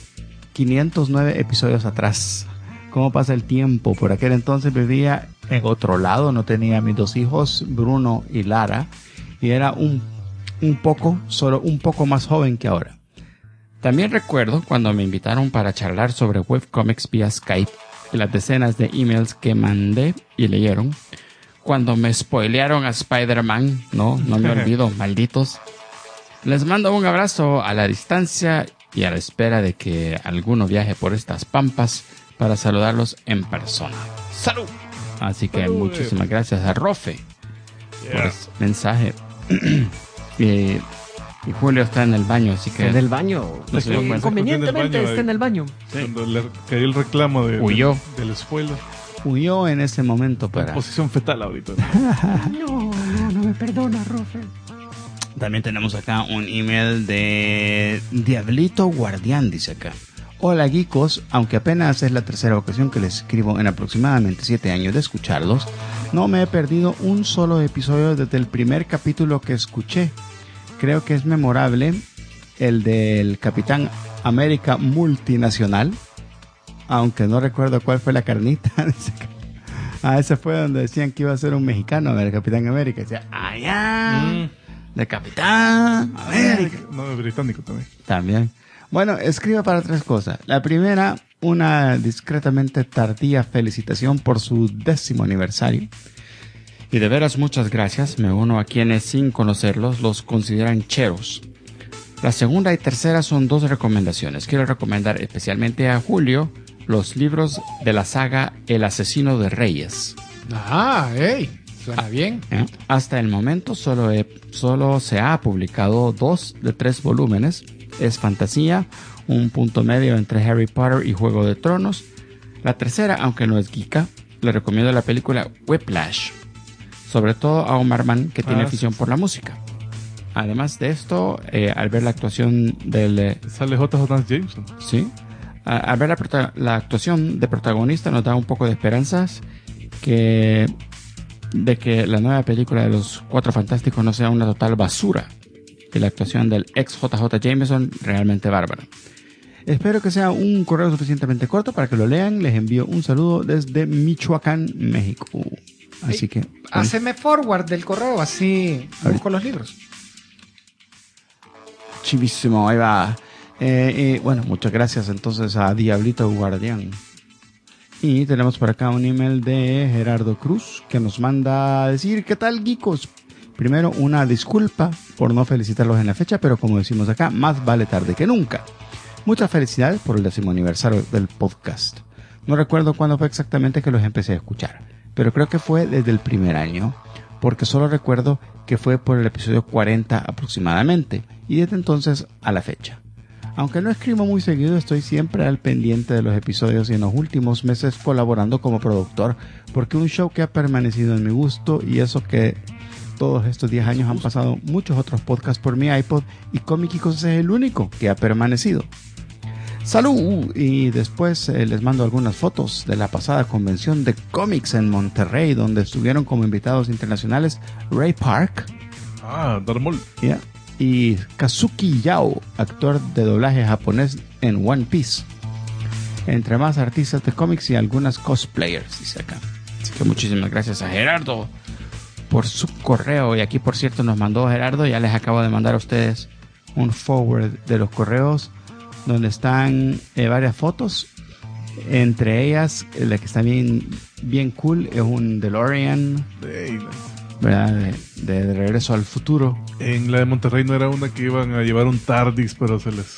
Speaker 2: 509 episodios atrás. ¿Cómo pasa el tiempo? Por aquel entonces vivía en otro lado, no tenía mis 2 hijos, Bruno y Lara, y era solo un poco más joven que ahora. También recuerdo cuando me invitaron para charlar sobre webcomics vía Skype y las decenas de emails que mandé y leyeron. Cuando me spoilearon a Spider-Man, no me olvido, malditos. Les mando un abrazo a la distancia y a la espera de que alguno viaje por estas pampas para saludarlos en persona. ¡Salud! Así que muchísimas gracias a Rofe por ese mensaje. y Julio está en el baño, así que
Speaker 7: En el baño.
Speaker 2: No se dio cuenta.
Speaker 7: Convenientemente
Speaker 3: Está
Speaker 7: está en el baño.
Speaker 3: Cuando le cayó el reclamo
Speaker 2: Huyó.
Speaker 3: del spoiler.
Speaker 2: huyó en ese momento para...
Speaker 3: Posición fetal ahorita.
Speaker 7: No me perdona, Rofe.
Speaker 2: También tenemos acá un email de Diablito Guardián, dice acá. Hola geekos, aunque apenas es la tercera ocasión que les escribo en aproximadamente 7 años de escucharlos, no me he perdido un solo episodio desde el primer capítulo que escuché. Creo que es memorable el del Capitán América Multinacional, aunque no recuerdo cuál fue la carnita. Ese fue donde decían que iba a ser un mexicano el Capitán América. Decía, allá, de Capitán América.
Speaker 3: No, es británico también.
Speaker 2: También. Bueno, escribe para 3 cosas. La primera, una discretamente tardía felicitación por su 10º aniversario. Y de veras muchas gracias. Me uno a quienes sin conocerlos los consideran cheros. La segunda y tercera son 2 recomendaciones. Quiero recomendar especialmente a Julio los libros de la saga El Asesino de Reyes.
Speaker 6: Suena bien.
Speaker 2: Hasta el momento solo se ha publicado 2 de 3 volúmenes. Es fantasía, un punto medio entre Harry Potter y Juego de Tronos. La tercera, aunque no es geeka, le recomiendo la película Whiplash, sobre todo a Omar Mann, que tiene afición por la música. Además de esto, al ver la actuación del...
Speaker 3: Sale J.J. Jameson.
Speaker 2: Sí. Al ver la actuación de protagonista nos da un poco de esperanzas de que la nueva película de los 4 Fantásticos no sea una total basura. Y la actuación del ex JJ Jameson realmente bárbara. Espero que sea un correo suficientemente corto para que lo lean. Les envío un saludo desde Michoacán, México. Así que...
Speaker 6: Haceme forward del correo, así busco los libros.
Speaker 2: Chivísimo, ahí va. Bueno, muchas gracias entonces a Diablito Guardián.
Speaker 1: Y tenemos por acá un email de Gerardo Cruz que nos manda a decir: ¿qué tal, geekos? Primero, una disculpa por no felicitarlos en la fecha, pero como decimos acá, más vale tarde que nunca. Muchas felicidades por el 10º aniversario del podcast. No recuerdo cuándo fue exactamente que los empecé a escuchar, pero creo que fue desde el primer año, porque solo recuerdo que fue por el episodio 40 aproximadamente, y desde entonces a la fecha. Aunque no escribo muy seguido, estoy siempre al pendiente de los episodios y en los últimos meses colaborando como productor, porque un show que ha permanecido en mi gusto, y eso que todos estos 10 años han pasado muchos otros podcasts por mi iPod, y Comicicos es el único que ha permanecido. ¡Salud! Y después les mando algunas fotos de la pasada convención de cómics en Monterrey, donde estuvieron como invitados internacionales Ray Park.
Speaker 3: Darth Maul.
Speaker 1: Yeah. Y Kazuki Yao, actor de doblaje japonés en One Piece. Entre más artistas de cómics y algunas cosplayers, dice acá. Así que muchísimas gracias a Gerardo por su correo. Y aquí, por cierto, nos mandó Gerardo, ya les acabo de mandar a ustedes un forward de los correos, donde están varias fotos. Entre ellas, la que está bien cool es un DeLorean, ¿verdad? De Regreso al Futuro. En
Speaker 3: la de Monterrey no era una que iban a llevar un TARDIS, pero se les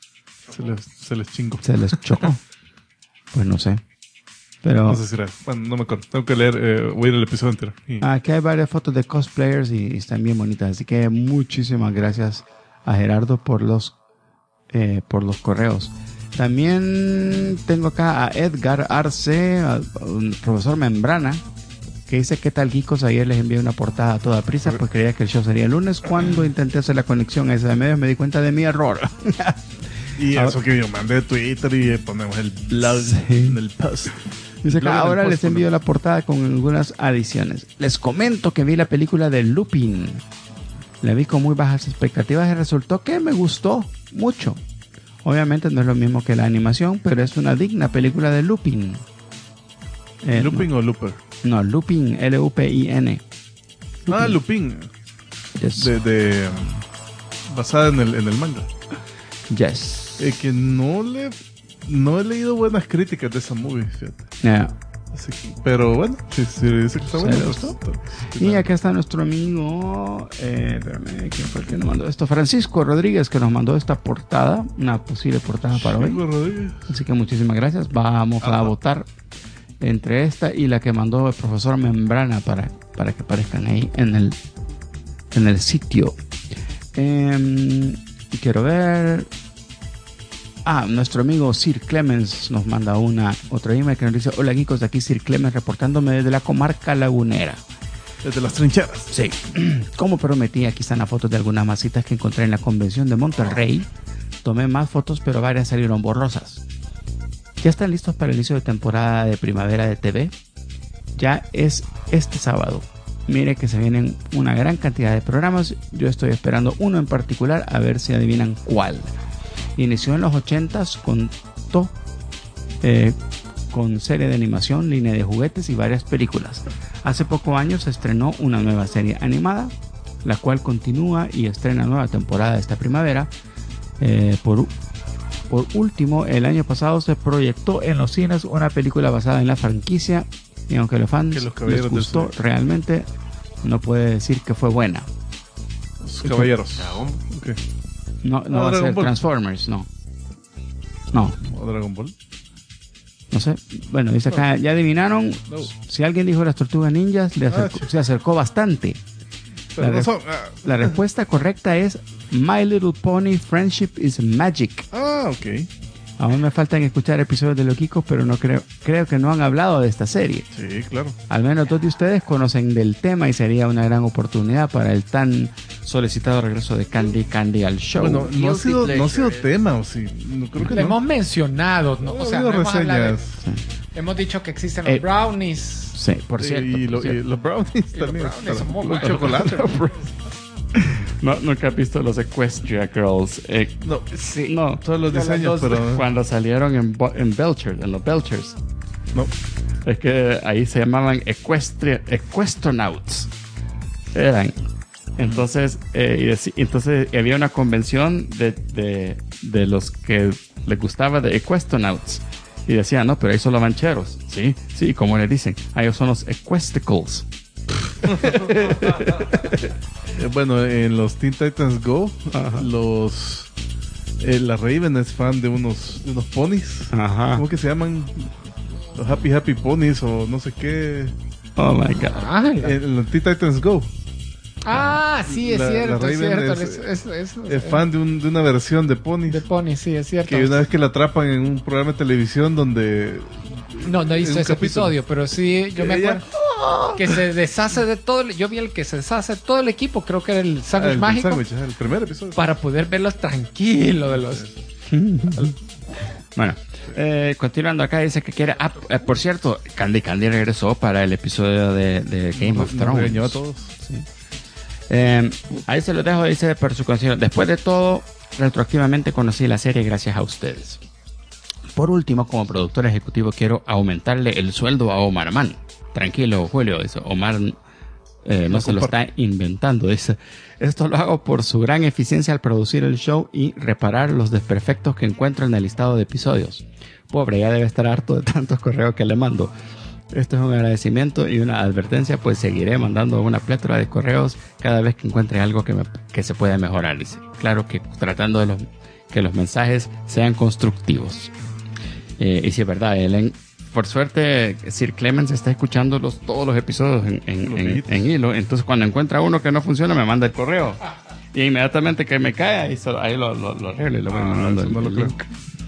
Speaker 3: chingó.
Speaker 1: Se les chocó. Pues no sé. Pero
Speaker 3: no sé si era. Bueno, no me acuerdo. Tengo que leer, voy a ir al episodio entero.
Speaker 1: Aquí hay varias fotos de cosplayers y están bien bonitas. Así que muchísimas gracias a Gerardo por los correos. También tengo acá a Edgar Arce, un profesor Membrana, que dice: ¿qué tal, geekos? Ayer les envié una portada a toda prisa, pues creía que el show sería el lunes. Cuando intenté hacer la conexión a ese de medios me di cuenta de mi error.
Speaker 3: Y eso que yo mandé Twitter y ponemos el blog en el post.
Speaker 1: Dice que ahora les envío la portada con algunas adiciones. Les comento que vi la película de Lupin. La vi con muy bajas expectativas y resultó que me gustó mucho. Obviamente no es lo mismo que la animación, pero es una digna película de Lupin.
Speaker 3: ¿Lupin o Looper?
Speaker 1: No, Lupin, Lupin.
Speaker 3: Lupin.
Speaker 1: Yes.
Speaker 3: Basada en el manga.
Speaker 1: Yes.
Speaker 3: Que no he leído buenas críticas de esa movie, fíjate.
Speaker 1: Yeah.
Speaker 3: Así que, pero bueno, si dice que está bueno.
Speaker 1: Y acá está nuestro amigo, espérame, ¿quién fue el que nos mandó esto? Francisco Rodríguez, que nos mandó esta portada, una posible portada para hoy. Rodríguez. Así que muchísimas gracias. Vamos a votar entre esta y la que mandó el profesor Membrana para que aparezcan ahí en el sitio. Quiero ver. Nuestro amigo Sir Clemens nos manda otro email que nos dice: hola, geekos, de aquí Sir Clemens reportándome desde la comarca lagunera.
Speaker 3: Desde las trincheras.
Speaker 1: Sí. Como prometí, aquí están las fotos de algunas masitas que encontré en la convención de Monterrey. Tomé más fotos, pero varias salieron borrosas. ¿Ya están listos para el inicio de temporada de primavera de TV? Ya es este sábado. Mire que se vienen una gran cantidad de programas. Yo estoy esperando uno en particular, a ver si adivinan cuál. Inició en los 80s con serie de animación, línea de juguetes y varias películas. Hace pocos años se estrenó una nueva serie animada, la cual continúa y estrena nueva temporada esta primavera. Por último, el año pasado se proyectó en los cines una película basada en la franquicia, y aunque a los fans les gustó, realmente no puede decir que fue buena.
Speaker 3: Los caballeros. Okay.
Speaker 1: No va a ser Transformers, no.
Speaker 3: ¿O Dragon Ball?
Speaker 1: No sé. Bueno, dice acá, ya adivinaron. No. Si alguien dijo las Tortugas Ninjas, se acercó bastante. La respuesta correcta es My Little Pony Friendship is Magic.
Speaker 3: Ok.
Speaker 1: Aún me faltan escuchar episodios de Loquicos, pero no creo que no han hablado de esta serie.
Speaker 3: Sí, claro.
Speaker 1: Al menos dos de ustedes conocen del tema y sería una gran oportunidad para el tan solicitado regreso de Candy al show.
Speaker 3: Bueno, no ha sido tema, o sí. No, creo que
Speaker 6: lo hemos mencionado, ¿no? O sea, no hemos hablado hemos dicho que existen los brownies.
Speaker 1: Sí, por cierto.
Speaker 3: Y los brownies también.
Speaker 6: Los brownies son muy
Speaker 3: buenos. Chocolate.
Speaker 1: Nunca he visto los Equestria Girls.
Speaker 3: No, todos los diseños, pero
Speaker 1: cuando salieron en los Belchers.
Speaker 3: No.
Speaker 1: Es que ahí se llamaban Equestronauts. Eran. Entonces, entonces había una convención de los que les gustaba de Equestronauts.
Speaker 2: Y decía, no, pero ahí son los mancheros. Sí, como le dicen, ellos son los Equesticles.
Speaker 3: Bueno, en los Teen Titans Go, la Raven es fan de unos ponis.
Speaker 2: Ajá.
Speaker 3: ¿Cómo que se llaman? Los Happy Ponies o no sé qué.
Speaker 2: Oh my God.
Speaker 3: En los Teen Titans Go.
Speaker 6: Sí, es cierto.
Speaker 3: La Raven es fan de una versión de ponis.
Speaker 6: De pony, sí, es cierto.
Speaker 3: Que una vez que la atrapan en un programa de televisión donde...
Speaker 6: No he visto ese episodio, pero sí, yo me acuerdo que se deshace de todo. Yo vi el que se deshace de todo el equipo, creo que era el sándwich mágico.
Speaker 3: El primer episodio.
Speaker 6: Para poder verlos tranquilo de los...
Speaker 2: Bueno, continuando acá, dice que quiere... por cierto, Candy regresó para el episodio de Game of Thrones.
Speaker 3: Regañó a todos.
Speaker 2: Sí. Ahí se lo dejo, dice, por su consideración. Después de todo, retroactivamente conocí la serie gracias a ustedes. Por último, como productor ejecutivo, quiero aumentarle el sueldo a Omar Man. Tranquilo, Julio, dice. Omar no se lo está inventando. Dice, esto lo hago por su gran eficiencia al producir el show y reparar los desperfectos que encuentro en el listado de episodios. Pobre, ya debe estar harto de tantos correos que le mando. Esto es un agradecimiento y una advertencia, pues seguiré mandando una plétora de correos cada vez que encuentre algo que se pueda mejorar. Dice, claro que tratando de que los mensajes sean constructivos. Y si es verdad, Ellen, por suerte, Sir Clemens está escuchando todos los episodios en hilo. Entonces, cuando encuentra uno que no funciona, me manda el correo. Y inmediatamente que me cae, ahí lo arreglo y lo voy mandando el link.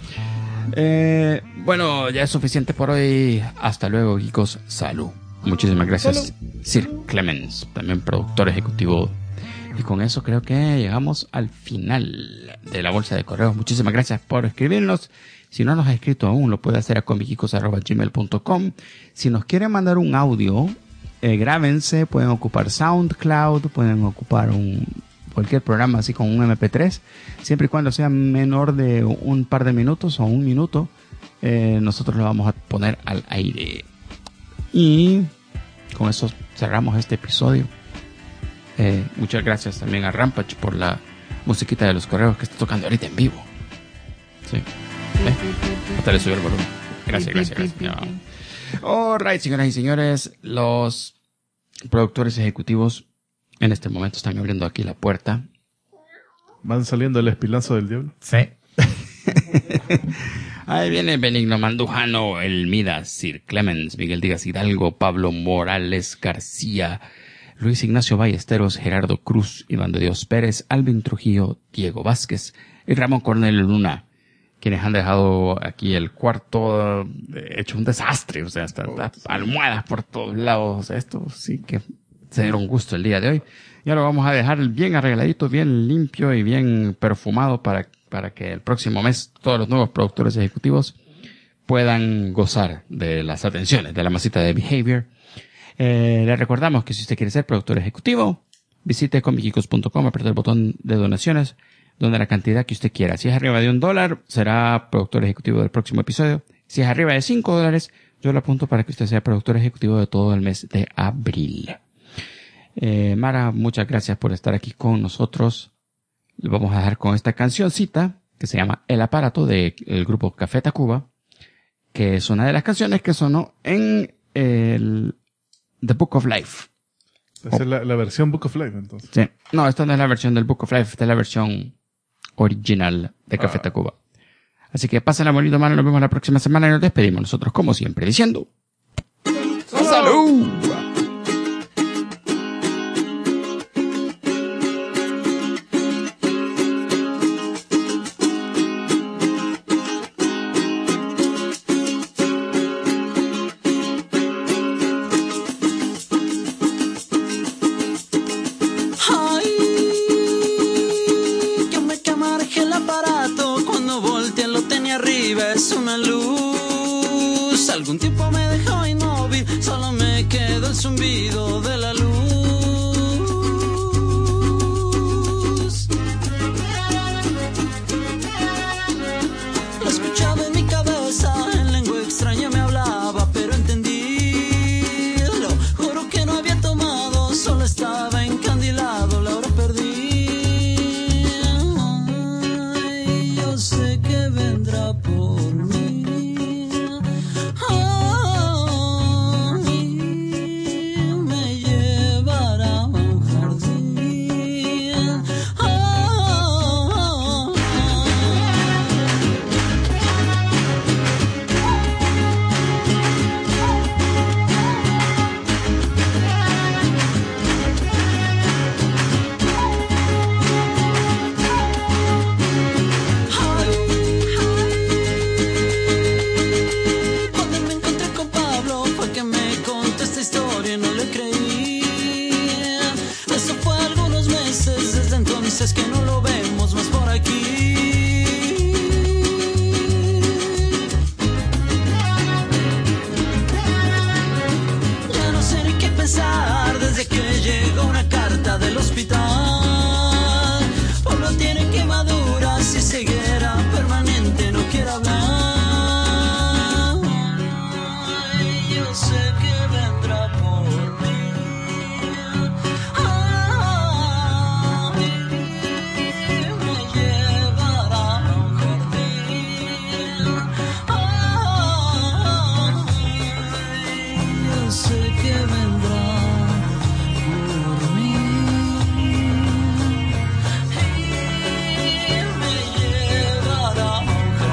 Speaker 2: Bueno, ya es suficiente por hoy. Hasta luego, chicos. Salud. Muchísimas gracias, Sir Clemens, también productor ejecutivo. Y con eso creo que llegamos al final de la bolsa de correos. Muchísimas gracias por escribirnos. Si no nos ha escrito aún, lo puede hacer a comicicos@gmail.com. Si nos quieren mandar un audio, grábense. Pueden ocupar SoundCloud, pueden ocupar cualquier programa así con un MP3, siempre y cuando sea menor de un par de minutos o un minuto, nosotros lo vamos a poner al aire. Y con eso cerramos este episodio. Muchas gracias también a Rampage por la musiquita de los correos que está tocando ahorita en vivo. Sí. Hasta le subió el volumen. Gracias. Alright, señoras y señores, los productores ejecutivos en este momento están abriendo aquí la puerta.
Speaker 3: Van saliendo el espilazo del diablo.
Speaker 6: Sí.
Speaker 2: Ahí viene Benigno Mandujano, El Midas, Sir Clemens, Miguel Díaz Hidalgo, Pablo Morales García, Luis Ignacio Ballesteros, Gerardo Cruz, Iván de Dios Pérez, Alvin Trujillo, Diego Vázquez y Ramón Cornelio Luna, quienes han dejado aquí el cuarto hecho un desastre. O sea, hasta almohadas por todos lados. Esto sí que se dieron gusto el día de hoy. Ya lo vamos a dejar bien arregladito, bien limpio y bien perfumado para que el próximo mes todos los nuevos productores ejecutivos puedan gozar de las atenciones de la masita de Behavior. Le recordamos que si usted quiere ser productor ejecutivo, visite comicicos.com, apriete el botón de donaciones, donde la cantidad que usted quiera. Si es arriba de $1, será productor ejecutivo del próximo episodio. Si es arriba de $5, yo lo apunto para que usted sea productor ejecutivo de todo el mes de abril. Mara, muchas gracias por estar aquí con nosotros. Le vamos a dejar con esta cancioncita que se llama El Aparato del grupo Café Tacuba, que es una de las canciones que sonó en el The Book of Life.
Speaker 3: Esa es la versión Book of Life, entonces.
Speaker 2: Sí. No, esta no es la versión del Book of Life, esta es la versión original de Café Tacuba. Así que pásenla bonito, mano. Nos vemos la próxima semana y nos despedimos nosotros, como siempre, diciendo ¡Salud!
Speaker 9: Es una luz. Algún tiempo me dejó inmóvil, solo me quedó el zumbido de la luz. Lo escuchaba en mi cabeza, en lengua extraña me hablaba, pero entendí. Lo juro que no había tomado, solo estaba encandilado, la hora perdí. Ay, yo sé que vendrá por mí. es que no lo vemos más por aquí. Ya no sé ni qué pensar desde que llegó una carta del hospital. Pablo tiene quemaduras y ceguera permanente, no quiere hablar. Ay, yo sé que vendrá por mí. Ay, me llevará a un jardín. Ay, yo sé que vendrá por mí. Me llevará a un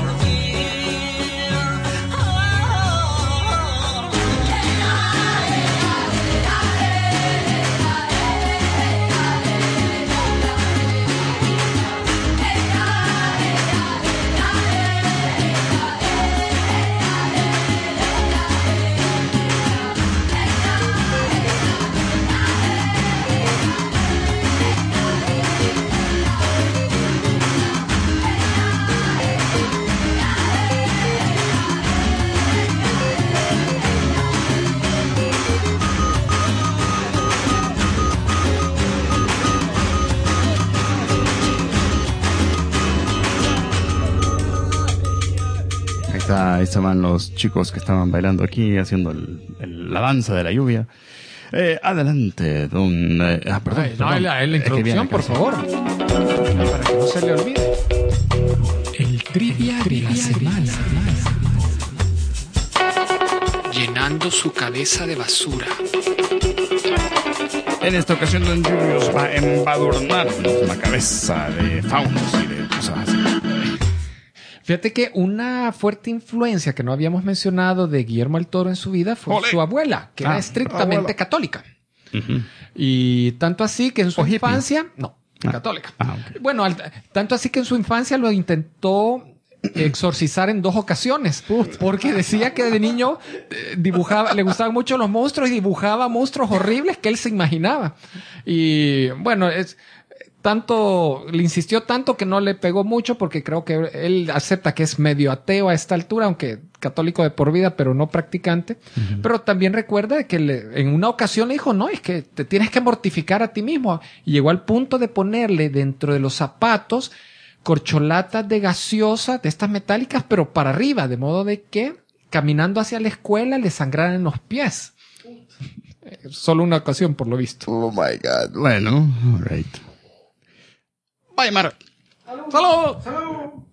Speaker 2: Ahí estaban los chicos que estaban bailando aquí, haciendo la danza de la lluvia. Adelante, don... perdón.
Speaker 6: Ay, no, la introducción, por favor. Para que no se le olvide. El trivia de la semana. Llenando su cabeza de basura.
Speaker 2: En esta ocasión, don Julius va a embadurnarnos la cabeza de faunos y de cosas así.
Speaker 6: Fíjate que una fuerte influencia que no habíamos mencionado de Guillermo del Toro en su vida fue su abuela, que era estrictamente católica.
Speaker 2: Uh-huh.
Speaker 6: Y tanto así que en su infancia... No, católica.
Speaker 2: Okay.
Speaker 6: Bueno, tanto así que en su infancia lo intentó exorcizar en 2 ocasiones. Porque decía que de niño dibujaba, le gustaban mucho los monstruos y dibujaba monstruos horribles que él se imaginaba. Y bueno, le insistió tanto que no le pegó mucho, porque creo que él acepta que es medio ateo a esta altura, aunque católico de por vida, pero no practicante. Uh-huh. Pero también recuerda que en una ocasión le dijo, no, es que te tienes que mortificar a ti mismo. Y llegó al punto de ponerle dentro de los zapatos corcholatas de gaseosa, de estas metálicas, pero para arriba, de modo de que caminando hacia la escuela le sangraran en los pies. Solo una ocasión, por lo visto.
Speaker 2: Oh my God. Bueno, all right. Bye, Mar.
Speaker 6: ¡Salud! ¡Salud!